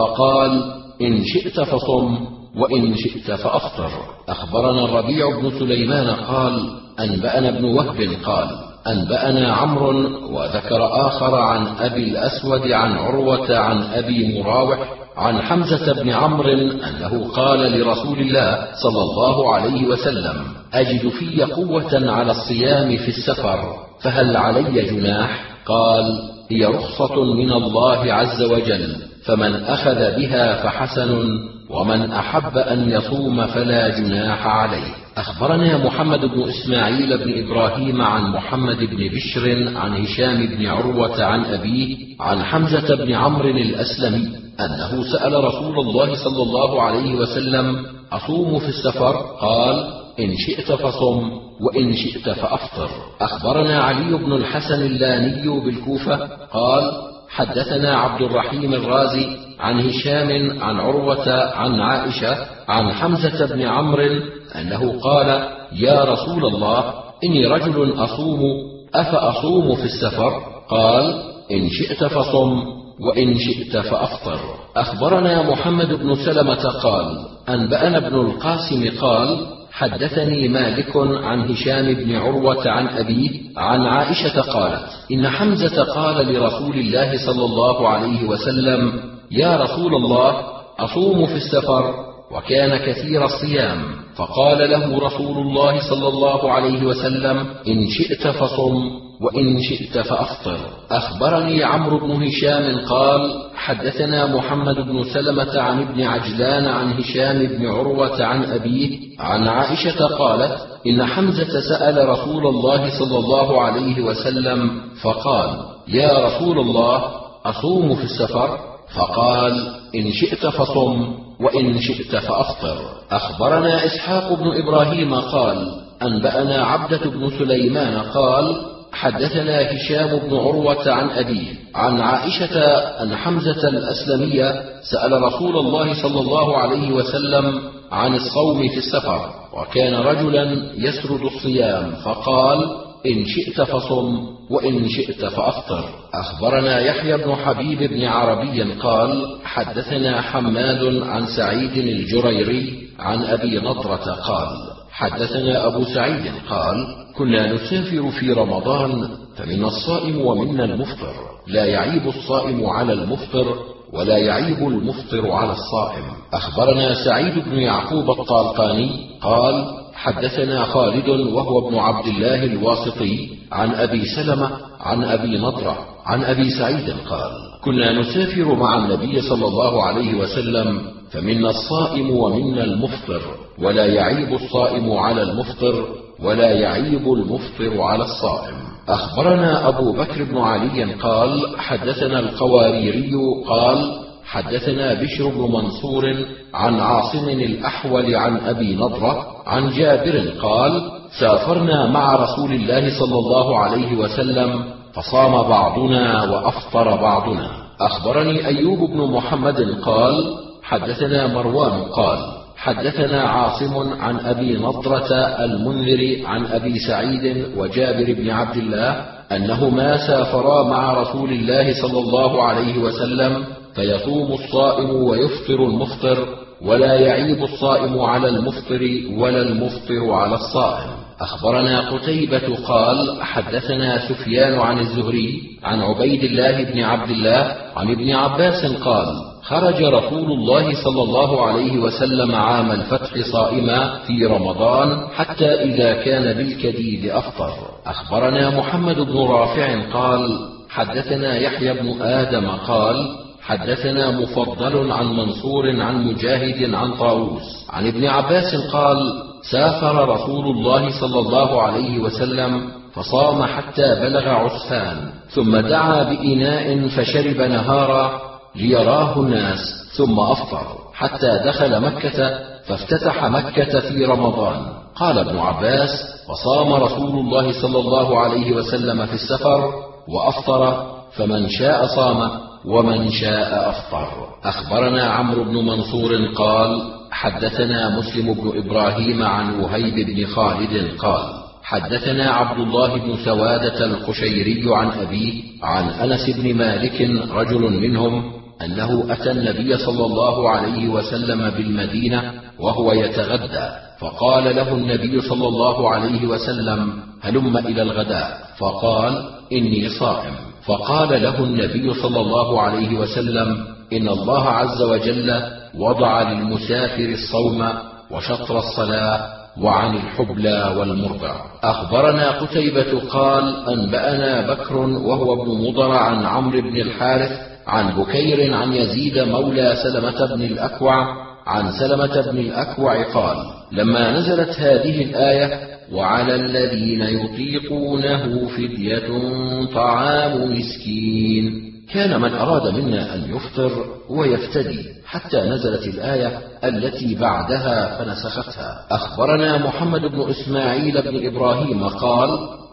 فقال إن شئت فصم وإن شئت فأفطر. أخبرنا الربيع بن سليمان قال أنبأنا ابن وهب قال أنبأنا عمرو وذكر آخر عن أبي الأسود عن عروة عن أبي مراوح عن حمزة بن عمرو أنه قال لرسول الله صلى الله عليه وسلم أجد في قوة على الصيام في السفر فهل علي جناح؟ قال هي رخصة من الله عز وجل فمن أخذ بها فحسن ومن أحب أن يصوم فلا جناح عليه. أخبرنا محمد بن إسماعيل بن إبراهيم عن محمد بن بشر عن هشام بن عروة عن أبيه عن حمزة بن عمرو الأسلمي أنه سأل رسول الله صلى الله عليه وسلم أصوم في السفر؟ قال إن شئت فصم وإن شئت فأفطر. أخبرنا علي بن الحسن اللاني بالكوفة قال حدثنا عبد الرحيم الرازي عن هشام عن عروة عن عائشة عن حمزة بن عمرو أنه قال يا رسول الله إني رجل أصوم أفأصوم في السفر؟ قال إن شئت فصم وإن شئت فأفطر. أخبرنا محمد بن سلمة قال أنبأنا ابن القاسم قال حدثني مالك عن هشام بن عروة عن أبيه عن عائشة قالت إن حمزة قال لرسول الله صلى الله عليه وسلم يا رسول الله أصوم في السفر وكان كثير الصيام فقال له رسول الله صلى الله عليه وسلم إن شئت فصم وإن شئت فأفطر. أخبرني عمرو بن هشام قال حدثنا محمد بن سلمة عن ابن عجلان عن هشام بن عروة عن أبيه عن عائشة قالت إن حمزة سأل رسول الله صلى الله عليه وسلم فقال يا رسول الله أصوم في السفر؟ فقال إن شئت فصم وإن شئت فأفطر. أخبرنا إسحاق بن إبراهيم قال أنبأنا عبدة بن سليمان قال حدثنا هشام بن عروة عن أبيه عن عائشة أن حمزة الأسلمية سأل رسول الله صلى الله عليه وسلم عن الصوم في السفر وكان رجلا يسرد الصيام فقال إن شئت فصم وإن شئت فأفطر. أخبرنا يحيى بن حبيب بن عربي قال حدثنا حماد عن سعيد الجريري عن أبي نضرة قال حدثنا أبو سعيد قال كنا نسافر في رمضان فمنا الصائم ومنا المفطر لا يعيب الصائم على المفطر ولا يعيب المفطر على الصائم. أخبرنا سعيد بن يعقوب الطالقاني قال حدثنا خالد وهو ابن عبد الله الواسطي عن أبي سلمة عن أبي نضرة عن أبي سعيد قال: كنا نسافر مع النبي صلى الله عليه وسلم، فمنا الصائم ومنا المفطر، ولا يعيب الصائم على المفطر، ولا يعيب المفطر على الصائم. أخبرنا أبو بكر بن علي قال: حدثنا القواريري قال: حدثنا بشر بن منصور عن عاصم الأحول عن أبي نضرة عن جابر قال: سافرنا مع رسول الله صلى الله عليه وسلم، فصام بعضنا وأفطر بعضنا. أخبرني أيوب بن محمد قال: حدثنا مروان قال: حدثنا عاصم عن أبي نضرة المنذر عن أبي سعيد وجابر بن عبد الله أنهما سافرا مع رسول الله صلى الله عليه وسلم، فيصوم الصائم ويفطر المفطر، ولا يعيب الصائم على المفطر ولا المفطر على الصائم. أخبرنا قتيبة قال: حدثنا سفيان عن الزهري عن عبيد الله بن عبد الله عن ابن عباس قال: خرج رسول الله صلى الله عليه وسلم عام الفتح صائما في رمضان، حتى إذا كان بالكديد أفطر. أخبرنا محمد بن رافع قال: حدثنا يحيى بن آدم قال: حدثنا مفضل عن منصور عن مجاهد عن طاووس عن ابن عباس قال: سافر رسول الله صلى الله عليه وسلم فصام حتى بلغ عسفان، ثم دعا بإناء فشرب نهارا ليراه الناس، ثم أفطر حتى دخل مكة فافتتح مكة في رمضان. قال ابن عباس: وصام رسول الله صلى الله عليه وسلم في السفر وأفطر، فمن شاء صام ومن شاء أفطر. أخبرنا عمرو بن منصور قال: حدثنا مسلم بن إبراهيم عن وهيب بن خالد قال: حدثنا عبد الله بن سوادة القشيري عن أبيه عن أنس بن مالك رجل منهم أنه أتى النبي صلى الله عليه وسلم بالمدينة وهو يتغدى، فقال له النبي صلى الله عليه وسلم: هلم إلى الغداء، فقال: إني صائم. فقال له النبي صلى الله عليه وسلم: إن الله عز وجل وضع للمسافر الصوم وشطر الصلاة وعن الحبلى والمرضع. أخبرنا قتيبة قال: أنبأنا بكر وهو ابن مضر عن عمرو بن الحارث عن بكير عن يزيد مولى سلمة بن الأكوع عن سلمة بن الأكوع قال: لما نزلت هذه الآية: وعلى الذين يطيقونه فدية طعام مسكين، كان من أراد منا أن يفطر ويفتدي حتى نزلت الآية التي بعدها فنسختها. أخبرنا محمد بن إسماعيل بن إبراهيم قال: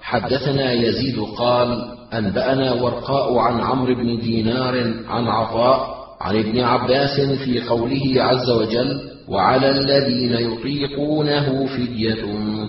حدثنا يزيد قال: أنبأنا ورقاء عن عمرو بن دينار عن عطاء عن ابن عباس في قوله عز وجل: وعلى الذين يطيقونه فدية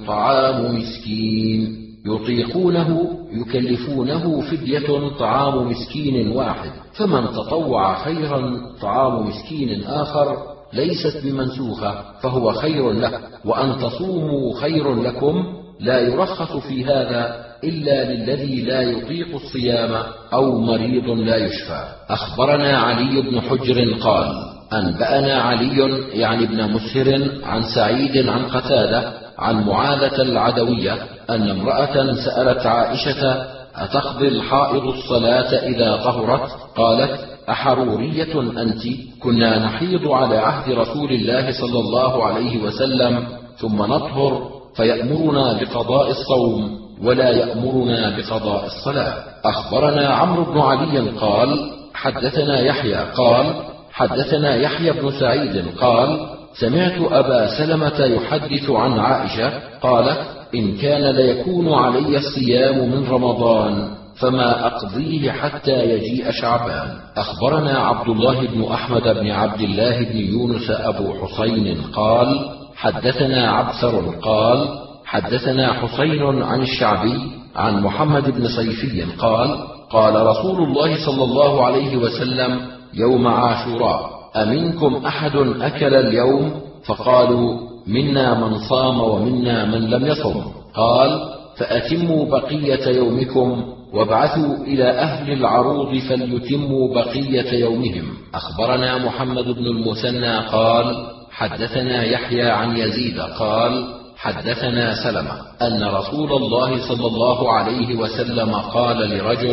طعام مسكين. يطيقونه يكلفونه فدية طعام مسكين واحد، فمن تطوع خيرا طعام مسكين آخر ليست بمنسوخة، فهو خير له، وأن تصوموا خير لكم، لا يرخص في هذا إلا للذي لا يطيق الصيام أو مريض لا يشفى. أخبرنا علي بن حجر قال: أنبأنا علي يعني ابن مسهر عن سعيد عن قتادة عن معاذة العدوية أن امرأة سألت عائشة: أتقضي الحائض الصلاة إذا طهرت؟ قالت: أحرورية أنت؟ كنا نحيض على عهد رسول الله صلى الله عليه وسلم، ثم نطهر فيأمرنا بقضاء الصوم ولا يأمرنا بقضاء الصلاة. أخبرنا عمرو بن علي قال: حدثنا يحيى قال: حدثنا يحيى بن سعيد قال: سمعت أبا سلمة يحدث عن عائشة قالت: إن كان ليكون علي الصيام من رمضان فما أقضيه حتى يجيء شعبان. أخبرنا عبد الله بن أحمد بن عبد الله بن يونس أبو حسين قال: حدثنا عبثر قال: حدثنا حسين عن الشعبي عن محمد بن صيفي قال: قال رسول الله صلى الله عليه وسلم يوم عاشوراء: أمنكم أحد أكل اليوم؟ فقالوا: منا من صام ومنا من لم يصم. قال: فأتموا بقية يومكم وابعثوا إلى أهل العروض فليتموا بقية يومهم. أخبرنا محمد بن المثنى قال: حدثنا يحيى عن يزيد قال: حدثنا سلمة أن رسول الله صلى الله عليه وسلم قال لرجل: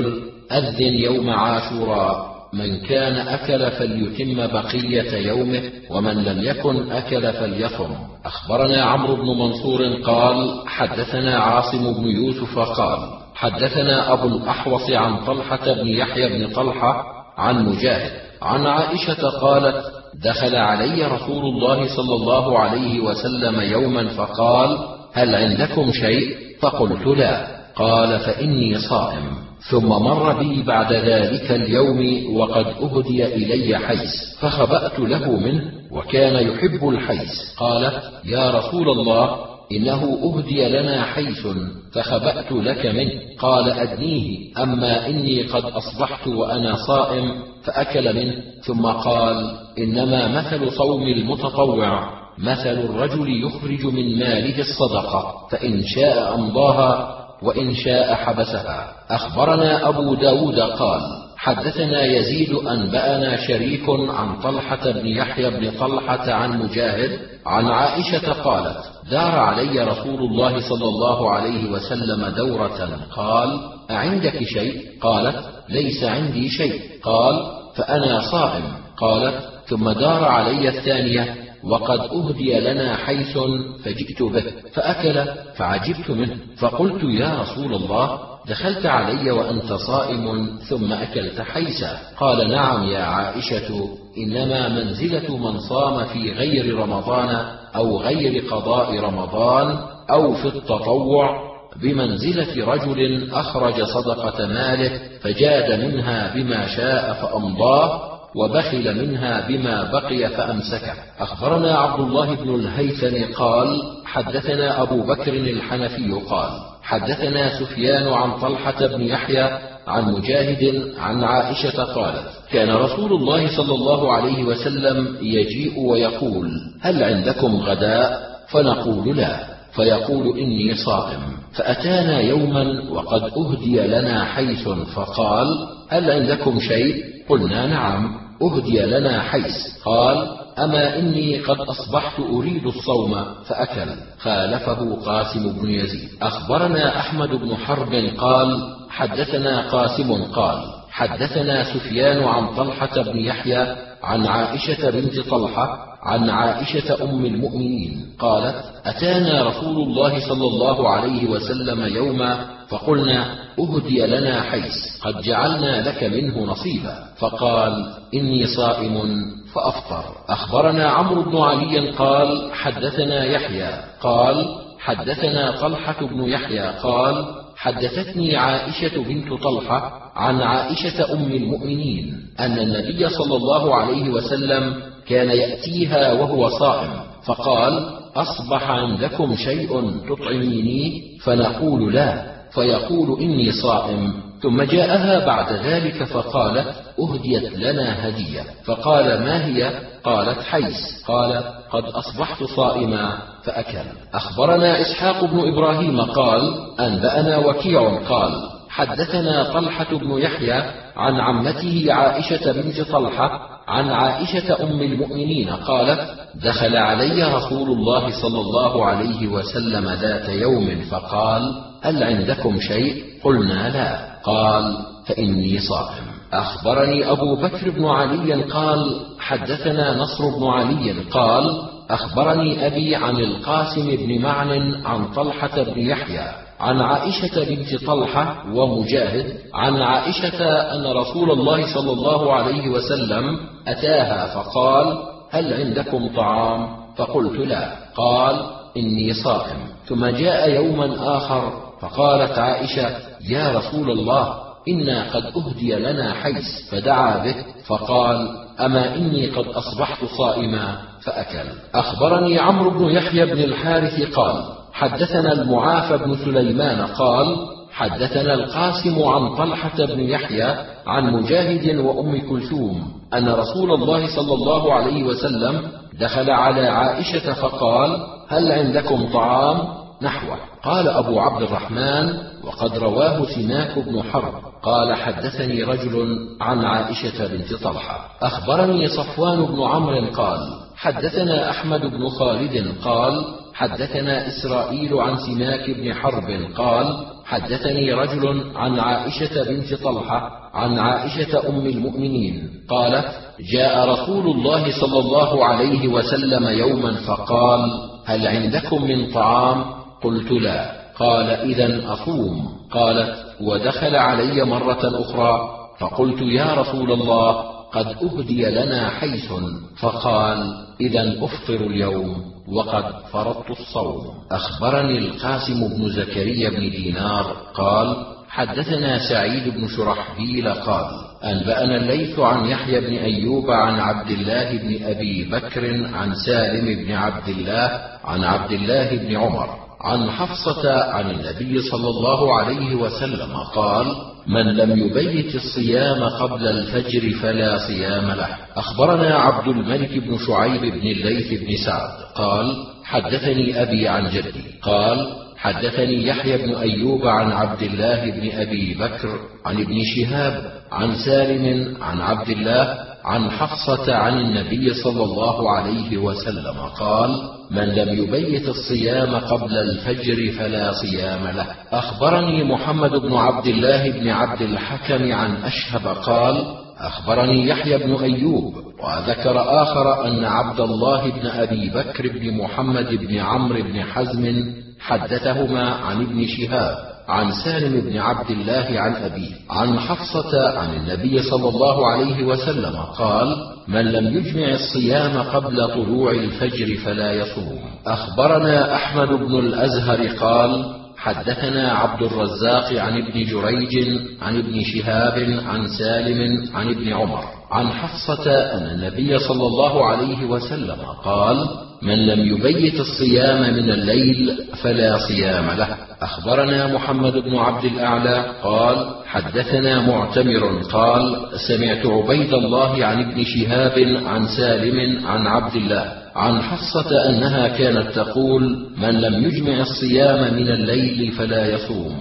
أذن يوم عاشوراء، من كان أكل فليتم بقية يومه، ومن لم يكن أكل فليصم. أخبرنا عمرو بن منصور قال حدثنا عاصم بن يوسف قال حدثنا أبو الأحوص عن طلحة بن يحيى بن طلحة عن مجاهد عن عائشة قالت دخل علي رسول الله صلى الله عليه وسلم يوما فقال هل عندكم شيء؟ فقلت لا. قال فإني صائم. ثم مر بي بعد ذلك اليوم وقد أهدي إلي حيس فخبأت له منه، وكان يحب الحيس. قالت يا رسول الله إنه أهدي لنا حيس فخبأت لك منه. قال أدنيه، أما إني قد أصبحت وأنا صائم فأكل منه. ثم قال إنما مثل صوم المتطوع مثل الرجل يخرج من ماله الصدقة، فإن شاء أمضاها وإن شاء حبسها. أخبرنا أبو داود قال حدثنا يزيد أنبأنا شريك عن طلحة بن يحيى بن طلحة عن مجاهد عن عائشة قالت دار علي رسول الله صلى الله عليه وسلم دورة، قال أعندك شيء؟ قالت ليس عندي شيء. قال فأنا صائم. قالت ثم دار علي الثانية وقد أهدي لنا حيث فجئت به فأكل فعجبت منه، فقلت يا رسول الله دخلت علي وأنت صائم ثم أكلت حيثا؟ قال نعم يا عائشة، إنما منزلة من صام في غير رمضان أو غير قضاء رمضان أو في التطوع بمنزلة رجل أخرج صدقة ماله فجاد منها بما شاء فأمضاه وبخل منها بما بقي فأمسكه. أخبرنا عبد الله بن الهيثم قال حدثنا أبو بكر الحنفي قال حدثنا سفيان عن طلحة بن يحيى عن مجاهد عن عائشة قالت كان رسول الله صلى الله عليه وسلم يجيء ويقول هل عندكم غداء؟ فنقول لا، فيقول إني صائم. فأتانا يوما وقد أهدي لنا حيث فقال هل عندكم شيء؟ قلنا نعم أهدي لنا حيث. قال أما إني قد أصبحت أريد الصوم فأكل. خالفه قاسم بن يزيد. أخبرنا أحمد بن حرب قال حدثنا قاسم قال حدثنا سفيان عن طلحة بن يحيى عن عائشة بنت طلحة عن عائشة أم المؤمنين قالت أتانا رسول الله صلى الله عليه وسلم يوما فقلنا أهدي لنا حيث قد جعلنا لك منه نصيبا، فقال إني صائم فأفطر. أخبرنا عمرو بن علي قال حدثنا يحيى قال حدثنا طلحة بن يحيى قال حدثتني عائشة بنت طلحة عن عائشة أم المؤمنين أن النبي صلى الله عليه وسلم كان يأتيها وهو صائم فقال أصبح عندكم شيء تطعميني؟ فنقول لا، فيقول إني صائم. ثم جاءها بعد ذلك فقالت أهديت لنا هدية، فقال ما هي؟ قالت حيث. قال قد أصبحت صائما فأكل. أخبرنا إسحاق بن إبراهيم قال أنبأنا وكيع قال حدثنا طلحة بن يحيى عن عمته عائشة بنت طلحة عن عائشة أم المؤمنين قالت دخل علي رسول الله صلى الله عليه وسلم ذات يوم فقال هل عندكم شيء؟ قلنا لا. قال فإني صائم. أخبرني أبو بكر بن علي قال حدثنا نصر بن علي قال أخبرني أبي عن القاسم بن معن عن طلحة بن يحيى عن عائشة بنت طلحة ومجاهد عن عائشة أن رسول الله صلى الله عليه وسلم أتاها فقال هل عندكم طعام؟ فقلت لا. قال إني صائم. ثم جاء يوما آخر فقالت عائشة يا رسول الله إنا قد أهدي لنا حيث، فدعا به فقال أما إني قد أصبحت صائما فأكل. أخبرني عمرو بن يحيى بن الحارث قال حدثنا المعافى بن سليمان قال حدثنا القاسم عن طلحة بن يحيى عن مجاهد وأم كلثوم أن رسول الله صلى الله عليه وسلم دخل على عائشة فقال هل عندكم طعام؟ نحوه. قال أبو عبد الرحمن وقد رواه سماك بن حرب قال حدثني رجل عن عائشة بنت طلحة. أخبرني صفوان بن عمرو قال حدثنا أحمد بن خالد قال حدثنا إسرائيل عن سماك بن حرب قال حدثني رجل عن عائشة بنت طلحة عن عائشة أم المؤمنين قالت: جاء رسول الله صلى الله عليه وسلم يوما فقال: هل عندكم من طعام؟ قلت: لا. قال: إذن أصوم. قالت: ودخل علي مرة أخرى فقلت: يا رسول الله، قد أهدي لنا حيث. فقال: إذن أفطر اليوم وقد فرضت الصوم. أخبرني القاسم بن زكريا بن دينار قال: حدثنا سعيد بن شرحبيل قال: أنبأنا الليث عن يحيى بن أيوب عن عبد الله بن أبي بكر عن سالم بن عبد الله عن عبد الله بن عمر عن حفصة عن النبي صلى الله عليه وسلم قال: من لم يبيت الصيام قبل الفجر فلا صيام له. أخبرنا عبد الملك بن شعيب بن الليث بن سعد قال: حدثني أبي عن جدي قال: حدثني يحيى بن أيوب عن عبد الله بن أبي بكر عن ابن شهاب عن سالم عن عبد الله عن حفصة عن النبي صلى الله عليه وسلم قال: من لم يبيت الصيام قبل الفجر فلا صيام له. أخبرني محمد بن عبد الله بن عبد الحكم عن أشهب قال: أخبرني يحيى بن أيوب، وذكر آخر أن عبد الله بن أبي بكر بن محمد بن عمرو بن حزم حدثهما عن ابن شهاب عن سالم بن عبد الله عن أبيه عن حفصة عن النبي صلى الله عليه وسلم قال: من لم يجمع الصيام قبل طلوع الفجر فلا يصوم. أخبرنا أحمد بن الأزهر قال: حدثنا عبد الرزاق عن ابن جريج عن ابن شهاب عن سالم عن ابن عمر عن حفصة أن النبي صلى الله عليه وسلم قال: من لم يبيت الصيام من الليل فلا صيام له. أخبرنا محمد بن عبد الأعلى قال: حدثنا معتمر قال: سمعت عبيد الله عن ابن شهاب عن سالم عن عبد الله عن حفصة أنها كانت تقول: من لم يجمع الصيام من الليل فلا يصوم.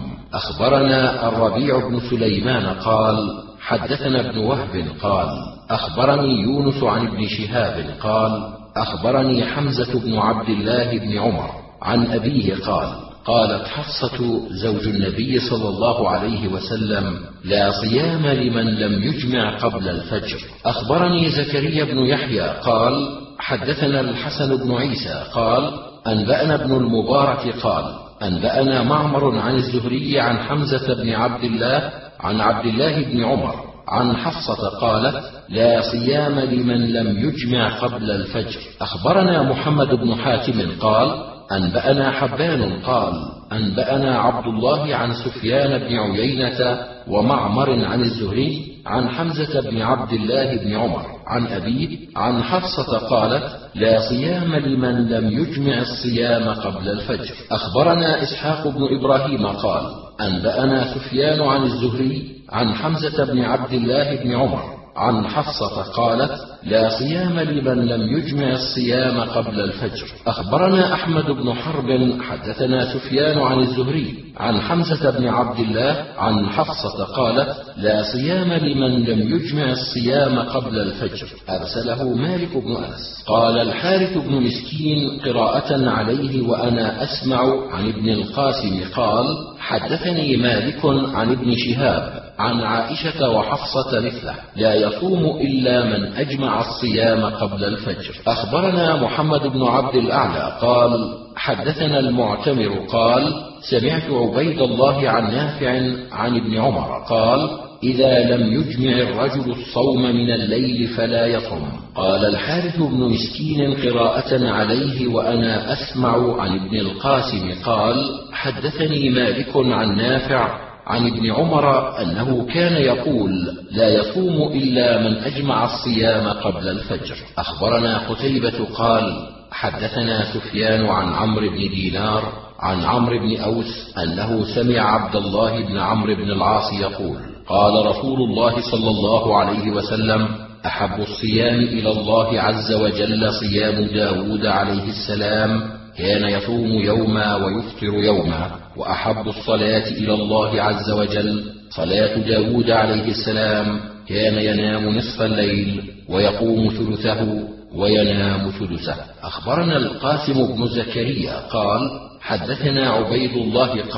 أخبرنا الربيع بن سليمان قال: حدثنا ابن وهب قال: أخبرني يونس عن ابن شهاب قال: أخبرني حمزة بن عبد الله بن عمر عن أبيه قال: قالت حفصة زوج النبي صلى الله عليه وسلم: لا صيام لمن لم يجمع قبل الفجر. أخبرني زكريا بن يحيى قال: حدثنا الحسن بن عيسى قال: أنبأنا ابن المبارك قال: أنبأنا معمر عن الزهري عن حمزة بن عبد الله عن عبد الله بن عمر عن حفصة قالت: لا صيام لمن لم يجمع قبل الفجر. أخبرنا محمد بن حاتم قال: أنبأنا حبان قال: أنبأنا عبد الله عن سفيان بن عيينة ومعمر عن الزهري عن حمزة بن عبد الله بن عمر عن أبيه عن حفصة قالت: لا صيام لمن لم يجمع الصيام قبل الفجر. أخبرنا إسحاق بن إبراهيم قال: أنبأنا سفيان عن الزهري عن حمزة بن عبد الله بن عمر عن حفصة قالت: لا صيام لمن لم يجمع الصيام قبل الفجر. أخبرنا أحمد بن حرب حدثنا سفيان عن الزهري عن حمزة بن عبد الله عن حفصة قالت: لا صيام لمن لم يجمع الصيام قبل الفجر. أرسله مالك بن أنس. قال الحارث بن مسكين قراءة عليه وأنا أسمع عن ابن القاسم قال: حدثني مالك عن ابن شهاب عن عائشة وحفصة مثله: لا يصوم إلا من أجمع الصيام قبل الفجر. أخبرنا محمد بن عبد الأعلى قال: حدثنا المعتمر قال: سمعت عبيد الله عن نافع عن ابن عمر قال: إذا لم يجمع الرجل الصوم من الليل فلا يصم. قال الحارث بن مسكين قراءة عليه وأنا أسمع عن ابن القاسم قال: حدثني مالك عن نافع عن ابن عمر أنه كان يقول: لا يصوم إلا من أجمع الصيام قبل الفجر. أخبرنا قتيبة قال: حدثنا سفيان عن عمرو بن دينار عن عمرو بن أوس أنه سمع عبد الله بن عمرو بن العاص يقول: قال رسول الله صلى الله عليه وسلم: أحب الصيام إلى الله عز وجل صيام داود عليه السلام، كان يصوم يوما ويفطر يوما. وأحب الصلاة إلى الله عز وجل صلاة داود عليه السلام، كان ينام نصف الليل ويقوم ثلثه وينام ثلثه. أخبرنا القاسم بن زكريا قال: حدثنا عبيد الله قال: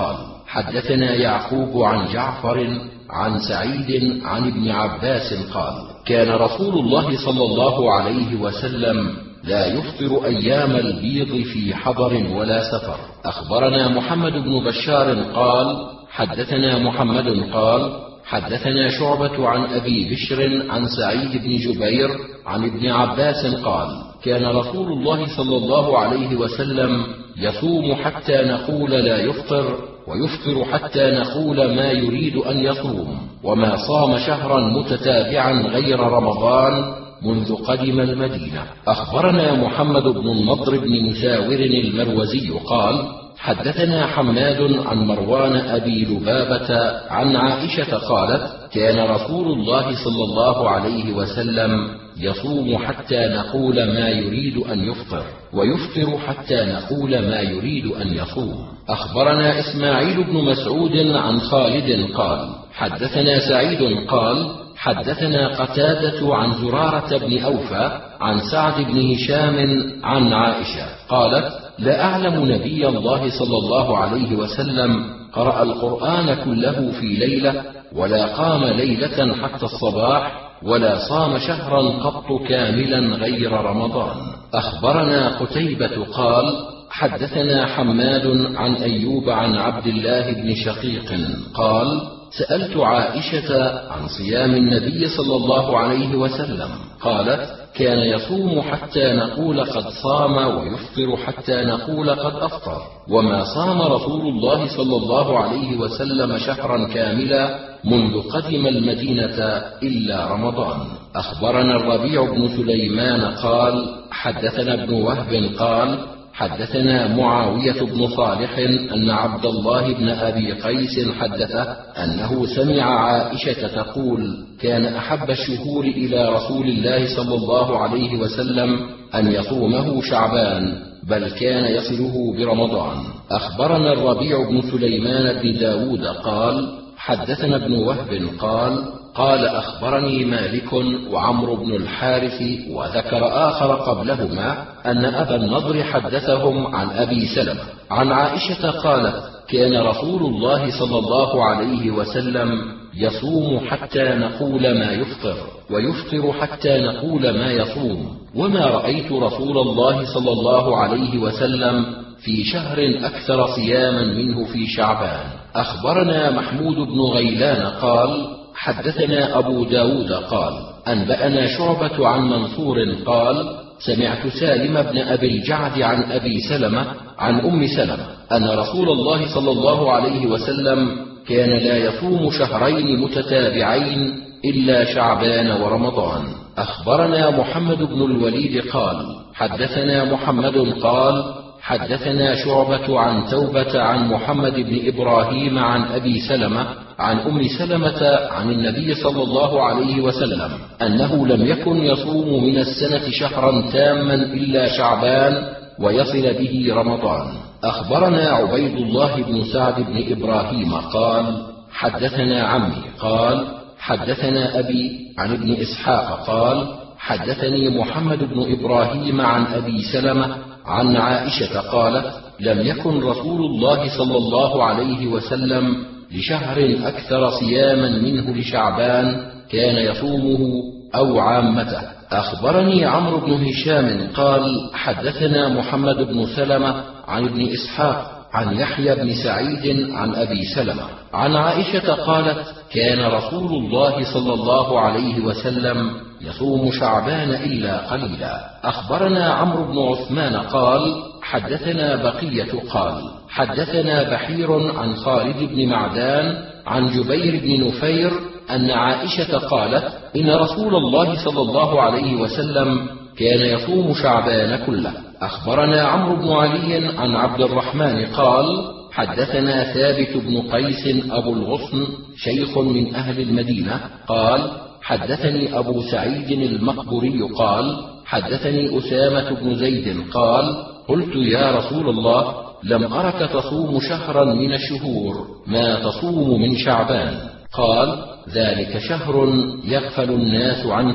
حدثنا يعقوب عن جعفر عن سعيد عن ابن عباس قال كان رسول الله صلى الله عليه وسلم لا يفطر أيام البيض في حضر ولا سفر. أخبرنا محمد بن بشار قال حدثنا محمد قال حدثنا شعبة عن أبي بشر عن سعيد بن جبير عن ابن عباس قال كان رسول الله صلى الله عليه وسلم يصوم حتى نقول لا يفطر، ويفطر حتى نقول ما يريد أن يصوم، وما صام شهرا متتابعا غير رمضان منذ قدم المدينة. أخبرنا محمد بن النضر بن مساور المروزي قال حدثنا حماد عن مروان أبي لبابة عن عائشة قالت كان رسول الله صلى الله عليه وسلم يصوم حتى نقول ما يريد أن يفطر، ويفطر حتى نقول ما يريد أن يصوم. أخبرنا إسماعيل بن مسعود عن خالد قال حدثنا سعيد قال حدثنا قتادة عن زرارة بن أوفى عن سعد بن هشام عن عائشة قالت لا أعلم نبي الله صلى الله عليه وسلم قرأ القرآن كله في ليلة، ولا قام ليلة حتى الصباح، ولا صام شهرا قط كاملا غير رمضان. أخبرنا قتيبة قال حدثنا حماد عن أيوب عن عبد الله بن شقيق قال سألت عائشة عن صيام النبي صلى الله عليه وسلم قالت كان يصوم حتى نقول قد صام، ويفطر حتى نقول قد أفطر، وما صام رسول الله صلى الله عليه وسلم شهرا كاملا منذ قدم المدينة إلا رمضان. أخبرنا الربيع بن سليمان قال حدثنا ابن وهب قال حدثنا معاوية بن صالح أن عبد الله بن أبي قيس حدثه أنه سمع عائشة تقول كان أحب الشهور إلى رسول الله صلى الله عليه وسلم أن يصومه شعبان، بل كان يصله برمضان. أخبرنا الربيع بن سليمان بن داود قال حدثنا ابن وهب قال قال أخبرني مالك وعمرو بن الحارث وذكر آخر قبلهما أن أبا النضر حدثهم عن أبي سلمة عن عائشة قالت كان رسول الله صلى الله عليه وسلم يصوم حتى نقول ما يفطر، ويفطر حتى نقول ما يصوم، وما رأيت رسول الله صلى الله عليه وسلم في شهر أكثر صياما منه في شعبان. أخبرنا محمود بن غيلان قال حدثنا أبو داود قال أنبأنا شعبة عن منصور قال سمعت سالم بن أبي الجعد عن أبي سلمة عن أم سلمة أن رسول الله صلى الله عليه وسلم كان لا يصوم شهرين متتابعين إلا شعبان ورمضان. أخبرنا محمد بن الوليد قال حدثنا محمد قال حدثنا شعبة عن توبة عن محمد بن إبراهيم عن أبي سلمة عن أم سلمة عن النبي صلى الله عليه وسلم أنه لم يكن يصوم من السنة شهرا تاما إلا شعبان ويصل به رمضان. أخبرنا عبيد الله بن سعد بن إبراهيم قال حدثنا عمي قال حدثنا أبي عن ابن إسحاق قال حدثني محمد بن إبراهيم عن أبي سلمة عن عائشة قالت لم يكن رسول الله صلى الله عليه وسلم لشهر أكثر صياما منه لشعبان كان يصومه أو عامته. أخبرني عمرو بن هشام قال حدثنا محمد بن سلمة عن ابن إسحاق عن يحيى بن سعيد عن أبي سلمة عن عائشة قالت كان رسول الله صلى الله عليه وسلم يصوم شعبان إلا قليلا. أخبرنا عمرو بن عثمان قال حدثنا بقية قال حدثنا بحير عن خالد بن معدان عن جبير بن نفير أن عائشة قالت إن رسول الله صلى الله عليه وسلم كان يصوم شعبان كله. أخبرنا عمرو بن علي عن عبد الرحمن قال حدثنا ثابت بن قيس أبو الغصن شيخ من أهل المدينة قال حدثني أبو سعيد المقبري قال حدثني أسامة بن زيد قال قلت يا رسول الله لم أرك تصوم شهرا من الشهور ما تصوم من شعبان. قال ذلك شهر يغفل الناس عنه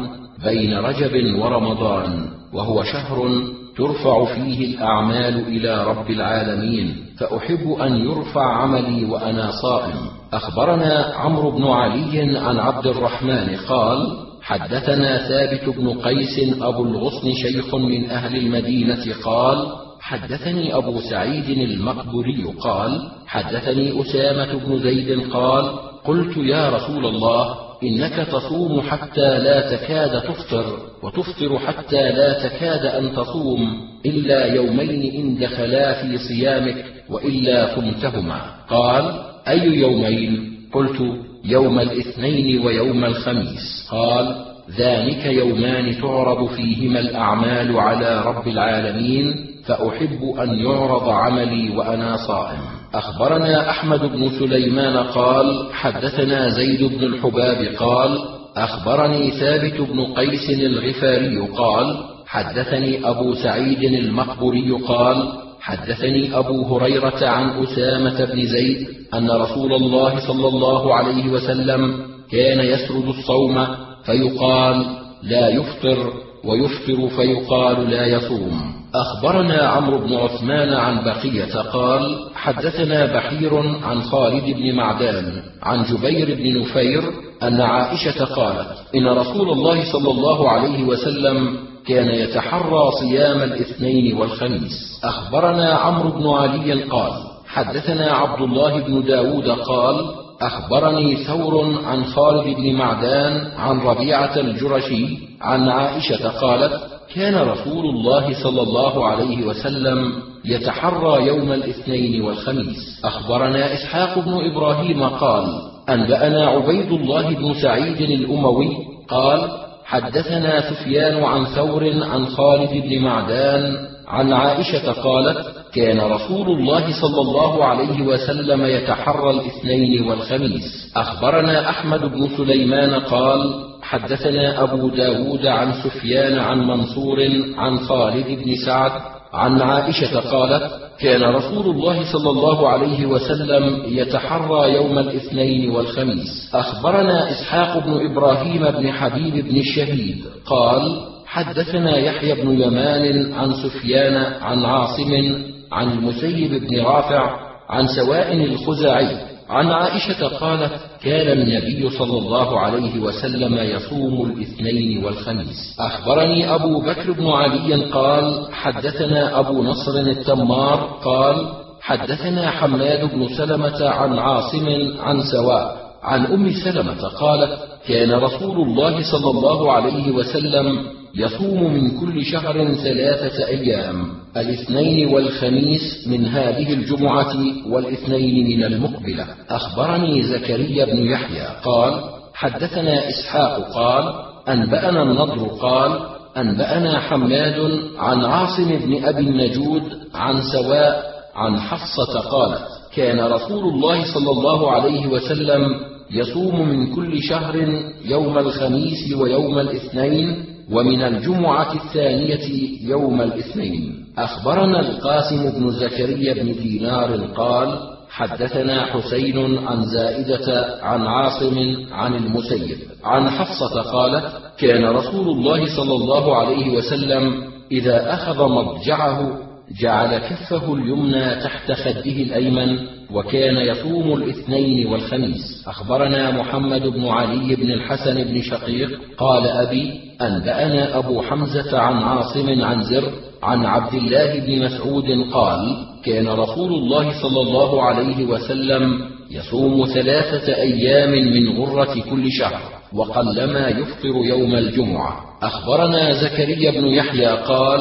بين رجب ورمضان، وهو شهر ترفع فيه الأعمال إلى رب العالمين، فأحب أن يرفع عملي وأنا صائم. أخبرنا عمرو بن علي عن عبد الرحمن قال: حدثنا ثابت بن قيس أبو الغصن شيخ من أهل المدينة قال: حدثني أبو سعيد المقبري قال: حدثني أسامة بن زيد قال: قلت يا رسول الله، إنك تصوم حتى لا تكاد تفطر، وتفطر حتى لا تكاد أن تصوم إلا يومين إن دخلا في صيامك وإلا صمتهما. قال: أي يومين؟ قلت: يوم الاثنين ويوم الخميس. قال: ذلك يومان تعرض فيهما الأعمال على رب العالمين، فأحب أن يعرض عملي وأنا صائم. أخبرنا أحمد بن سليمان قال: حدثنا زيد بن الحباب قال: أخبرني ثابت بن قيس الغفاري قال: حدثني أبو سعيد المقبري قال: حدثني أبو هريرة عن أسامة بن زيد أن رسول الله صلى الله عليه وسلم كان يسرد الصوم فيقال لا يفطر، ويفطر فيقال لا يصوم. أخبرنا عمرو بن عثمان عن بقية قال: حدثنا بحير عن خالد بن معدان عن جبير بن نفير أن عائشة قالت: إن رسول الله صلى الله عليه وسلم كان يتحرى صيام الاثنين والخميس. أخبرنا عمرو بن علي قال: حدثنا عبد الله بن داود قال: أخبرني ثور عن خالد بن معدان عن ربيعة الجرشي عن عائشة قالت: كان رسول الله صلى الله عليه وسلم يتحرى يوم الاثنين والخميس. أخبرنا إسحاق بن إبراهيم قال: أنبأنا عبيد الله بن سعيد الأموي قال: حدثنا سفيان عن ثور عن خالد بن معدان عن عائشة قالت: كان رسول الله صلى الله عليه وسلم يتحرى الاثنين والخميس. أخبرنا أحمد بن سليمان قال: حدثنا أبو داود عن سفيان عن منصور عن خالد بن سعد عن عائشة قالت: كان رسول الله صلى الله عليه وسلم يتحرى يوم الاثنين والخميس. أخبرنا إسحاق بن إبراهيم بن حبيب بن الشهيد قال: حدثنا يحيى بن يمان عن سفيان عن عاصم عن المسيب بن رافع عن سواء الخزاعي عن عائشة قالت: كان النبي صلى الله عليه وسلم يصوم الاثنين والخميس. أخبرني أبو بكر بن علي قال: حدثنا أبو نصر التمار قال: حدثنا حماد بن سلمة عن عاصم عن سواء عن أم سلمة قالت: كان رسول الله صلى الله عليه وسلم يصوم من كل شهر ثلاثة أيام، الاثنين والخميس من هذه الجمعة والاثنين من المقبلة. أخبرني زكريا بن يحيى قال: حدثنا إسحاق قال: أنبأنا النضر قال: أنبأنا حماد عن عاصم بن أبي النجود عن سواء عن حفصة قالت: كان رسول الله صلى الله عليه وسلم يصوم من كل شهر يوم الخميس ويوم الاثنين، ومن الجمعة الثانية يوم الاثنين. أخبرنا القاسم بن زكريا بن دينار قال: حدثنا حسين عن زائدة عن عاصم عن المسيب عن حفصة قالت: كان رسول الله صلى الله عليه وسلم إذا أخذ مضجعه جعل كفه اليمنى تحت خده الأيمن، وكان يصوم الاثنين والخميس. أخبرنا محمد بن علي بن الحسن بن شقيق قال أبي: أنبأنا أبو حمزة عن عاصم عن زر عن عبد الله بن مسعود قال: كان رسول الله صلى الله عليه وسلم يصوم ثلاثة أيام من غرة كل شهر، وقلما يفطر يوم الجمعة. أخبرنا زكريا بن يحيى قال: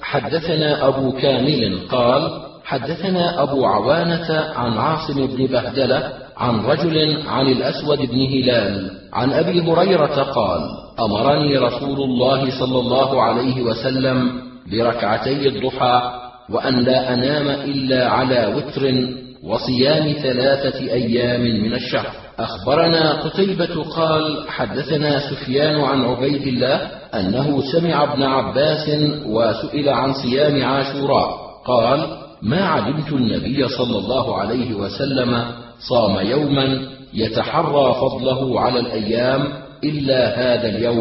حدثنا أبو كامل قال: حدثنا أبو عوانة عن عاصم بن بهدلة عن رجل عن الأسود بن هلال عن أبي هريرة قال: أمرني رسول الله صلى الله عليه وسلم بركعتي الضحى، وأن لا أنام إلا على وتر، وصيام ثلاثة أيام من الشهر. أخبرنا قتيبة قال: حدثنا سفيان عن عبيد الله أنه سمع ابن عباس وسئل عن صيام عاشوراء قال: ما علمت النبي صلى الله عليه وسلم صام يوما يتحرى فضله على الأيام إلا هذا اليوم،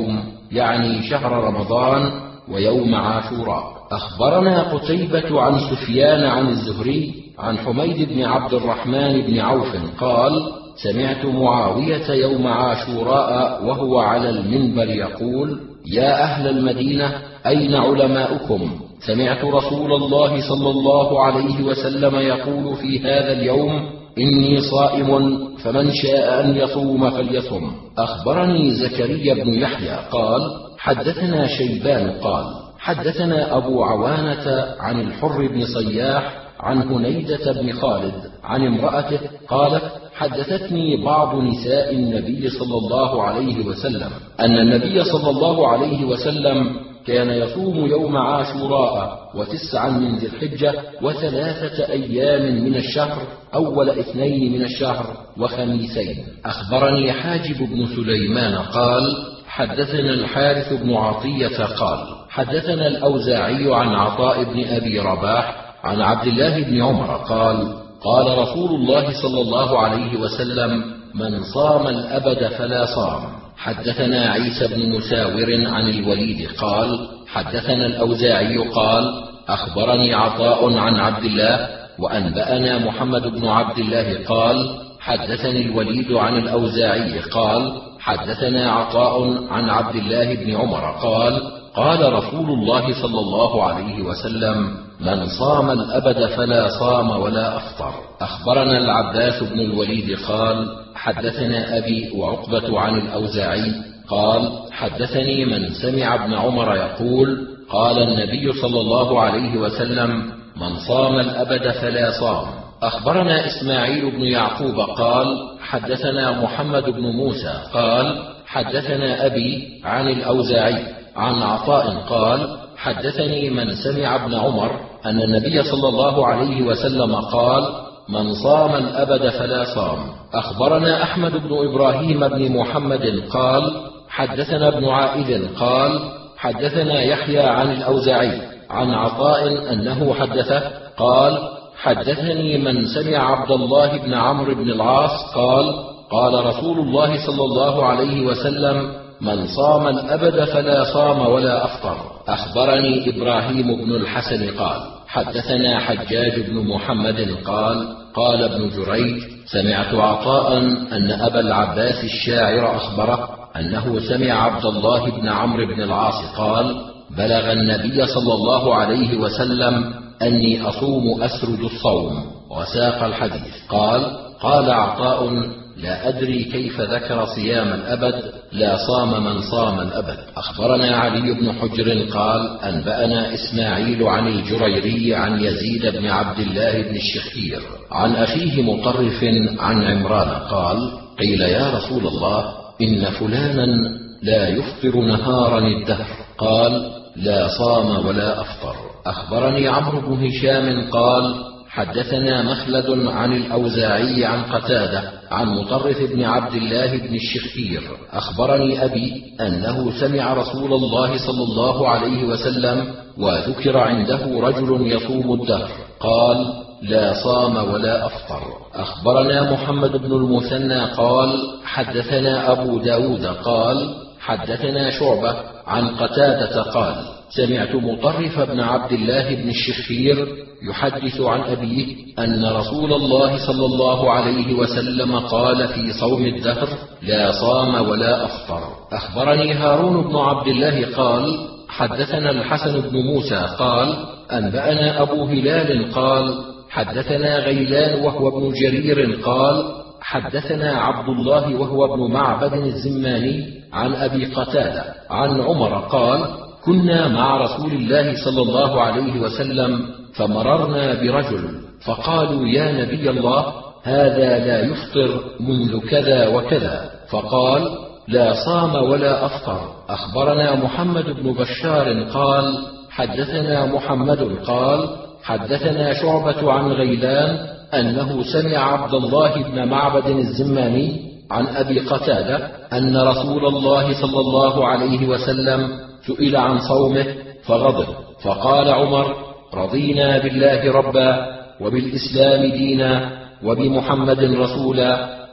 يعني شهر رمضان ويوم عاشوراء. أخبرنا قتيبة عن سفيان عن الزهري عن حميد بن عبد الرحمن بن عوف قال: سمعت معاوية يوم عاشوراء وهو على المنبر يقول: يا أهل المدينة، أين علماؤكم؟ سمعت رسول الله صلى الله عليه وسلم يقول في هذا اليوم: إني صائم فمن شاء أن يصوم فليصم. أخبرني زكريا بن يحيى قال: حدثنا شيبان قال: حدثنا أبو عوانة عن الحر بن صياح عن هنيدة بن خالد عن امرأته قالت: حدثتني بعض نساء النبي صلى الله عليه وسلم أن النبي صلى الله عليه وسلم كان يصوم يوم عاشوراء وتسعا من ذي الحجة وثلاثة أيام من الشهر، أول اثنين من الشهر وخميسين. أخبرني حاجب بن سليمان قال: حدثنا الحارث بن عطية قال: حدثنا الأوزاعي عن عطاء بن أبي رباح عن عبد الله بن عمر قال: قال رسول الله صلى الله عليه وسلم: من صام الأبد فلا صام. حدثنا عيسى بن مساور عن الوليد قال: حدثنا الأوزاعي قال: أخبرني عطاء عن عبد الله وأنبأنا محمد بن عبد الله قال: حدثني الوليد عن الأوزاعي قال: حدثنا عطاء عن عبد الله بن عمر قال: قال رسول الله صلى الله عليه وسلم: من صام الأبد فلا صام ولا أفطر. أخبرنا العباس بن الوليد قال: حدثنا أبي وعقبة عن الأوزاعي قال: حدثني من سمع ابن عمر يقول: قال النبي صلى الله عليه وسلم: من صام الأبد فلا صام. أخبرنا إسماعيل بن يعقوب قال: حدثنا محمد بن موسى قال: حدثنا أبي عن الأوزاعي عن عطاء قال: حدثني من سمع ابن عمر أن النبي صلى الله عليه وسلم قال: من صام الأبد فلا صام. أخبرنا أحمد بن إبراهيم بن محمد قال: حدثنا ابن عائذ قال: حدثنا يحيى عن الأوزاعي عن عطاء أنه حدثه قال: حدثني من سمع عبد الله بن عمرو بن العاص قال: قال رسول الله صلى الله عليه وسلم: من صام الأبد فلا صام ولا أفطر. أخبرني إبراهيم بن الحسن قال: حدثنا حجاج بن محمد قال: قال ابن جريج: سمعت عطاء أن أبا العباس الشاعر أخبره أنه سمع عبد الله بن عمرو بن العاص قال: بلغ النبي صلى الله عليه وسلم أني أصوم أسرد الصوم، وساق الحديث. قال: قال عطاء: لا أدري كيف ذكر صيام الأبد، لا صام من صام الأبد. أخبرنا علي بن حجر قال: أنبأنا إسماعيل عن الجريري عن يزيد بن عبد الله بن الشخير عن أخيه مطرف عن عمران قال: قيل يا رسول الله، إن فلانا لا يفطر نهارا الدهر. قال: لا صام ولا أفطر. أخبرني عمرو بن هشام قال: حدثنا مخلد عن الأوزاعي عن قتادة عن مطرف بن عبد الله بن الشخير. أخبرني أبي أنه سمع رسول الله صلى الله عليه وسلم وذكر عنده رجل يصوم الدهر قال: لا صام ولا أفطر. أخبرنا محمد بن المثنى قال: حدثنا أبو داود قال: حدثنا شعبة عن قتادة قال: سمعت مطرف بن عبد الله بن الشخير يحدث عن أبيه أن رسول الله صلى الله عليه وسلم قال في صوم الدهر: لا صام ولا أفطر. أخبرني هارون بن عبد الله قال: حدثنا الحسن بن موسى قال: أنبأنا أبو هلال قال: حدثنا غيلان وهو ابن جرير قال: حدثنا عبد الله وهو ابن معبد الزماني عن أبي قتادة عن عمر قال: كنا مع رسول الله صلى الله عليه وسلم فمررنا برجل فقالوا: يا نبي الله، هذا لا يفطر منذ كذا وكذا. فقال: لا صام ولا أفطر. أخبرنا محمد بن بشار قال: حدثنا محمد قال: حدثنا شعبة عن غيلان أنه سمع عبد الله بن معبد الزماني عن أبي قتادة أن رسول الله صلى الله عليه وسلم سئل عن صومه فغضب، فقال عمر: رضينا بالله ربا وبالإسلام دينا وبمحمد رسولا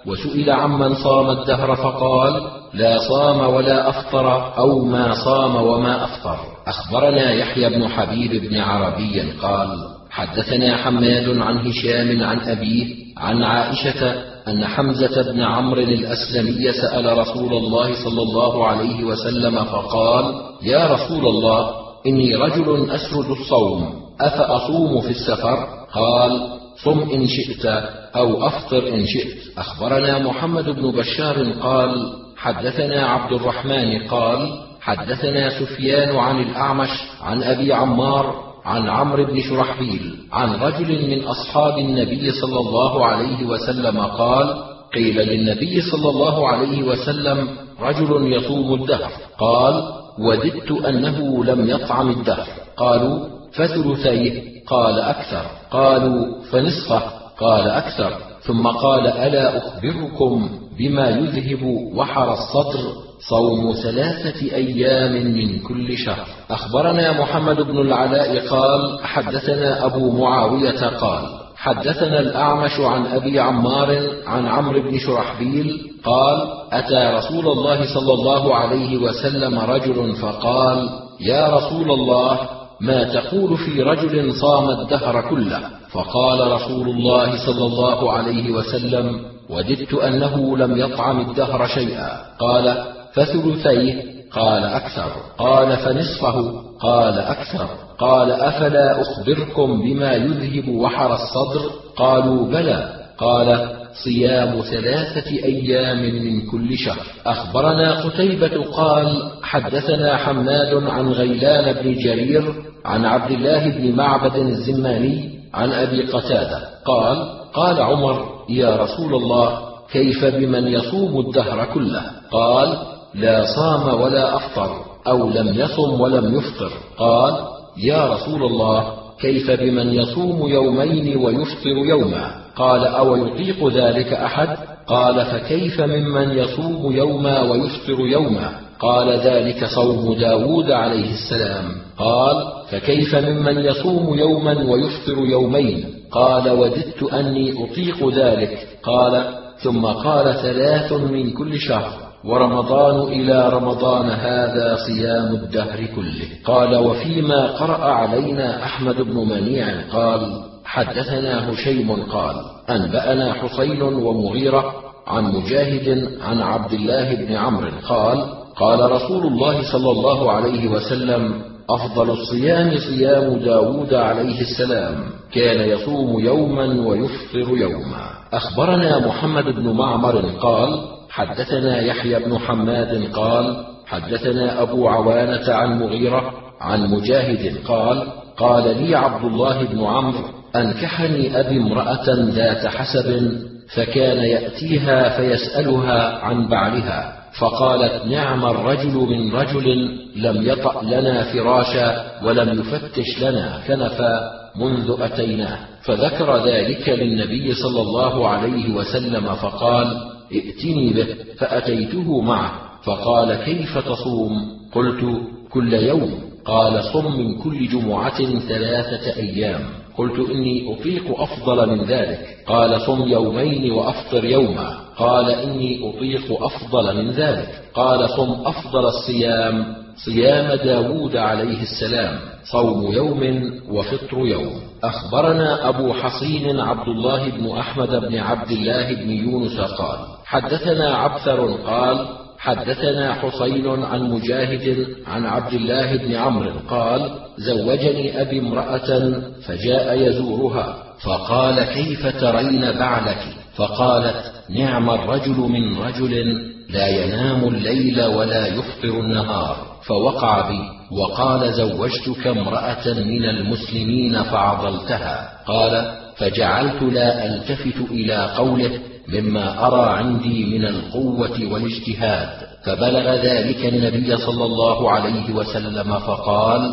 وسئل عمن صام الدهر فقال: لا صام ولا أفطر، أو ما صام وما أفطر. أخبرنا يحيى بن حبيب بن عربي قال: حدثنا حماد عن هشام عن أبيه عن عائشة أن حمزة بن عمرو الأسلمي سأل رسول الله صلى الله عليه وسلم فقال: يا رسول الله، إني رجل أسرد الصوم، أفأصوم في السفر؟ قال: صم إن شئت، أو أفطر إن شئت. أخبرنا محمد بن بشار قال: حدثنا عبد الرحمن قال: حدثنا سفيان عن الأعمش عن أبي عمار عن عمرو بن شرحبيل عن رجل من أصحاب النبي صلى الله عليه وسلم قال: قيل للنبي صلى الله عليه وسلم: رجل يصوم الدهر. قال: وددت أنه لم يطعم الدهر. قالوا: فثلثيه؟ قال: أكثر. قالوا: فنصفه؟ قال: أكثر. ثم قال: ألا أخبركم بما يذهب وحر الصدر؟ صوم ثلاثة أيام من كل شهر. أخبرنا محمد بن العلاء قال: حدثنا أبو معاوية قال: حدثنا الأعمش عن أبي عمار عن عمرو بن شرحبيل قال: أتى رسول الله صلى الله عليه وسلم رجل فقال: يا رسول الله، ما تقول في رجل صام الدهر كله؟ فقال رسول الله صلى الله عليه وسلم: وددت أنه لم يطعم الدهر شيئا. قال: فثلثيه؟ قال: أكثر. قال: فنصفه؟ قال: أكثر. قال: أفلا أخبركم بما يذهب وحر الصدر؟ قالوا: بلى. قال: صيام ثلاثة أيام من كل شهر. أخبرنا قتيبة قال: حدثنا حماد عن غيلان بن جرير عن عبد الله بن معبد الزماني عن أبي قتادة قال: قال عمر: يا رسول الله، كيف بمن يصوم الدهر كله؟ قال: لا صام ولا أفطر، أو لم يصم ولم يفطر. قال: يا رسول الله، كيف بمن يصوم يومين ويفطر يوما؟ قال: أو يطيق ذلك أحد؟ قال: فكيف ممن يصوم يوما ويفطر يوما؟ قال: ذلك صوم داود عليه السلام. قال: فكيف ممن يصوم يوما ويفطر يومين؟ قال: وددت أني أطيق ذلك. قال: ثم قال: ثلاث من كل شهر، ورمضان إلى رمضان هذا صيام الدهر كله. قال: وفيما قرأ علينا أحمد بن منيع قال: حدثنا هشيم قال: أنبأنا حسين ومغيرة عن مجاهد عن عبد الله بن عمرو قال: قال رسول الله صلى الله عليه وسلم: أفضل الصيام صيام داود عليه السلام، كان يصوم يوما ويفطر يوما. أخبرنا محمد بن معمر قال: حدثنا يحيى بن حماد قال: حدثنا أبو عوانة عن مغيرة عن مجاهد قال: قال لي عبد الله بن عمرو: أنكحني أبي امرأة ذات حسب، فكان يأتيها فيسألها عن بعلها، فقالت: نعم الرجل من رجل لم يطأ لنا فراشا ولم يفتش لنا كنفا منذ أتيناه. فذكر ذلك للنبي صلى الله عليه وسلم فقال: ائتني به. فأتيته معه فقال: كيف تصوم؟ قلت: كل يوم. قال: صم من كل جمعة ثلاثة أيام. قلت: إني أطيق أفضل من ذلك. قال: صم يومين وأفطر يوما. قال: إني أطيق أفضل من ذلك. قال: صم أفضل الصيام صيام داود عليه السلام، صوم يوم وفطر يوم. أخبرنا أبو حصين عبد الله بن أحمد بن عبد الله بن يونس قال: حدثنا عبثر قال: حدثنا حسين عن مجاهد عن عبد الله بن عمرو قال: زوجني أبي امرأة فجاء يزورها، فقال: كيف ترين بعلك؟ فقالت: نعم الرجل من رجل لا ينام الليل ولا يفطر النهار. فوقع بي، وقال: زوجتك امرأة من المسلمين فعضلتها. قال: فجعلت لا ألتفت إلى قوله مما أرى عندي من القوة والاجتهاد، فبلغ ذلك النبي صلى الله عليه وسلم فقال: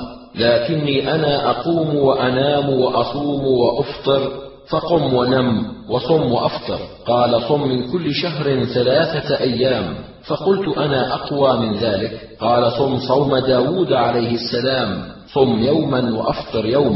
لكني أنا أقوم وأنام وأصوم وأفطر، فقم ونم وصم وأفطر. قال: صم من كل شهر ثلاثة أيام. فقلت: أنا أقوى من ذلك. قال: صم صوم داود عليه السلام، صم يوما وأفطر يوما.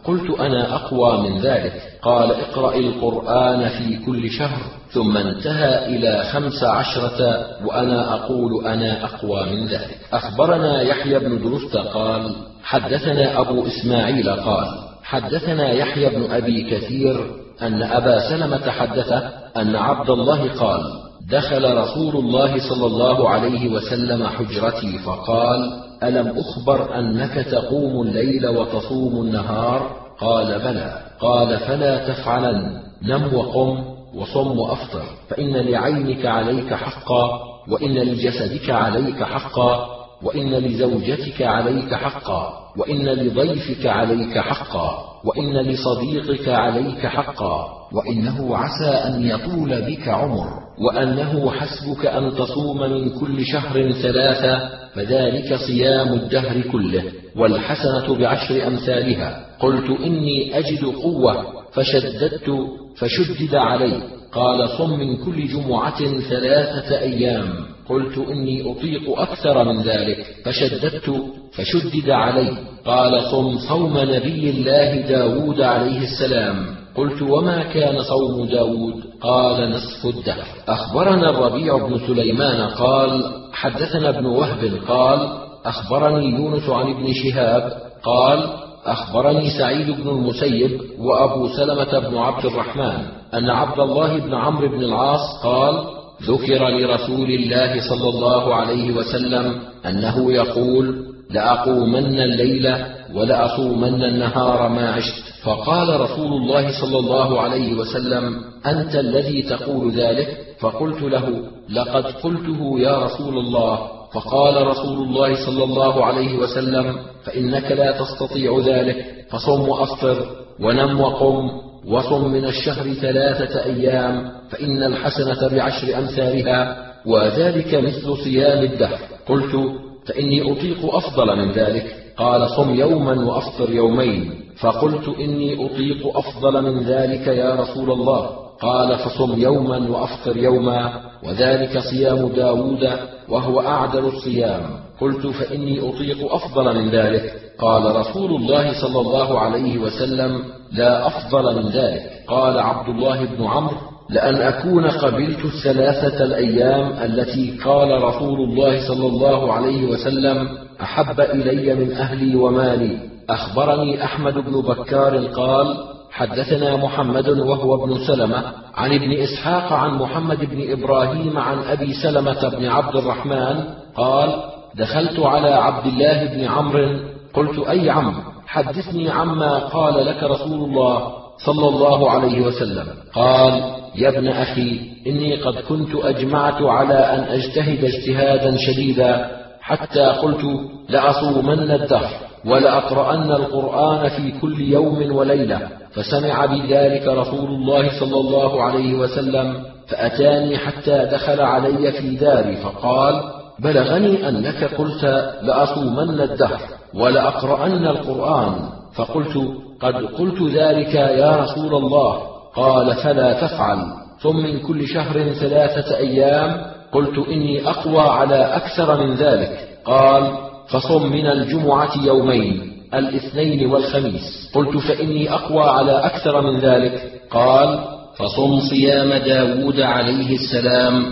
قلت أنا أقوى من ذلك. قال اقرأ القرآن في كل شهر، ثم انتهى إلى خمس عشرة وأنا أقول أنا أقوى من ذلك. أخبرنا يحيى بن درست قال حدثنا أبو إسماعيل قال حدثنا يحيى بن أبي كثير أن أبا سلمة حدثه أن عبد الله قال دخل رسول الله صلى الله عليه وسلم حجرتي فقال ألم أخبر أنك تقوم الليل وتصوم النهار؟ قال بلى. قال فلا تفعلن، نم وقم وصم وأفطر، فإن لعينك عليك حقا، وإن لجسدك عليك حقا، وإن لزوجتك عليك حقا، وإن لضيفك عليك حقا، وإن لصديقك عليك حقا، وإنه عسى أن يطول بك عمر، وأنه حسبك أن تصوم من كل شهر ثلاثة، فذلك صيام الدهر كله، والحسنة بعشر أمثالها. قلت إني أجد قوة فشددت فشدد علي. قال صم من كل جمعة ثلاثة أيام. قلت إني أطيق أكثر من ذلك فشددت فشدد علي. قال صم صوم نبي الله داود عليه السلام. قلت وما كان صوم داود؟ قال نصف الدهر. أخبرنا الربيع بن سليمان قال حدثنا ابن وهب قال أخبرني يونس عن ابن شهاب قال أخبرني سعيد بن المسيب وأبو سلمة بن عبد الرحمن أن عبد الله بن عمرو بن العاص قال ذكر لرسول الله صلى الله عليه وسلم أنه يقول لأقومن الليل ولأصومن النهار ما عشت. فقال رسول الله صلى الله عليه وسلم أنت الذي تقول ذلك؟ فقلت له لقد قلته يا رسول الله. فقال رسول الله صلى الله عليه وسلم فإنك لا تستطيع ذلك، فصم وأفطر ونم وقم وصم من الشهر ثلاثة أيام، فإن الحسنة بعشر أمثالها، وذلك مثل صيام الدهر. قلت فإني أطيق أفضل من ذلك. قال صم يوما وأفطر يومين. فقلت إني أطيق أفضل من ذلك يا رسول الله. قال فصم يوما وأفطر يوما، وذلك صيام داود وهو أعدل الصيام. قلت فإني أطيق أفضل من ذلك. قال رسول الله صلى الله عليه وسلم لا أفضل من ذلك. قال عبد الله بن عمرو لأن أكون قبلت الثلاثة الأيام التي قال رسول الله صلى الله عليه وسلم أحب إلي من أهلي ومالي. أخبرني أحمد بن بكار قال حدثنا محمد وهو ابن سلمة عن ابن إسحاق عن محمد بن إبراهيم عن أبي سلمة بن عبد الرحمن قال دخلت على عبد الله بن عمرو قلت أي عم حدثني عما قال لك رسول الله صلى الله عليه وسلم. قال يا ابن أخي إني قد كنت أجمعت على أن أجتهد اجتهادا شديدا حتى قلت لأصومن الدهر ولأقرأن القرآن في كل يوم وليلة. فسمع بذلك رسول الله صلى الله عليه وسلم فأتاني حتى دخل علي في داري فقال بلغني أنك قلت لأصومن الدهر ولأقرأن القرآن. فقلت قد قلت ذلك يا رسول الله. قال فلا تفعل، ثم من كل شهر ثلاثة أيام. قلت إني أقوى على أكثر من ذلك. قال فصم من الجمعة يومين، الاثنين والخميس. قلت فإني أقوى على أكثر من ذلك. قال فصم صيام داود عليه السلام،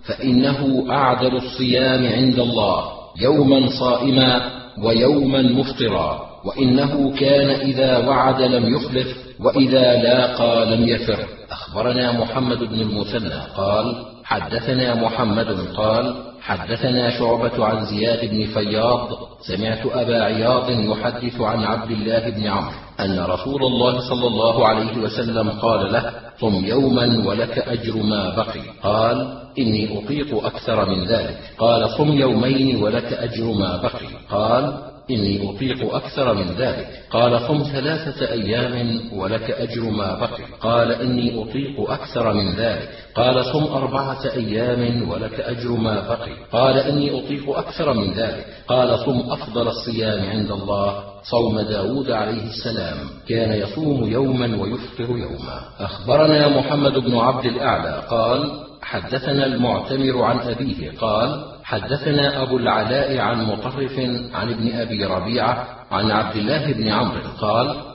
فإنه أعدل الصيام عند الله، يوما صائما ويوما مفطرا، وإنه كان إذا وعد لم يخلف، وإذا لاقى لم يفر. أخبرنا محمد بن المثنى قال حدثنا محمد قال حدثنا شعبة عن زياد بن فياض سمعت أبا عياض يحدث عن عبد الله بن عمرو أن رسول الله صلى الله عليه وسلم قال له صم يوما ولك أجر ما بقي. قال إني أطيق أكثر من ذلك. قال صم يومين ولك أجر ما بقي. قال إني أطيق أكثر من ذلك. قال صم ثلاثة أيام ولك أجر ما بقي. قال إني أطيق أكثر من ذلك. قال صم أربعة أيام ولك أجر ما بقي. قال إني أطيق أكثر من ذلك. قال صم أفضل الصيام عند الله صوم داود عليه السلام، كان يصوم يوما ويفطر يوما. أخبرنا محمد بن عبد الأعلى قال حدثنا المعتمر عن أبيه قال حدثنا أبو العلاء عن مطرف عن ابن أبي ربيعة عن عبد الله بن عمرو قال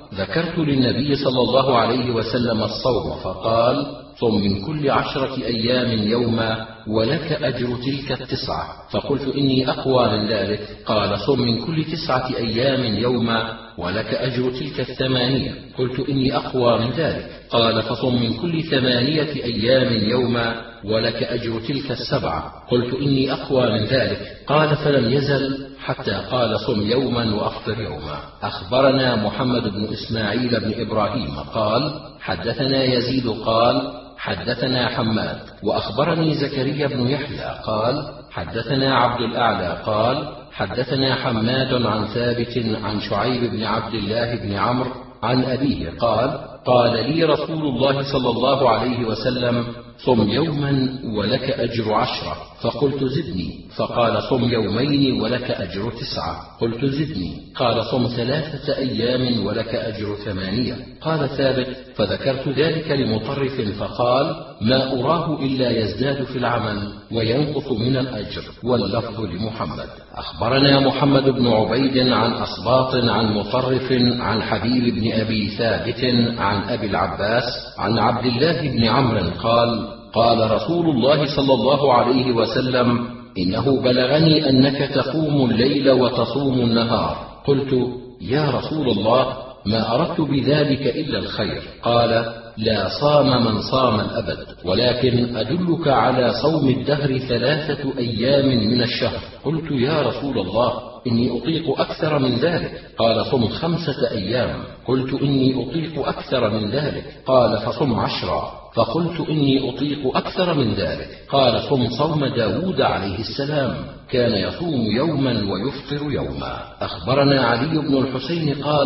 ذكرت للنبي صلى الله عليه وسلم الصوم فقال: صم من كل عشرة أيام يوما ولك أجر تلك التسعة. فقلت: إني أقوى من ذلك. قال: صم من كل تسعة أيام يوما ولك أجر تلك الثمانية. قلت: إني أقوى من ذلك. قال: فصم من كل ثمانية أيام يوما ولك أجر تلك السبعة. قلت: إني أقوى من ذلك. قال: فلم يزل حتى قال: صم يوما وأفطر يوما. أخبرنا محمد بن إسماعيل بن إبراهيم قال: حدثنا يزيد قال: حدثنا حماد. وأخبرني زكريا بن يحيى قال: حدثنا عبد الأعلى قال: حدثنا حماد عن ثابت عن شعيب بن عبد الله بن عمرو عن أبيه قال: قال لي رسول الله صلى الله عليه وسلم: صم يوما ولك أجر عشرة. فقلت: زدني. فقال: صم يومين ولك أجر تسعة. قلت: زدني. قال: صم ثلاثة أيام ولك أجر ثمانية. قال ثابت: فذكرت ذلك لمطرف فقال: ما أراه إلا يزداد في العمل وينقص من الأجر. واللفظ لمحمد. أخبرنا محمد بن عبيد عن أصباط عن مطرف عن حبيب بن أبي ثابت عن أبي العباس عن عبد الله بن عمرو قال: قال رسول الله صلى الله عليه وسلم: إنه بلغني أنك تقوم الليل وتصوم النهار. قلت: يا رسول الله، ما أردت بذلك إلا الخير. قال: لا صام من صام الأبد، ولكن أدلك على صوم الدهر ثلاثة أيام من الشهر. قلت: يا رسول الله، إني أطيق أكثر من ذلك. قال: صم خمسة أيام. قلت: إني أطيق أكثر من ذلك. قال: فصم عشرا. فقلت: إني أطيق أكثر من ذلك. قال: صم صوم داود عليه السلام، كان يصوم يوما ويفطر يوما. أخبرنا علي بن الحسين قال: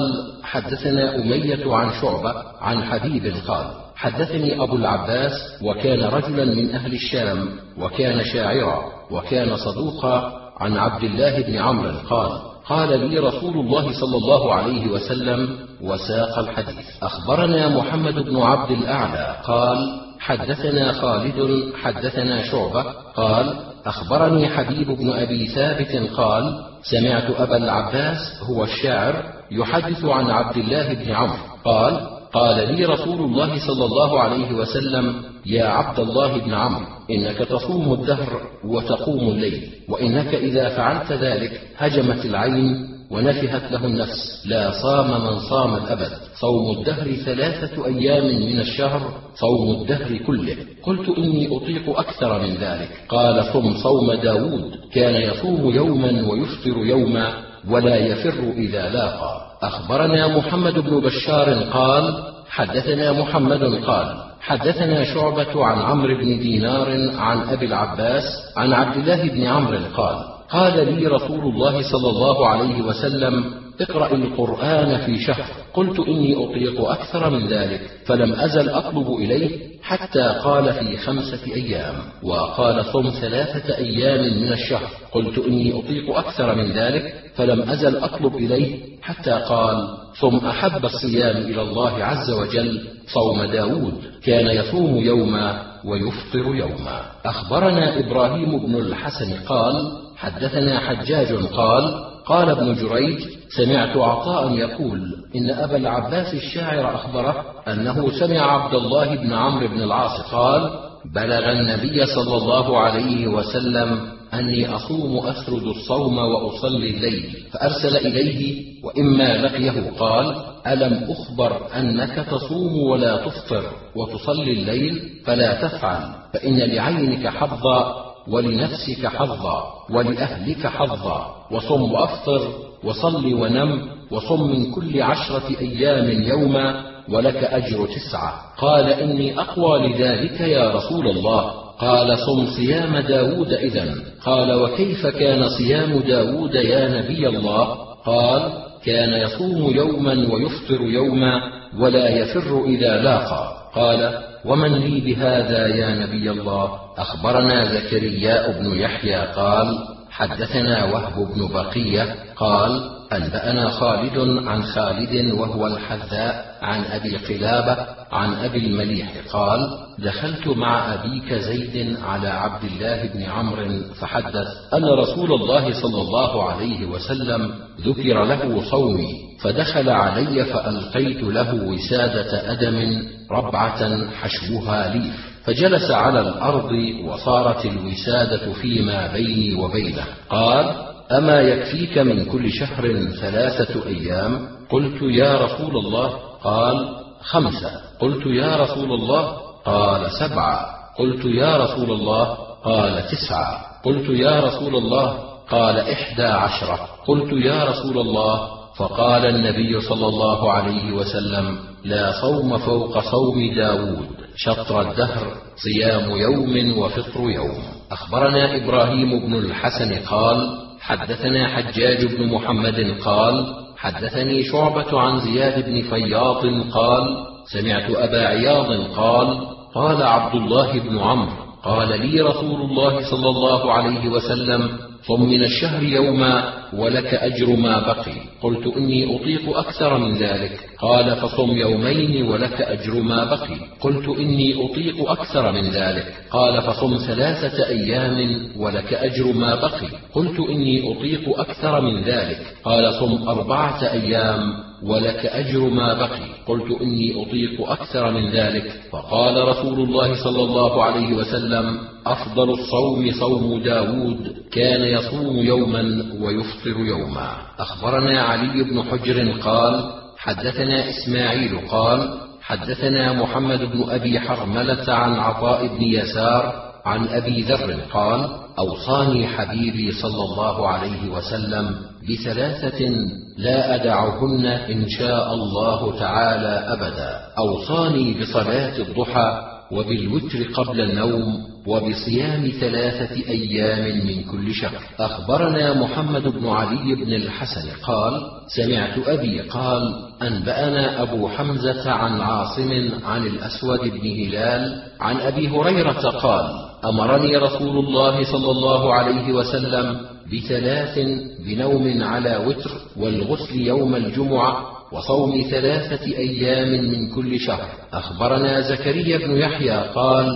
حدثنا أمية عن شعبة عن حبيب قال: حدثني أبو العباس، وكان رجلا من أهل الشام، وكان شاعرا، وكان صدوقا، عن عبد الله بن عمرو قال: قال لي رسول الله صلى الله عليه وسلم، وساق الحديث. أخبرنا محمد بن عبد الأعلى قال: حدثنا خالد حدثنا شعبة قال: أخبرني حبيب بن أبي ثابت قال: سمعت أبا العباس هو الشاعر يحدث عن عبد الله بن عمرو قال: قال لي رسول الله صلى الله عليه وسلم: يا عبد الله بن عمرو، إنك تصوم الدهر وتقوم الليل، وإنك إذا فعلت ذلك هجمت العين ونفهت له النفس. لا صام من صام الأبد. صوم الدهر ثلاثة أيام من الشهر، صوم الدهر كله. قلت: إني أطيق أكثر من ذلك. قال: صم صوم داود، كان يصوم يوما ويفطر يوما ولا يفر إذا لاقى. أخبرنا محمد بن بشار قال: حدثنا محمد قال: حدثنا شعبة عن عمرو بن دينار عن أبي العباس عن عبد الله بن عمرو قال: قال لي رسول الله صلى الله عليه وسلم: اقرأ القرآن في شهر. قلت: إني أطيق أكثر من ذلك، فلم أزل أطلب إليه حتى قال: في خمسة أيام. وقال: صم ثلاثة أيام من الشهر. قلت: إني أطيق أكثر من ذلك، فلم أزل أطلب إليه حتى قال: صم أحب الصيام إلى الله عز وجل صوم داود، كان يصوم يوما ويفطر يوما. أخبرنا إبراهيم بن الحسن قال: حدثنا حجاج قال: قال ابن جريج: سمعت عطاء يقول: إن أبا العباس الشاعر أخبره أنه سمع عبد الله بن عمرو بن العاص قال: بلغ النبي صلى الله عليه وسلم أني أصوم أسرد الصوم وأصلي الليل، فأرسل إليه وإما لقيه قال: ألم أخبر أنك تصوم ولا تفطر وتصلي الليل؟ فلا تفعل، فإن لعينك حظا ولنفسك حظا ولأهلك حظا، وصم وأفطر وصل ونم، وصم من كل عشرة أيام يوما ولك أجر تسعة. قال: إني أقوى لذلك يا رسول الله. قال: صم صيام داود إذن. قال: وكيف كان صيام داود يا نبي الله؟ قال: كان يصوم يوما ويفطر يوما ولا يفر إذا لاقى. قال: ومن لي بهذا يا نبي الله؟ أخبرنا زكريا بن يحيى قال: حدثنا وهب بن بقية قال: أنبأنا خالد عن خالد وهو الحذاء عن أبي قلابة عن أبي المليح قال: دخلت مع أبيك زيد على عبد الله بن عمرو فحدث أن رسول الله صلى الله عليه وسلم ذكر له صومي، فدخل علي فألقيت له وسادة أدم ربعة حشوها ليف، فجلس على الأرض وصارت الوسادة فيما بيني وبينه. قال: أما يكفيك من كل شهر ثلاثة أيام؟ قلت: يا رسول الله. قال: خمسة. قلت: يا رسول الله. قال: سبعة. قلت: يا رسول الله. قال: تسعة. قلت: يا رسول الله. قال: إحدى عشرة. قلت: يا رسول الله. فقال النبي صلى الله عليه وسلم: لا صوم فوق صوم داود، شطر الدهر، صيام يوم وفطر يوم. أخبرنا إبراهيم بن الحسن قال: حدثنا حجاج بن محمد قال: حدثني شعبة عن زياد بن فياض قال: سمعت أبا عياض قال: قال عبد الله بن عمرو: قال لي رسول الله صلى الله عليه وسلم: صم من الشهر يوما ولك أجر ما بقي. قلت: إني أطيق أكثر من ذلك. قال: فصم يومين ولك أجر ما بقي. قلت: إني أطيق أكثر من ذلك. قال: فصم ثلاثة أيام ولك أجر ما بقي. قلت: إني أطيق أكثر من ذلك. قال: صم أربعة أيام ولك أجر ما بقي. قلت: إني أطيق أكثر من ذلك. فقال رسول الله صلى الله عليه وسلم: أفضل الصوم صوم داود، كان يصوم يوما ويفطر يوما. أخبرنا علي بن حجر قال: حدثنا إسماعيل قال: حدثنا محمد بن أبي حرملة عن عطاء بن يسار عن أبي ذر قال: أوصاني حبيبي صلى الله عليه وسلم بثلاثة لا أدعهن إن شاء الله تعالى أبدا. أوصاني بصلاة الضحى وبالوتر قبل النوم وبصيام ثلاثة أيام من كل شهر. أخبرنا محمد بن علي بن الحسن قال: سمعت أبي قال: أنبأنا أبو حمزة عن عاصم عن الأسود بن هلال عن أبي هريرة قال: أمرني رسول الله صلى الله عليه وسلم بثلاث: بنوم على وتر، والغسل يوم الجمعة، وصوم ثلاثة أيام من كل شهر. أخبرنا زكريا بن يحيى قال: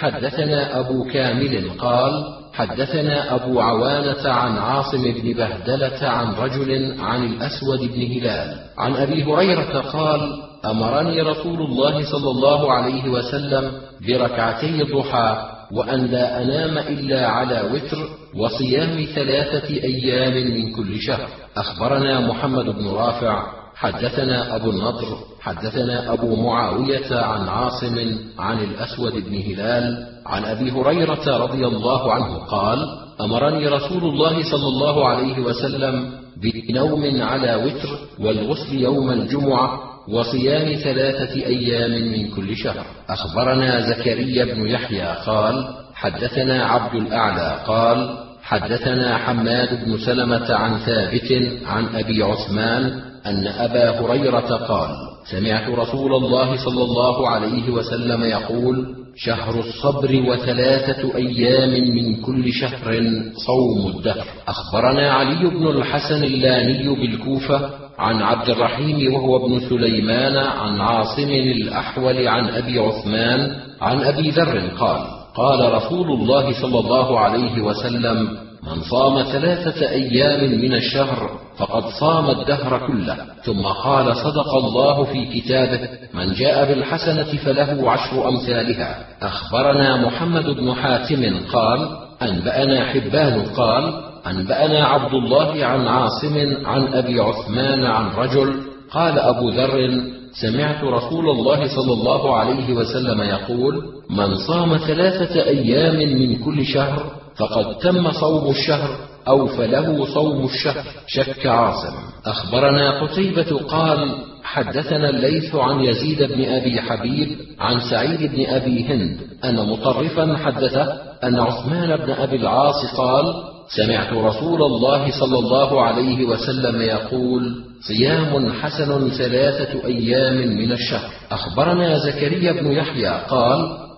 حدثنا أبو كامل قال: حدثنا أبو عوانة عن عاصم بن بهدلة عن رجل عن الأسود بن هلال عن أبي هريرة قال: أمرني رسول الله صلى الله عليه وسلم بركعتي الضحى، وأن لا أنام إلا على وتر، وصيام ثلاثة أيام من كل شهر. أخبرنا محمد بن رافع حدثنا أبو النضر حدثنا أبو معاوية عن عاصم عن الأسود بن هلال عن أبي هريرة رضي الله عنه قال: أمرني رسول الله صلى الله عليه وسلم بنوم على وتر، والغسل يوم الجمعة، وصيام ثلاثة أيام من كل شهر. أخبرنا زكريا بن يحيى قال: حدثنا عبد الأعلى قال: حدثنا حماد بن سلمة عن ثابت عن أبي عثمان أن أبا هريرة قال: سمعت رسول الله صلى الله عليه وسلم يقول: شهر الصبر وثلاثة أيام من كل شهر صوم الدهر. أخبرنا علي بن الحسن اللاني بالكوفة عن عبد الرحيم وهو ابن سليمان عن عاصم الأحول عن أبي عثمان عن أبي ذر قال: قال رسول الله صلى الله عليه وسلم: من صام ثلاثة أيام من الشهر فقد صام الدهر كله. ثم قال: صدق الله في كتابه: من جاء بالحسنة فله عشر أمثالها. أخبرنا محمد بن حاتم قال: أنبأنا حبان قال: أنبأنا عبد الله عن عاصم عن أبي عثمان عن رجل قال: أبو ذر: سمعت رسول الله صلى الله عليه وسلم يقول: من صام ثلاثة أيام من كل شهر فقد تم صوم الشهر، أو فله صوم الشهر. شك عاصم. أخبرنا قتيبة قال: حدثنا الليث عن يزيد بن أبي حبيب عن سعيد بن أبي هند أن مطرفا حدثه أن عثمان بن أبي العاص قال: سمعت رسول الله صلى الله عليه وسلم يقول: صيام حسن ثلاثة أيام من الشهر. أخبرنا زكريا بن يحيى قال: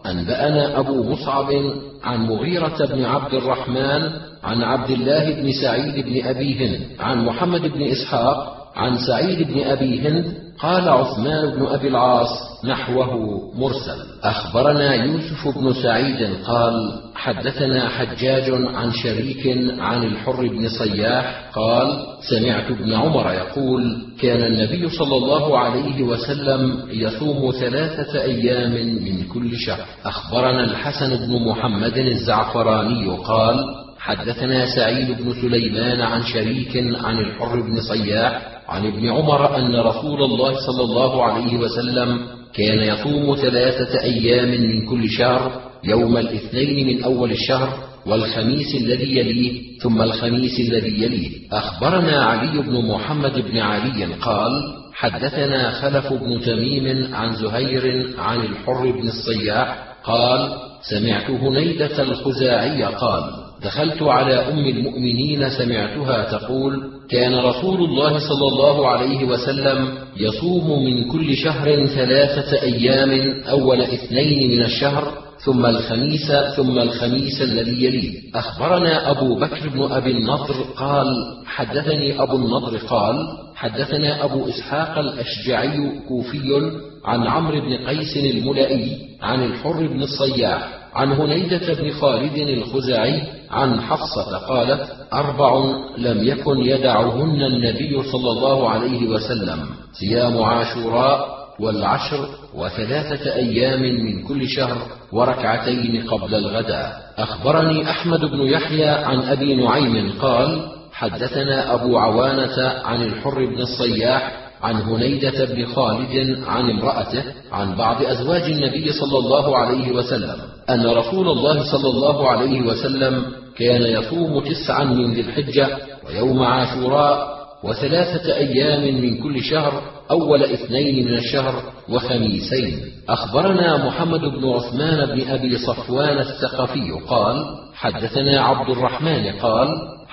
أنبأنا أبو مصعب عن مغيرة بن عبد الرحمن عن عبد الله بن سعيد بن أبي هند عن محمد بن إسحاق عن سعيد بن أبي هند قال عثمان بن أبي العاص نحوه مرسل. أخبرنا يوسف بن سعيد قال حدثنا حجاج عن شريك عن الحر بن صياح قال سمعت ابن عمر يقول كان النبي صلى الله عليه وسلم يصوم ثلاثة أيام من كل شهر. أخبرنا الحسن بن محمد الزعفراني قال حدثنا سعيد بن سليمان عن شريك عن الحر بن صياح عن ابن عمر أن رسول الله صلى الله عليه وسلم كان يصوم ثلاثة أيام من كل شهر، يوم الاثنين من أول الشهر والخميس الذي يليه ثم الخميس الذي يليه. أخبرنا علي بن محمد بن علي قال حدثنا خلف بن تميم عن زهير عن الحر بن الصياح قال سمعت هنيدة الخزاعي قال دخلت على أم المؤمنين سمعتها تقول كان رسول الله صلى الله عليه وسلم يصوم من كل شهر ثلاثة أيام أول اثنين من الشهر ثم الخميس ثم الخميس الذي يليه. أخبرنا أبو بكر بن أبي النضر قال حدثني أبو النضر قال حدثنا أبو إسحاق الأشجعي كوفي عن عمرو بن قيس الملائي عن الحر بن الصياح عن هنيدة بن خالد الخزاعي عن حفصة قالت أربع لم يكن يدعهن النبي صلى الله عليه وسلم صيام عاشوراء والعشر وثلاثة أيام من كل شهر وركعتين قبل الغداء. أخبرني أحمد بن يحيى عن أبي نعيم قال حدثنا أبو عوانة عن الحر بن الصياح عن هنيدة بن خالد عن امرأته عن بعض أزواج النبي صلى الله عليه وسلم أن رسول الله صلى الله عليه وسلم كان يصوم تسعا من ذي الحجة ويوم عاشوراء وثلاثة أيام من كل شهر أول اثنين من الشهر وخميسين. أخبرنا محمد بن عثمان بن أبي صفوان الثقفي قال حدثنا عبد الرحمن قال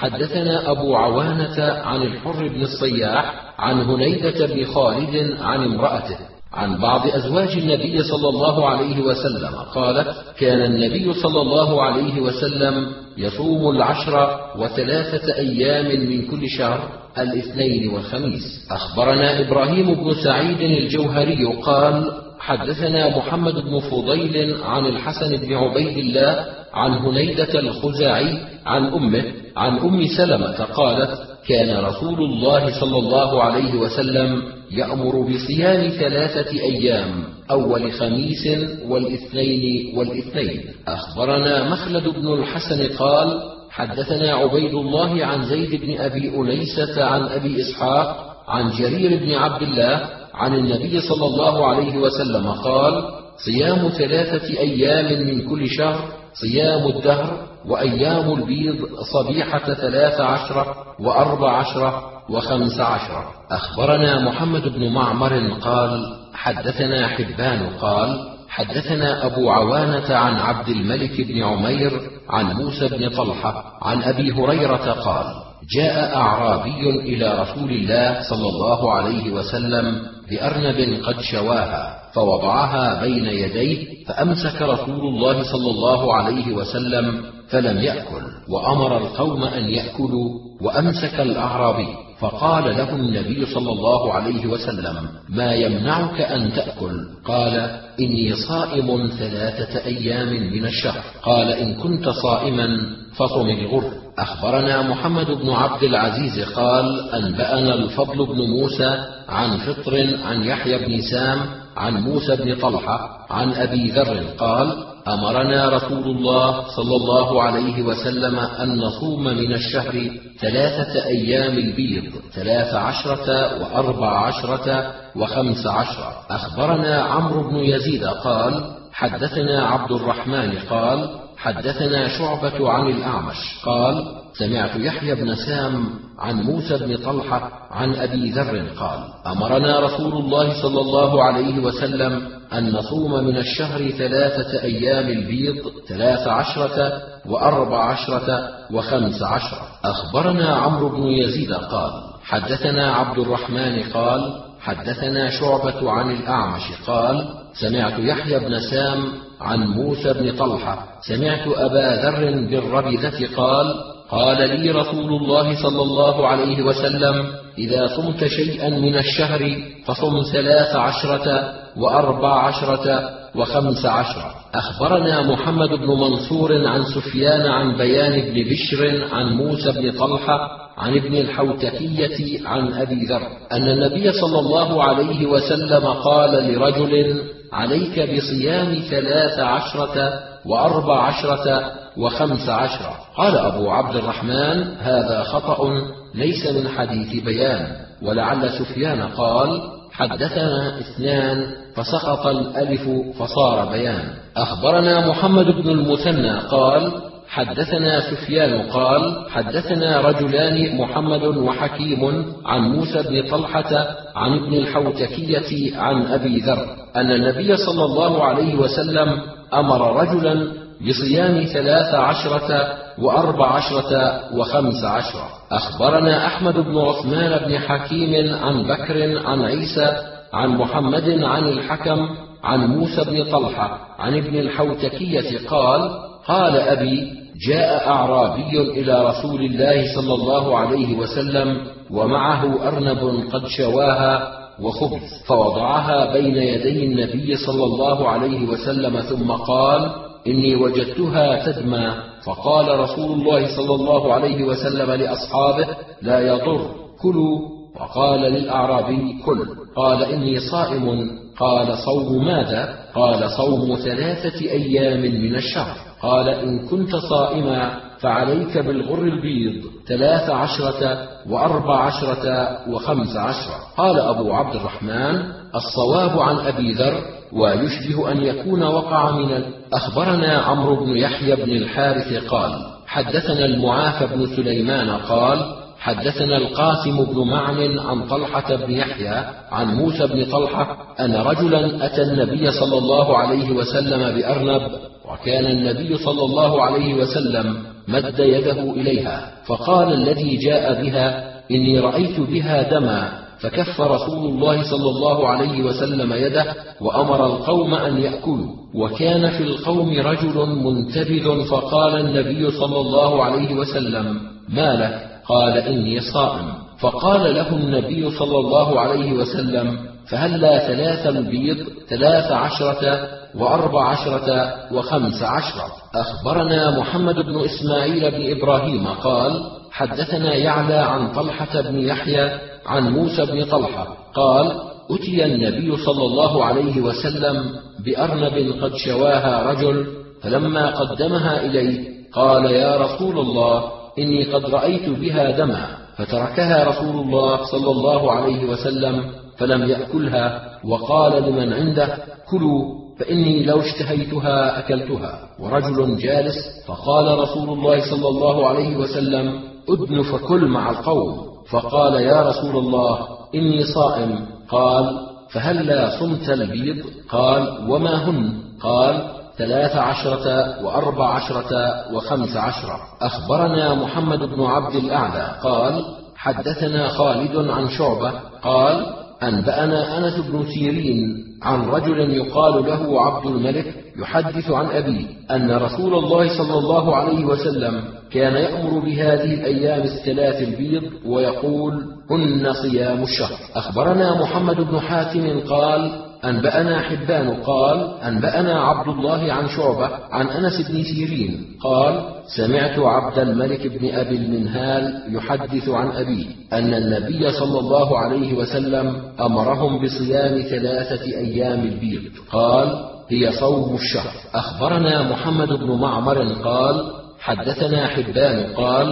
حدثنا أبو عوانة عن الحر بن الصياح عن هنيدة بن خالد عن امرأته عن بعض أزواج النبي صلى الله عليه وسلم قالت كان النبي صلى الله عليه وسلم يصوم العشر وثلاثة أيام من كل شهر الاثنين والخميس. أخبرنا إبراهيم بن سعيد الجوهري قال حدثنا محمد بن فضيل عن الحسن بن عبيد الله عن هنيدة الخزاعي عن أمه عن أم سلمة قالت كان رسول الله صلى الله عليه وسلم يأمر بصيام ثلاثة أيام أول خميس والاثنين والاثنين. أخبرنا مخلد بن الحسن قال حدثنا عبيد الله عن زيد بن أبي أنيسة عن أبي إسحاق عن جرير بن عبد الله عن النبي صلى الله عليه وسلم قال صيام ثلاثة أيام من كل شهر صيام الدهر وأيام البيض صبيحة ثلاث عشرة وأربع عشرة وخمس عشرة. أخبرنا محمد بن معمر قال حدثنا حبان قال حدثنا أبو عوانة عن عبد الملك بن عمير عن موسى بن طلحة عن أبي هريرة قال جاء أعرابي إلى رسول الله صلى الله عليه وسلم بأرنب قد شواها فوضعها بين يديه فأمسك رسول الله صلى الله عليه وسلم فلم يأكل وأمر القوم أن يأكلوا وأمسك الأعرابي فقال له النبي صلى الله عليه وسلم ما يمنعك أن تأكل؟ قال إني صائم ثلاثة أيام من الشهر. قال إن كنت صائما فصم الغر. أخبرنا محمد بن عبد العزيز قال أنبأنا الفضل بن موسى عن فطر عن يحيى بن سام عن موسى بن طلحة عن أبي ذر قال أمرنا رسول الله صلى الله عليه وسلم أن نصوم من الشهر ثلاثة أيام البيض ثلاث عشرة وأربع عشرة وخمس عشرة. أخبرنا عمرو بن يزيد قال حدثنا عبد الرحمن قال حدثنا شعبة عن الأعمش قال سمعت يحيى بن سام عن موسى بن طلحة عن أبي ذر قال أمرنا رسول الله صلى الله عليه وسلم أن نصوم من الشهر ثلاثة أيام البيض ثلاث عشرة وأربع عشرة وخمس عشرة. أخبرنا عمرو بن يزيد قال حدثنا عبد الرحمن قال حدثنا شعبة عن الأعمش قال سمعت يحيى بن سام عن موسى بن طلحة سمعت أبا ذر بالربذة قال قال لي رسول الله صلى الله عليه وسلم إذا صمت شيئا من الشهر فصم ثلاث عشرة وأربع عشرة وخمس عشرة. أخبرنا محمد بن منصور عن سفيان عن بيان بن بشر عن موسى بن طلحة عن ابن الحوتكية عن أبي ذر أن النبي صلى الله عليه وسلم قال لرجل عليك بصيام ثلاث عشرة وأربع عشرة وخمس عشرة. قال أبو عبد الرحمن هذا خطأ ليس من حديث بيان، ولعل سفيان قال حدثنا اثنان فسقط الألف فصار بيان. أخبرنا محمد بن المثنى قال حدثنا سفيان قال حدثنا رجلان محمد وحكيم عن موسى بن طلحة عن ابن الحوتكية عن أبي ذر أن النبي صلى الله عليه وسلم أمر رجلا بصيام ثلاث عشرة وأربع عشرة وخمس عشرة. أخبرنا أحمد بن عثمان بن حكيم عن بكر عن عيسى عن محمد عن الحكم عن موسى بن طلحة عن ابن الحوتكية قال قال أبي جاء أعرابي إلى رسول الله صلى الله عليه وسلم ومعه أرنب قد شواها وخبز، فوضعها بين يدي النبي صلى الله عليه وسلم ثم قال إني وجدتها تدمى، فقال رسول الله صلى الله عليه وسلم لأصحابه لا يضر كلوا، وقال للأعرابي كل، قال إني صائم، قال صوم ماذا؟ قال صوم ثلاثة أيام من الشهر، قال إن كنت صائما فعليك بالغر البيض ثلاث عشرة وأربع عشرة وخمس عشرة. قال أبو عبد الرحمن الصواب عن أبي ذر ويشبه أن يكون وقع من ال... أخبرنا عمرو بن يحيى بن الحارث قال حدثنا المعافى بن سليمان قال حدثنا القاسم بن معن عن طلحة بن يحيى عن موسى بن طلحة أن رجلا أتى النبي صلى الله عليه وسلم بأرنب، وكان النبي صلى الله عليه وسلم مد يده إليها، فقال الذي جاء بها إني رأيت بها دما، فكف رسول الله صلى الله عليه وسلم يده وأمر القوم أن يأكلوا، وكان في القوم رجل منتبذ، فقال النبي صلى الله عليه وسلم ما لك؟ قال إني صائم، فقال له النبي صلى الله عليه وسلم فهلا ثلاث البيض ثلاث عشرة وأربع عشرة وخمس عشرة. أخبرنا محمد بن إسماعيل بن إبراهيم قال حدثنا يعلى عن طلحة بن يحيى عن موسى بن طلحة قال أتي النبي صلى الله عليه وسلم بأرنب قد شواها رجل، فلما قدمها إليه قال يا رسول الله إني قد رأيت بها دما، فتركها رسول الله صلى الله عليه وسلم فلم يأكلها، وقال لمن عنده كلوا فإني لو اشتهيتها أكلتها. ورجل جالس فقال رسول الله صلى الله عليه وسلم أدن فكل مع القوم، فقال يا رسول الله إني صائم، قال فهلا صمت البيض؟ قال وما هن؟ قال ثلاث عشرة وأربع عشرة وخمس عشرة. أخبرنا محمد بن عبد الأعلى قال حدثنا خالد عن شعبة قال أنبأنا أنس بن سيرين عن رجل يقال له عبد الملك يحدث عن أبيه أن رسول الله صلى الله عليه وسلم كان يأمر بهذه الأيام الثلاث البيض ويقول هن صيام الشهر. أخبرنا محمد بن حاتم قال أنبأنا حبان قال أنبأنا عبد الله عن شعبة عن أنس بن سيرين قال سمعت عبد الملك بن أبي المنهال يحدث عن أبيه أن النبي صلى الله عليه وسلم أمرهم بصيام ثلاثة أيام البيض، قال هي صوم الشهر. أخبرنا محمد بن معمر قال حدثنا حبان قال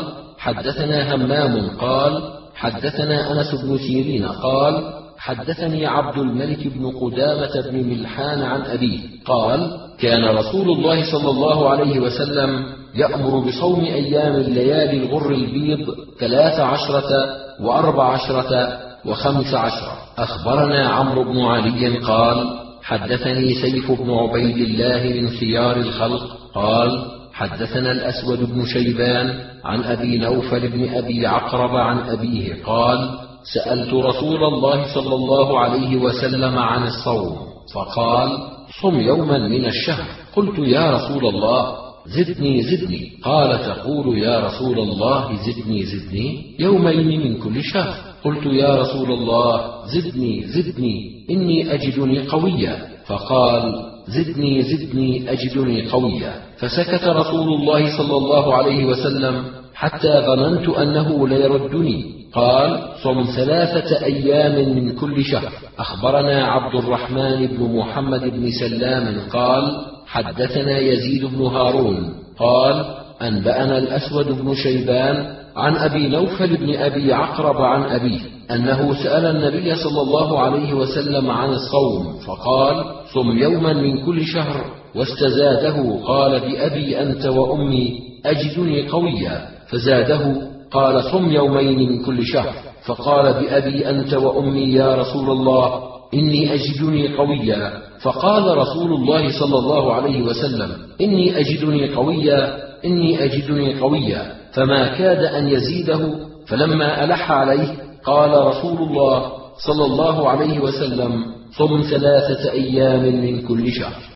حدثنا همام قال حدثنا أنس بن سيرين قال حدثني عبد الملك بن قدامة بن ملحان عن أبيه قال كان رسول الله صلى الله عليه وسلم يأمر بصوم أيام الليالي الغر البيض ثلاث عشرة وأربع عشرة وخمس عشرة. أخبرنا عمرو بن علي قال حدثني سيف بن عبيد الله من خيار الخلق قال حدثنا الأسود بن شيبان عن أبي نوفل بن أبي عقرب عن أبيه قال سألت رسول الله صلى الله عليه وسلم عن الصوم فقال: صم يوما من الشهر. قلت: يا رسول الله زدني زدني. قال: تقول يا رسول الله زدني زدني يومين من كل شهر. قلت: يا رسول الله زدني زدني إني أجدني قويا. فقال: زدني زدني أجدني قويا. فسكت رسول الله صلى الله عليه وسلم حتى ظننت أنه ليردني. قال: صم ثلاثة أيام من كل شهر. أخبرنا عبد الرحمن بن محمد بن سلام قال: حدثنا يزيد بن هارون قال: أنبأنا الأسود بن شيبان عن أبي نوفل بن أبي عقرب عن أبيه أنه سأل النبي صلى الله عليه وسلم عن الصوم فقال: صم يوما من كل شهر. واستزاده قال: بأبي أنت وأمي أجدني قويا. فزاده قال: صم يومين من كل شهر. فقال: بأبي أنت وأمي يا رسول الله إني أجدني قويا. فقال رسول الله صلى الله عليه وسلم: إني أجدني قويا إني أجدني قويا. فما كاد أن يزيده. فلما ألح عليه قال رسول الله صلى الله عليه وسلم: صم ثلاثة أيام من كل شهر.